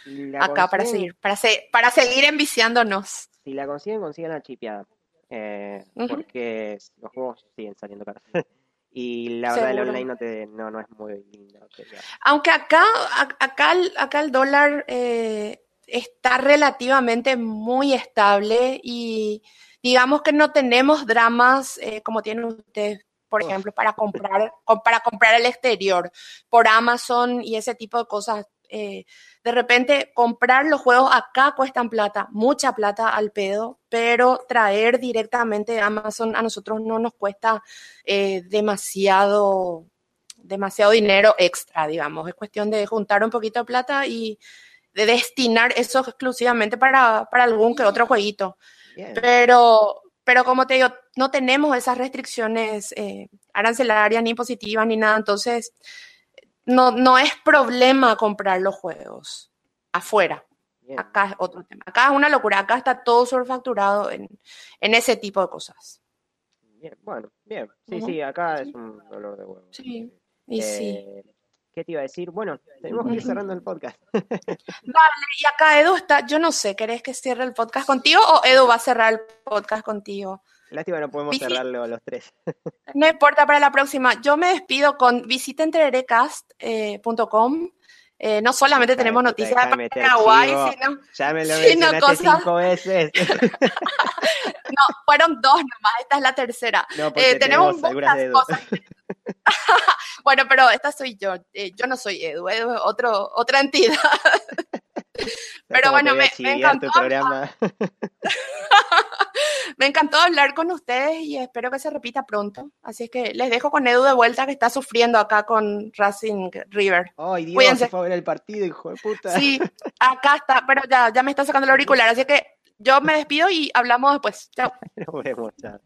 La acá para consiguen, seguir, para, se- para seguir enviciándonos. si la consiguen, consiguen la chipeada. Eh, Ujú, porque los juegos siguen saliendo caros. Y la verdad el seguro. online no te, no, no es muy lindo, que digamos. Aunque acá, a- acá, el- acá el dólar eh, está relativamente muy estable y digamos que no tenemos dramas eh, como tienen ustedes, por Uf, ejemplo, para comprar, o para comprar el exterior por Amazon y ese tipo de cosas. Eh, de repente, comprar los juegos acá cuestan plata, mucha plata al pedo, pero traer directamente de Amazon a nosotros no nos cuesta eh, demasiado demasiado dinero extra, digamos. Es cuestión de juntar un poquito de plata y de destinar eso exclusivamente para, para algún que otro jueguito. bien, Pero, pero como te digo, no tenemos esas restricciones eh, arancelarias ni impositivas ni nada, entonces no, no es problema comprar los juegos afuera. bien, Acá es otro tema. Acá es una locura, acá está todo sobrefacturado en, en ese tipo de cosas. bien. Bueno, bien. Sí, Ujú. sí, acá es Sí, un dolor de huevo. sí, y sí. Eh, ¿qué te iba a decir? Bueno, tenemos que ir Ujú. cerrando el podcast. Dale, y acá Edu está, yo no sé, ¿querés que cierre el podcast contigo o Edu va a cerrar el podcast contigo? Lástima no podemos Visi- cerrarlo los tres. no importa para la próxima. Yo me despido con visiten tererecast punto com. Eh, no solamente Hija de tenemos puta, noticias dejá de de meter Paraguay, chivo. sino, Ya me lo sino mencionaste cosas. cinco veces. No, fueron dos nomás, esta es la tercera. No, porque Eh, tenemos tenemos algunas de muchas Edu. cosas. Bueno, pero esta soy yo. Eh, yo no soy Edu, Edu es otro, otra entidad. ¿Sabes Pero cómo te bueno, voy a me, me chiviar tu encantó. programa? Me encantó hablar con ustedes y espero que se repita pronto. Así es que les dejo con Edu de vuelta que está sufriendo acá con Racing River. Ay, Dios, se Cuídense. fue a ver el partido, hijo de puta. Sí, acá está, pero ya, ya me está sacando el auricular, así que yo me despido y hablamos después. Chao. Nos vemos, chao.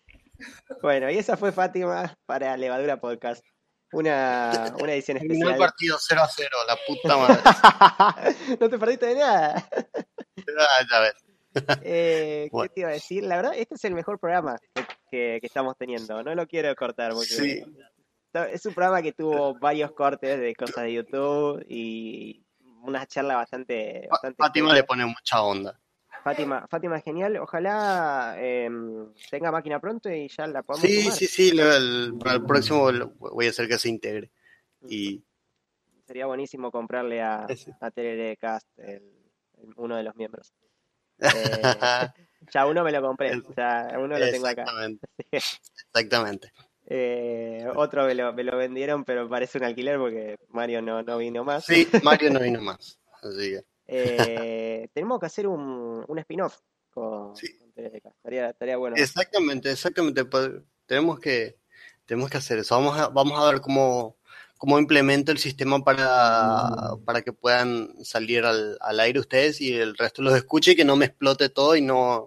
Bueno, y esa fue Fátima para Levadura Podcast. Una, una edición Terminó el especial. partido cero a cero, la puta madre. No te perdiste de nada. Ah, ya ves. Eh, ¿Qué Bueno, te iba a decir? La verdad, este es el mejor programa que, que- que estamos teniendo. No lo quiero cortar porque sí. es un programa que tuvo varios cortes de cosas de YouTube y una charla bastante, Fa- bastante Fátima cool. le pone mucha onda. Fátima, Fátima es genial. Ojalá eh, tenga máquina pronto y ya la podamos Sí, sumar. sí, sí, lo- el- para el próximo lo- voy a hacer que se integre. Y Sería buenísimo comprarle a, ese. a Telecast el, el- uno de los miembros. Eh, ya uno me lo compré, ya uno lo tengo acá. Exactamente, exactamente. Eh, otro me lo, me lo vendieron, pero parece un alquiler porque Mario no, no vino más. Sí, Mario no vino más. Así que, Eh, tenemos que hacer un, un spin-off con, sí. con Telecast. Estaría, estaría bueno. Exactamente, exactamente. pues, tenemos que, tenemos que hacer eso. Vamos a, vamos a ver cómo, cómo implemento el sistema para, para que puedan salir al, al aire ustedes y el resto los escuche y que no me explote todo y no,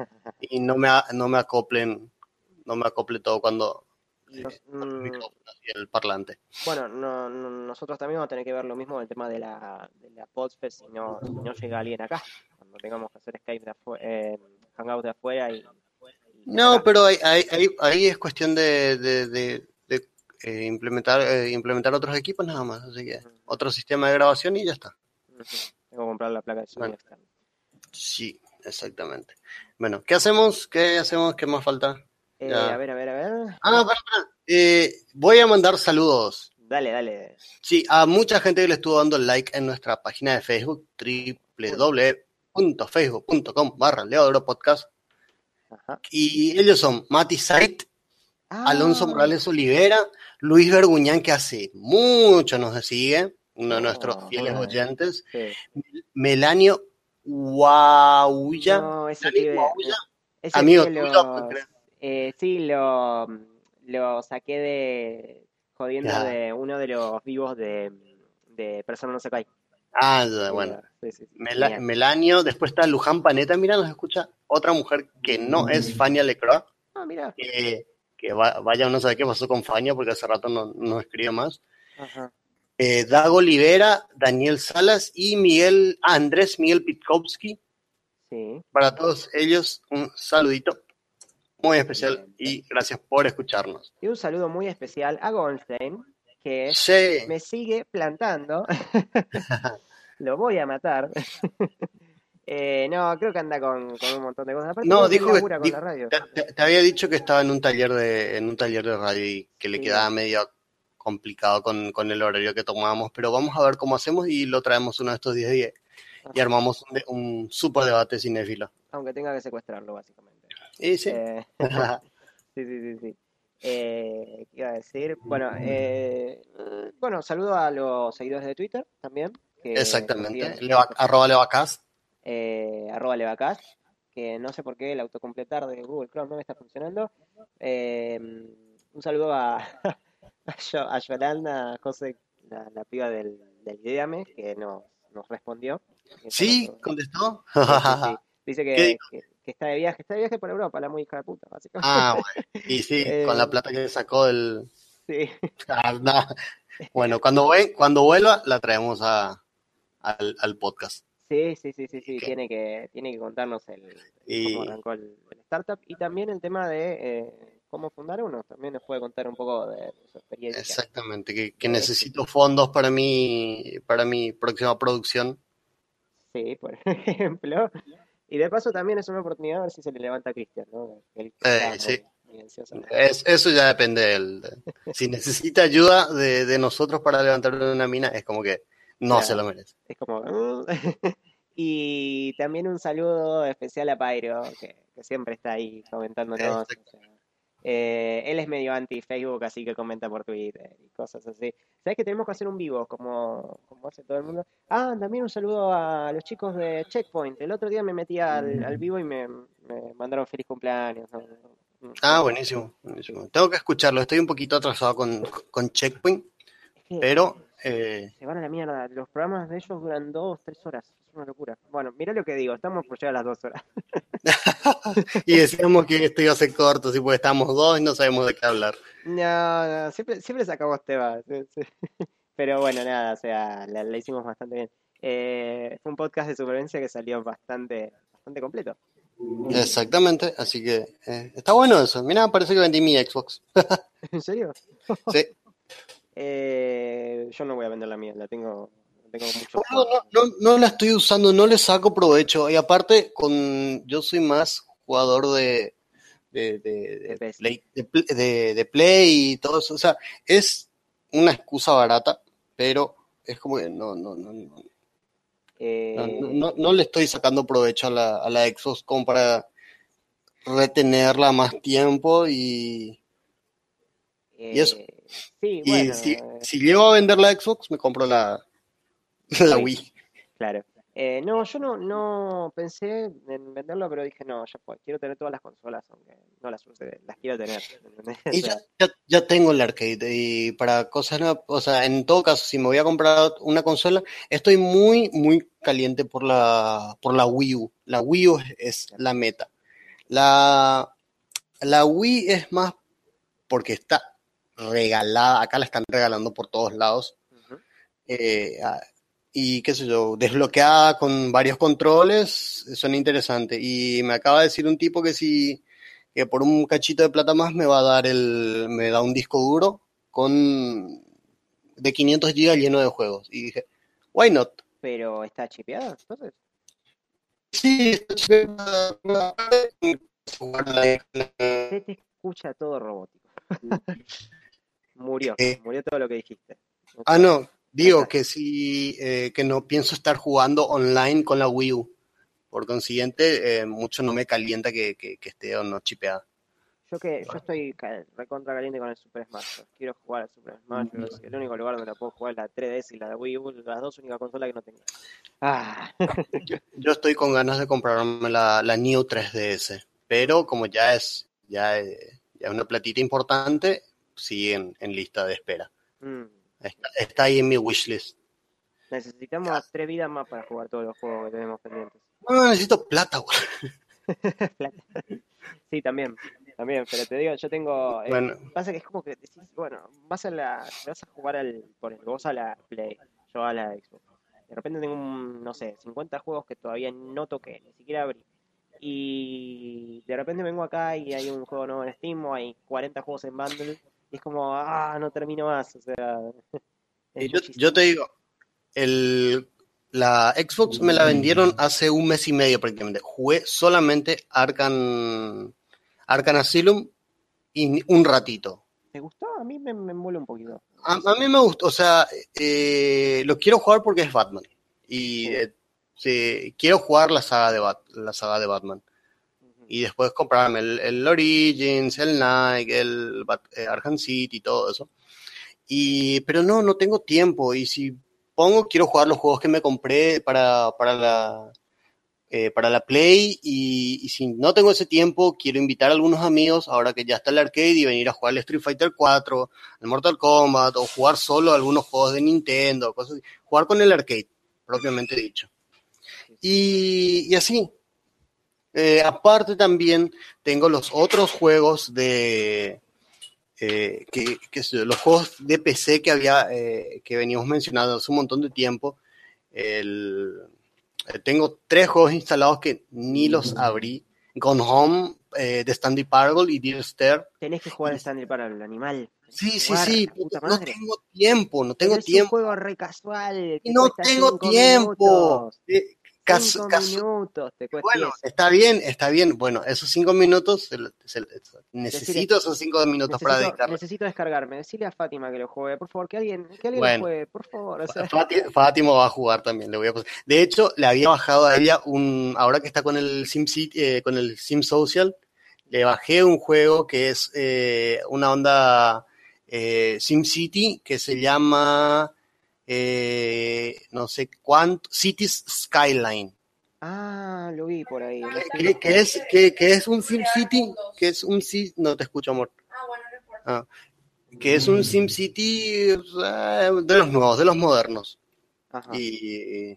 y no me, a- no me acoplen, no me acople todo cuando Nos- eh, con el mm, micrófono y el parlante. bueno, no, no- nosotros también vamos a tener que ver lo mismo del tema de la, de la Podfest si no, si no llega alguien acá. Cuando tengamos que hacer Skype de afuera, eh, Hangout de afuera y, y No, acá. pero ahí, ahí, ahí- ahí es cuestión de, de, de- de, eh, implementar, eh, implementar otros equipos nada más. Así que otro sistema de grabación y ya está. Ujú. Tengo que comprar la placa de sonido Bueno. externa. Sí, exactamente. Bueno, ¿qué hacemos? ¿Qué hacemos? ¿Qué más falta? Eh, Ya. a ver, a ver, a ver. Ah, para, para. Eh, voy a mandar saludos. Dale, dale. Sí, a mucha gente que le estuvo dando like en nuestra página de Facebook, doble u doble u doble u punto facebook punto com barra Levadura Podcast. Ajá. Y ellos son Mati Sait, Ah, Alonso Morales Olivera, Luis Verguñán, que hace mucho nos sigue, uno de Oh, nuestros fieles bueno. oyentes, sí. Melanio Guaulla, No, ese Melanie pibe, Guaulla, ese amigo pibe tuyo, lo, creo. eh, sí, lo, lo saqué de jodiendo Ya. de uno de los vivos de, de Persona no se cae. Ah, ya, bueno. Sí, sí, sí, Mela- genial. Melanio, después está Luján Panetta, mira, nos escucha otra mujer que no es Fania Lecroix, Ah, mira. que, que va- vaya, no sabe qué pasó con Fania, porque hace rato no, no escribe más. Ajá. Eh, Dago Olivera, Daniel Salas y Miguel, ah, Andrés Miguel Pitkowski. Sí. Para todos ellos, un saludito muy especial y gracias por escucharnos. Y un saludo muy especial a Goldstein, que Sí, me sigue plantando Lo voy a matar. Eh, no, creo que anda con, con un montón de cosas. Aparte, No, creo que él dijo que labura con di- la radio. te, te- te había dicho que estaba en un taller de, en un taller de radio y que le Sí, quedaba medio complicado con, con el horario que tomábamos, pero vamos a ver cómo hacemos y lo traemos uno de estos días y, y ajá. armamos un, de- un super debate cinéfilo. Aunque tenga que secuestrarlo, básicamente. Y sí. Eh, sí, sí, sí, sí. Eh, ¿qué iba a decir? Bueno, eh, eh, bueno, saludo a los seguidores de Twitter también, que nos Exactamente. siguen, Leva- arroba Levacast. eh, arroba Levacast, que no sé por qué el autocompletar de Google Chrome no me está funcionando. Eh, un saludo a, a, Yo- a Yolanda José, la, la piba del, del Ideame, que nos, nos respondió. Que ya Sí, nos- contestó. sí, sí, sí. Dice ¿Qué que, dijo? que, que está de viaje, está de viaje por Europa, la muy hija de puta, básicamente. Ah, bueno. Y sí, con la Eh, plata que sacó del... sí, Ah, no. Bueno, cuando, ve, cuando vuelva la traemos a, al, al podcast. sí, sí, sí, sí, Y, sí, que- tiene que, tiene que contarnos el, el cómo y arrancó el, el startup y también el tema de eh, cómo fundar uno. También nos puede contar un poco de, de su experiencia exactamente, que, que de éxito. necesito fondos para mi, para mi próxima producción. Sí, por ejemplo. Y de paso también es una oportunidad a ver si se le levanta a Cristian, ¿no? Él que está Eh, sí, muy, muy ansioso. es, eso ya depende de él. Si necesita ayuda de, de nosotros para levantar una mina, es como que no se Claro, lo merece. es como... "Uh". Y también un saludo especial a Pairo, que, que siempre está ahí comentándonos. Exacto. O sea, eh, él es medio anti-Facebook, así que comenta por Twitter y cosas así. ¿Sabes que tenemos que hacer un vivo, como, como hace todo el mundo? Ah, también un saludo a los chicos de Checkpoint. El otro día me metí al, al vivo y me, me mandaron feliz cumpleaños. ¿No? Un Ah, saludo. buenísimo, Sí. buenísimo. Tengo que escucharlo, estoy un poquito atrasado con, con Checkpoint, Es que pero eh, eh, se van a la mierda. Los programas de ellos duran dos, tres horas. Es una locura. Bueno, mira lo que digo. Estamos por llegar a las dos horas. y decíamos que esto iba a ser corto, sí, porque estamos dos y no sabemos de qué hablar. No, no, siempre, siempre sacamos temas. Sí, sí. Pero bueno, nada, o sea, la, la hicimos bastante bien. Eh, fue un podcast de supervivencia que salió bastante, bastante completo. Exactamente, así que eh, está bueno eso. Mira, parece que vendí mi Xbox. ¿En serio? Sí. Eh, yo no voy a vender la mía, la tengo, tengo muchos No, juegos. no, no, no la estoy usando, no le saco provecho. Y aparte, con yo soy más jugador de, de, de, De de P C. Play, de, Pl- de- de Play y todo eso. O sea, es una excusa barata, pero es como que no, no, no, no, no, Eh, no- no le estoy sacando provecho a la, a la Xbox como para retenerla más tiempo y, y eso. eh, sí, Y bueno, si, eh, si llego a vender la Xbox, me compro la, la Wii, Wii. claro. Eh, no, yo no, no pensé en venderlo, pero dije, no, ya fue, quiero tener todas las consolas, aunque no las use, las quiero tener. ¿Entendés? O Y ya, sea, ya, ya tengo el arcade y para cosas nuevas, o sea, en todo caso, si me voy a comprar una consola, estoy muy, muy caliente por la, por la Wii U. La Wii U es, es la meta. La, la Wii es más porque está regalada, acá la están regalando por todos lados. ujú. eh, ah, y qué sé yo, desbloqueada con varios controles, son interesantes. Y me acaba de decir un tipo que si que por un cachito de plata más me va a dar el, me da un disco duro con de quinientos gigas lleno de juegos. Y dije, why not? Pero está chipeada, entonces. Sí, está chévere. Se te escucha todo robótico. Murió, Eh, murió todo lo que dijiste. No ah, te- no, Ahí digo está. que sí, eh, que no pienso estar jugando online con la Wii U. Por consiguiente, eh, mucho no me calienta que, que, que esté o no chipeada. Yo que yo estoy ca- recontra caliente con el Super Smash Bros. Quiero jugar al Super Smash Bros. El único lugar donde la puedo jugar es la tres D S y la de Wii U, las dos únicas consolas que no tengo. Ah, Yo, yo estoy con ganas de comprarme la, la Neo tres D S, pero como ya es ya, eh, ya es una platita importante, sigue en, en lista de espera. mm. Está, está ahí en mi wishlist. Necesitamos tres vidas más para jugar todos los juegos que tenemos pendientes. No, necesito plata, güey. Plata. Sí, también, también, pero te digo, yo tengo, eh, Bueno, pasa que es como que decís, bueno, vas a la, vas a jugar al, por ejemplo, vos a la Play, yo a la Xbox. De repente tengo un, no sé, cincuenta juegos que todavía no toqué, ni siquiera abrí. Y de repente vengo acá y hay un juego nuevo en Steam o hay cuarenta juegos en bundle y es como, ah, no termino más, o sea, es y yo, muchísimo. yo te digo, el, La Xbox me la vendieron hace un mes y medio prácticamente. Jugué solamente Arkham, Arkham Asylum y un ratito. ¿Te gustó? A mí me, me mola un poquito. A, a mí me gustó, o sea, eh, lo quiero jugar porque es Batman. Y Sí. eh, sí, quiero jugar la saga de, Bat, la saga de Batman. Ujú. Y después comprarme el, el Origins, el Night, el Bat, eh, Arkham City y todo eso. Y, pero no, no tengo tiempo. Y si pongo, quiero jugar los juegos que me compré para, para la, eh, para la Play. Y, y si no tengo ese tiempo, quiero invitar a algunos amigos, ahora que ya está el arcade, y venir a jugar el Street Fighter cuatro, el Mortal Kombat, o jugar solo algunos juegos de Nintendo, cosas así. Jugar con el arcade, propiamente dicho. Y, y así. Eh, aparte también tengo los otros juegos de... Eh, que, que los juegos de P C que había eh, que veníamos mencionando hace un montón de tiempo. El, eh, tengo tres juegos instalados que ni los abrí: Gone Home, eh, The Stanley Parable y Dear Stare. Tenés que jugar a Stanley para el animal. Sí, sí, sí, puta no madre. tengo tiempo, no tengo Pero es tiempo. un juego re casual. Te No cuesta tengo cinco tiempo. minutos. Eh, cas, Cinco cas, minutos, te cuesta bueno, diez. está bien, está bien. Bueno, esos cinco minutos, se, se, necesito Decile, esos cinco minutos para necesito, dedicarle. necesito descargarme. Decile a Fátima que lo juegue, por favor, que alguien, que alguien Bueno. lo juegue, por favor. O sea. Fátima, Fátima va a jugar también, le voy a pasar. De hecho, le había bajado a ella un, ahora que está con el SimCity, eh, con el Sim Social, le bajé un juego que es eh, una onda eh, SimCity que se llama eh, no sé cuánto, Cities Skyline. Ah, lo vi por ahí. ¿Qué, qué es, qué, qué es un SimCity? ¿Qué es un sí? No te escucho, amor. Ah, bueno, no importa. Ah, que es un SimCity eh, de los nuevos, de los modernos. Ajá. Y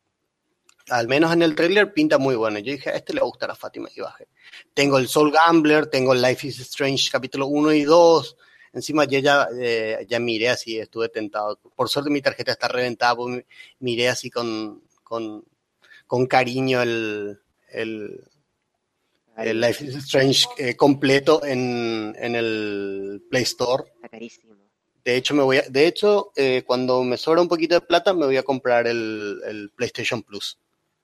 al menos en el trailer pinta muy bueno. Yo dije, a este le va a gustar a Fátima y bajé. Tengo el Soul Gambler, tengo el Life is Strange capítulo uno y dos. Encima yo ya, eh, ya miré así, estuve tentado. Por suerte mi tarjeta está reventada, pues miré así con, con, con cariño el, el, el Life is Strange eh, completo en, en el Play Store. Está carísimo. De hecho, me voy a, de hecho eh, cuando me sobra un poquito de plata, me voy a comprar el, el PlayStation Plus.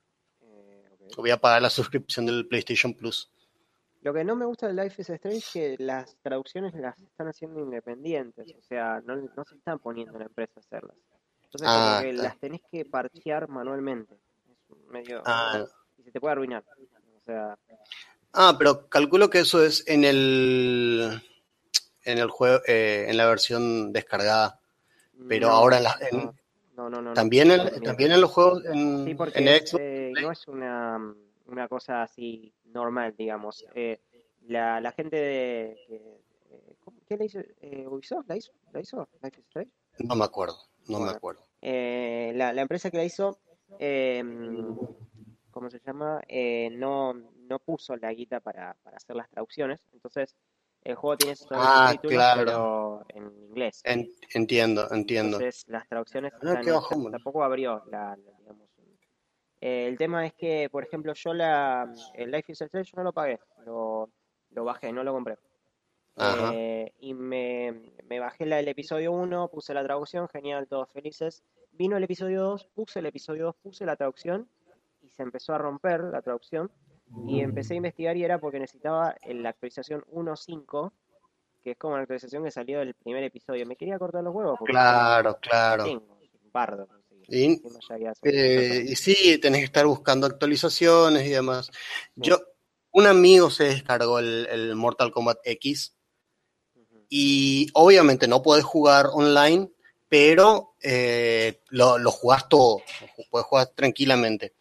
Eh, okay. Voy a pagar la suscripción del PlayStation Plus. Lo que no me gusta de Life is Strange es que las traducciones las están haciendo independientes. O sea, no, no se están poniendo en la empresa a hacerlas. Entonces, Ah, como que claro. las tenés que parchear manualmente. Es medio. Ah, Y se te puede arruinar. O sea. ah, pero calculo que eso es en el en el juego, eh, en la versión descargada. Pero no, ahora en la, en, no, no, no, no, también, no, en, no, también en los juegos en, sí, porque en es, Xbox. eh, no es una, una cosa así normal, digamos. Eh, la, la gente de... que, eh, ¿cómo- ¿Qué le hizo? Eh, ¿Ubisoft la hizo? ¿La hizo? ¿Life is Strange? No me acuerdo, no me Bueno, acuerdo. eh, la, la empresa que la hizo, eh, ¿cómo se llama? Eh, no, no puso la guita para, para hacer las traducciones. Entonces, el juego tiene todos los Ah, subtítulos, claro. pero en inglés. En- entiendo, entiendo. Entonces, las traducciones Ah, están qué hechas. bajón. Tampoco abrió la, la- digamos. Eh, el tema es que, por ejemplo, yo la el Life is Strange yo no lo pagué, lo, lo bajé, no lo compré. Ajá. Eh, y me, me bajé la del episodio uno, puse la traducción, genial, todos felices. Vino el episodio dos, puse el episodio dos, puse la traducción y se empezó a romper la traducción. Y empecé a investigar y era porque necesitaba la actualización uno punto cinco, que es como la actualización que salió del primer episodio. Me quería cortar los huevos porque Claro, no claro. tengo, un bardo conseguir. Y, Encima ya queda sobre eh, y sí, tenés que estar buscando actualizaciones y demás. Sí. Yo, un amigo se descargó el, el Mortal Kombat X Ujú. y obviamente no puedes jugar online, pero eh, lo, lo jugás todo, puedes jugar tranquilamente.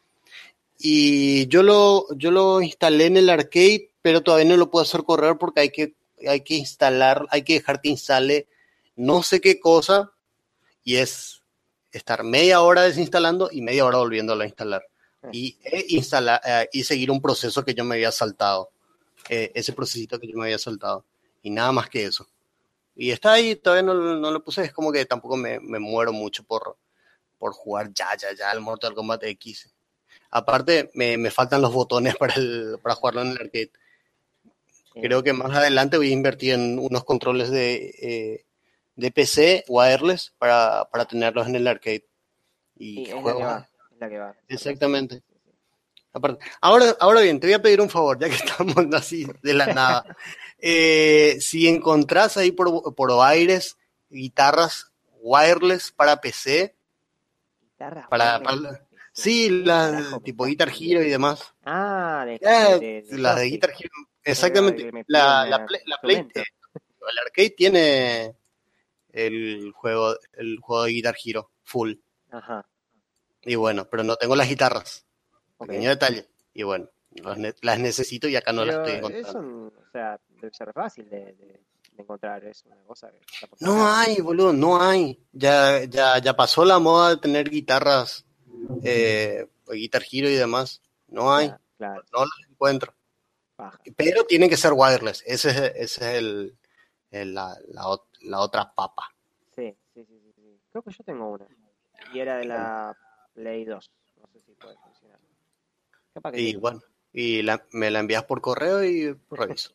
Y yo lo, yo lo instalé en el arcade, pero todavía no lo puedo hacer correr porque hay que, hay que instalar, hay que dejar que instale no sé qué cosa, y es estar media hora desinstalando y media hora volviéndolo a instalar. Eh. Y, e instalar, eh, y seguir un proceso que yo me había saltado, eh, ese procesito que yo me había saltado. Y nada más que eso. Y está ahí, todavía no, no lo puse, es como que tampoco me, me muero mucho por, por jugar ya, ya, ya el Mortal Kombat X. Aparte, me, me faltan los botones para, el, para jugarlo en el arcade. Eh, Creo que más adelante voy a invertir en unos controles de, eh, de P C wireless para, para tenerlos en el arcade. Y sí, es la juego, que va, es la que va. Exactamente. Aparte, ahora, ahora bien, te voy a pedir un favor, ya que estamos así de la nada. Eh, si encontrás ahí por, por Aires guitarras wireless para P C, Guitarras para, wireless. para sí, las tipo Guitar Hero y demás. Ah, de, Eh, de, de las de joystick. Guitar Hero, exactamente. Que me La, piden la, a- Play, la Play, instrumento. eh, el arcade tiene el juego, el juego de Guitar Hero full. Ajá. Y bueno, pero no tengo las guitarras. Ok. Pequeño detalle. Y bueno, las, ne- las necesito y acá no las Pero estoy es encontrando. un, o sea, debe ser fácil de, de, de encontrar, es una cosa que está por No todos lados. hay, boludo, no hay. Ya, ya, ya pasó la moda de tener guitarras, eh, Guitar Hero y demás. No hay, Claro, claro, no las encuentro. paja. Pero tienen que ser wireless. Ese es, ese es el, el- la, la, ot- la otra papa. Sí, sí, sí, sí, sí. Creo que yo tengo una. Y era de la Play dos. No sé si puede funcionar. Capaz que Y sí. bueno, y la- me la envías por correo y reviso.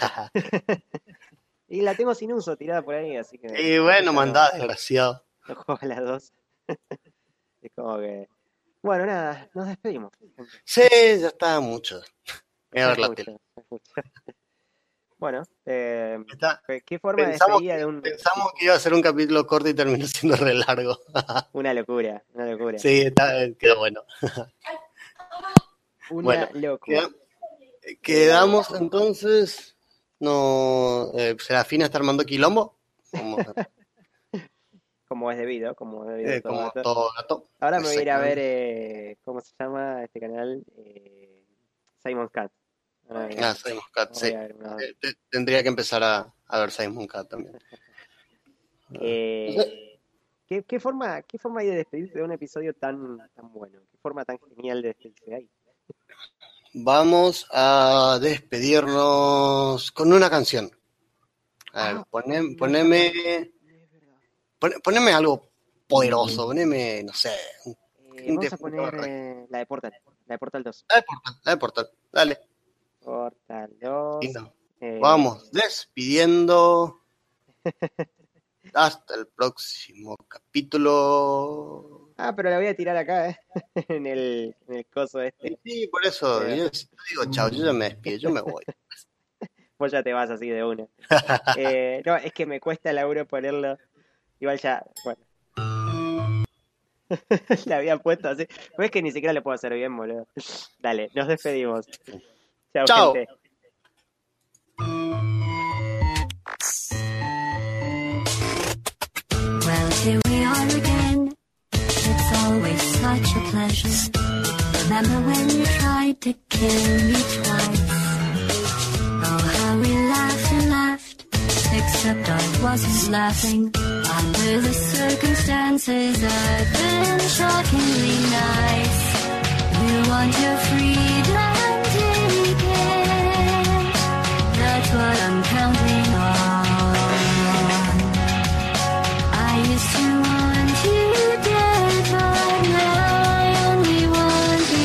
Y la tengo sin uso tirada por ahí, así que. Y bueno, ya mandá, no, desgraciado. no juego a las dos. Es como que. Bueno, nada, nos despedimos. Sí, ya está mucho. Voy a ver la Mucho, tele. mucho. Bueno, eh, Está- ¿qué forma de Pensamos, despedida de un. pensamos que iba a ser un capítulo corto y terminó siendo re largo. Una locura, una locura. Sí, está, quedó bueno. Una Bueno, locura. Queda- quedamos entonces. No, eh, Serafina está armando quilombo. Como, Como es debido, como es debido eh, todo como gato. todo gato. Ahora me voy a ir a ver, Exactamente. eh, ¿cómo se llama este canal? Eh, Simon's Cat. Ahora voy a- Ah, Simon Cat, voy sí. a ver una- Eh, te- Tendría que empezar a, a ver Simon Cat también. Eh, ¿qué, qué forma, ¿Qué forma hay de despedirse de un episodio tan, tan bueno? ¿Qué forma tan genial de despedirse hay? Vamos a despedirnos con una canción. A ver, Ah, poné- no, poneme, Es verdad. pon- poneme algo poderoso, poneme, no sé, un- Eh, un vamos a de- poner eh, la de Portal, la de Portal dos. la de Portal, la de Portal, dale. Portal dos. Lindo. eh, Vamos despidiendo. Hasta el próximo capítulo. Ah, pero la voy a tirar acá, ¿eh? en, el, en el coso este. Sí, por eso, Eh. yo digo chao, yo ya me despido, yo me voy. Vos ya te vas así de una. Eh, no, es que me cuesta laburo ponerlo. Igual ya, bueno. La había puesto así. Ves que ni siquiera lo puedo hacer bien, boludo. Dale, nos despedimos. Chao, Chao. gente. Well, here we are again. It's always such a pleasure. Remember when you tried to kill me twice? Oh, how we laughed and laughed. Except I wasn't laughing. Under the circumstances, I've been shockingly nice. You want your freedom, take it. That's what I'm counting on. I used to want you dead, but now I only want you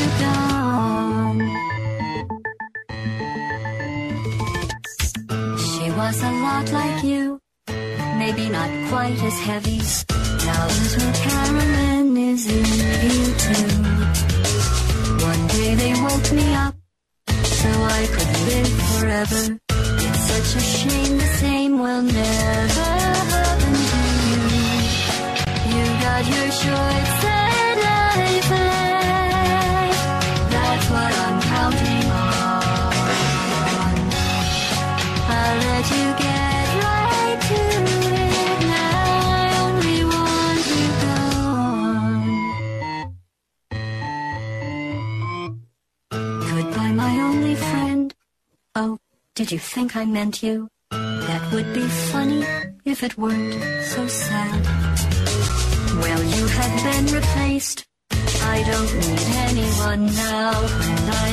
gone. She was a lot like you, maybe not quite as heavy. Now little Carolyn is in view too. One day they woke me up, so I could live forever. It's such a shame the same will never happen to you. You got your short set life left. That's what I'm counting on. I'll let you get right to it. Now I only want you gone. Goodbye, my only friend. Oh, did you think I meant you? That would be funny if it weren't so sad. Well, you have been replaced. I don't need anyone now, and I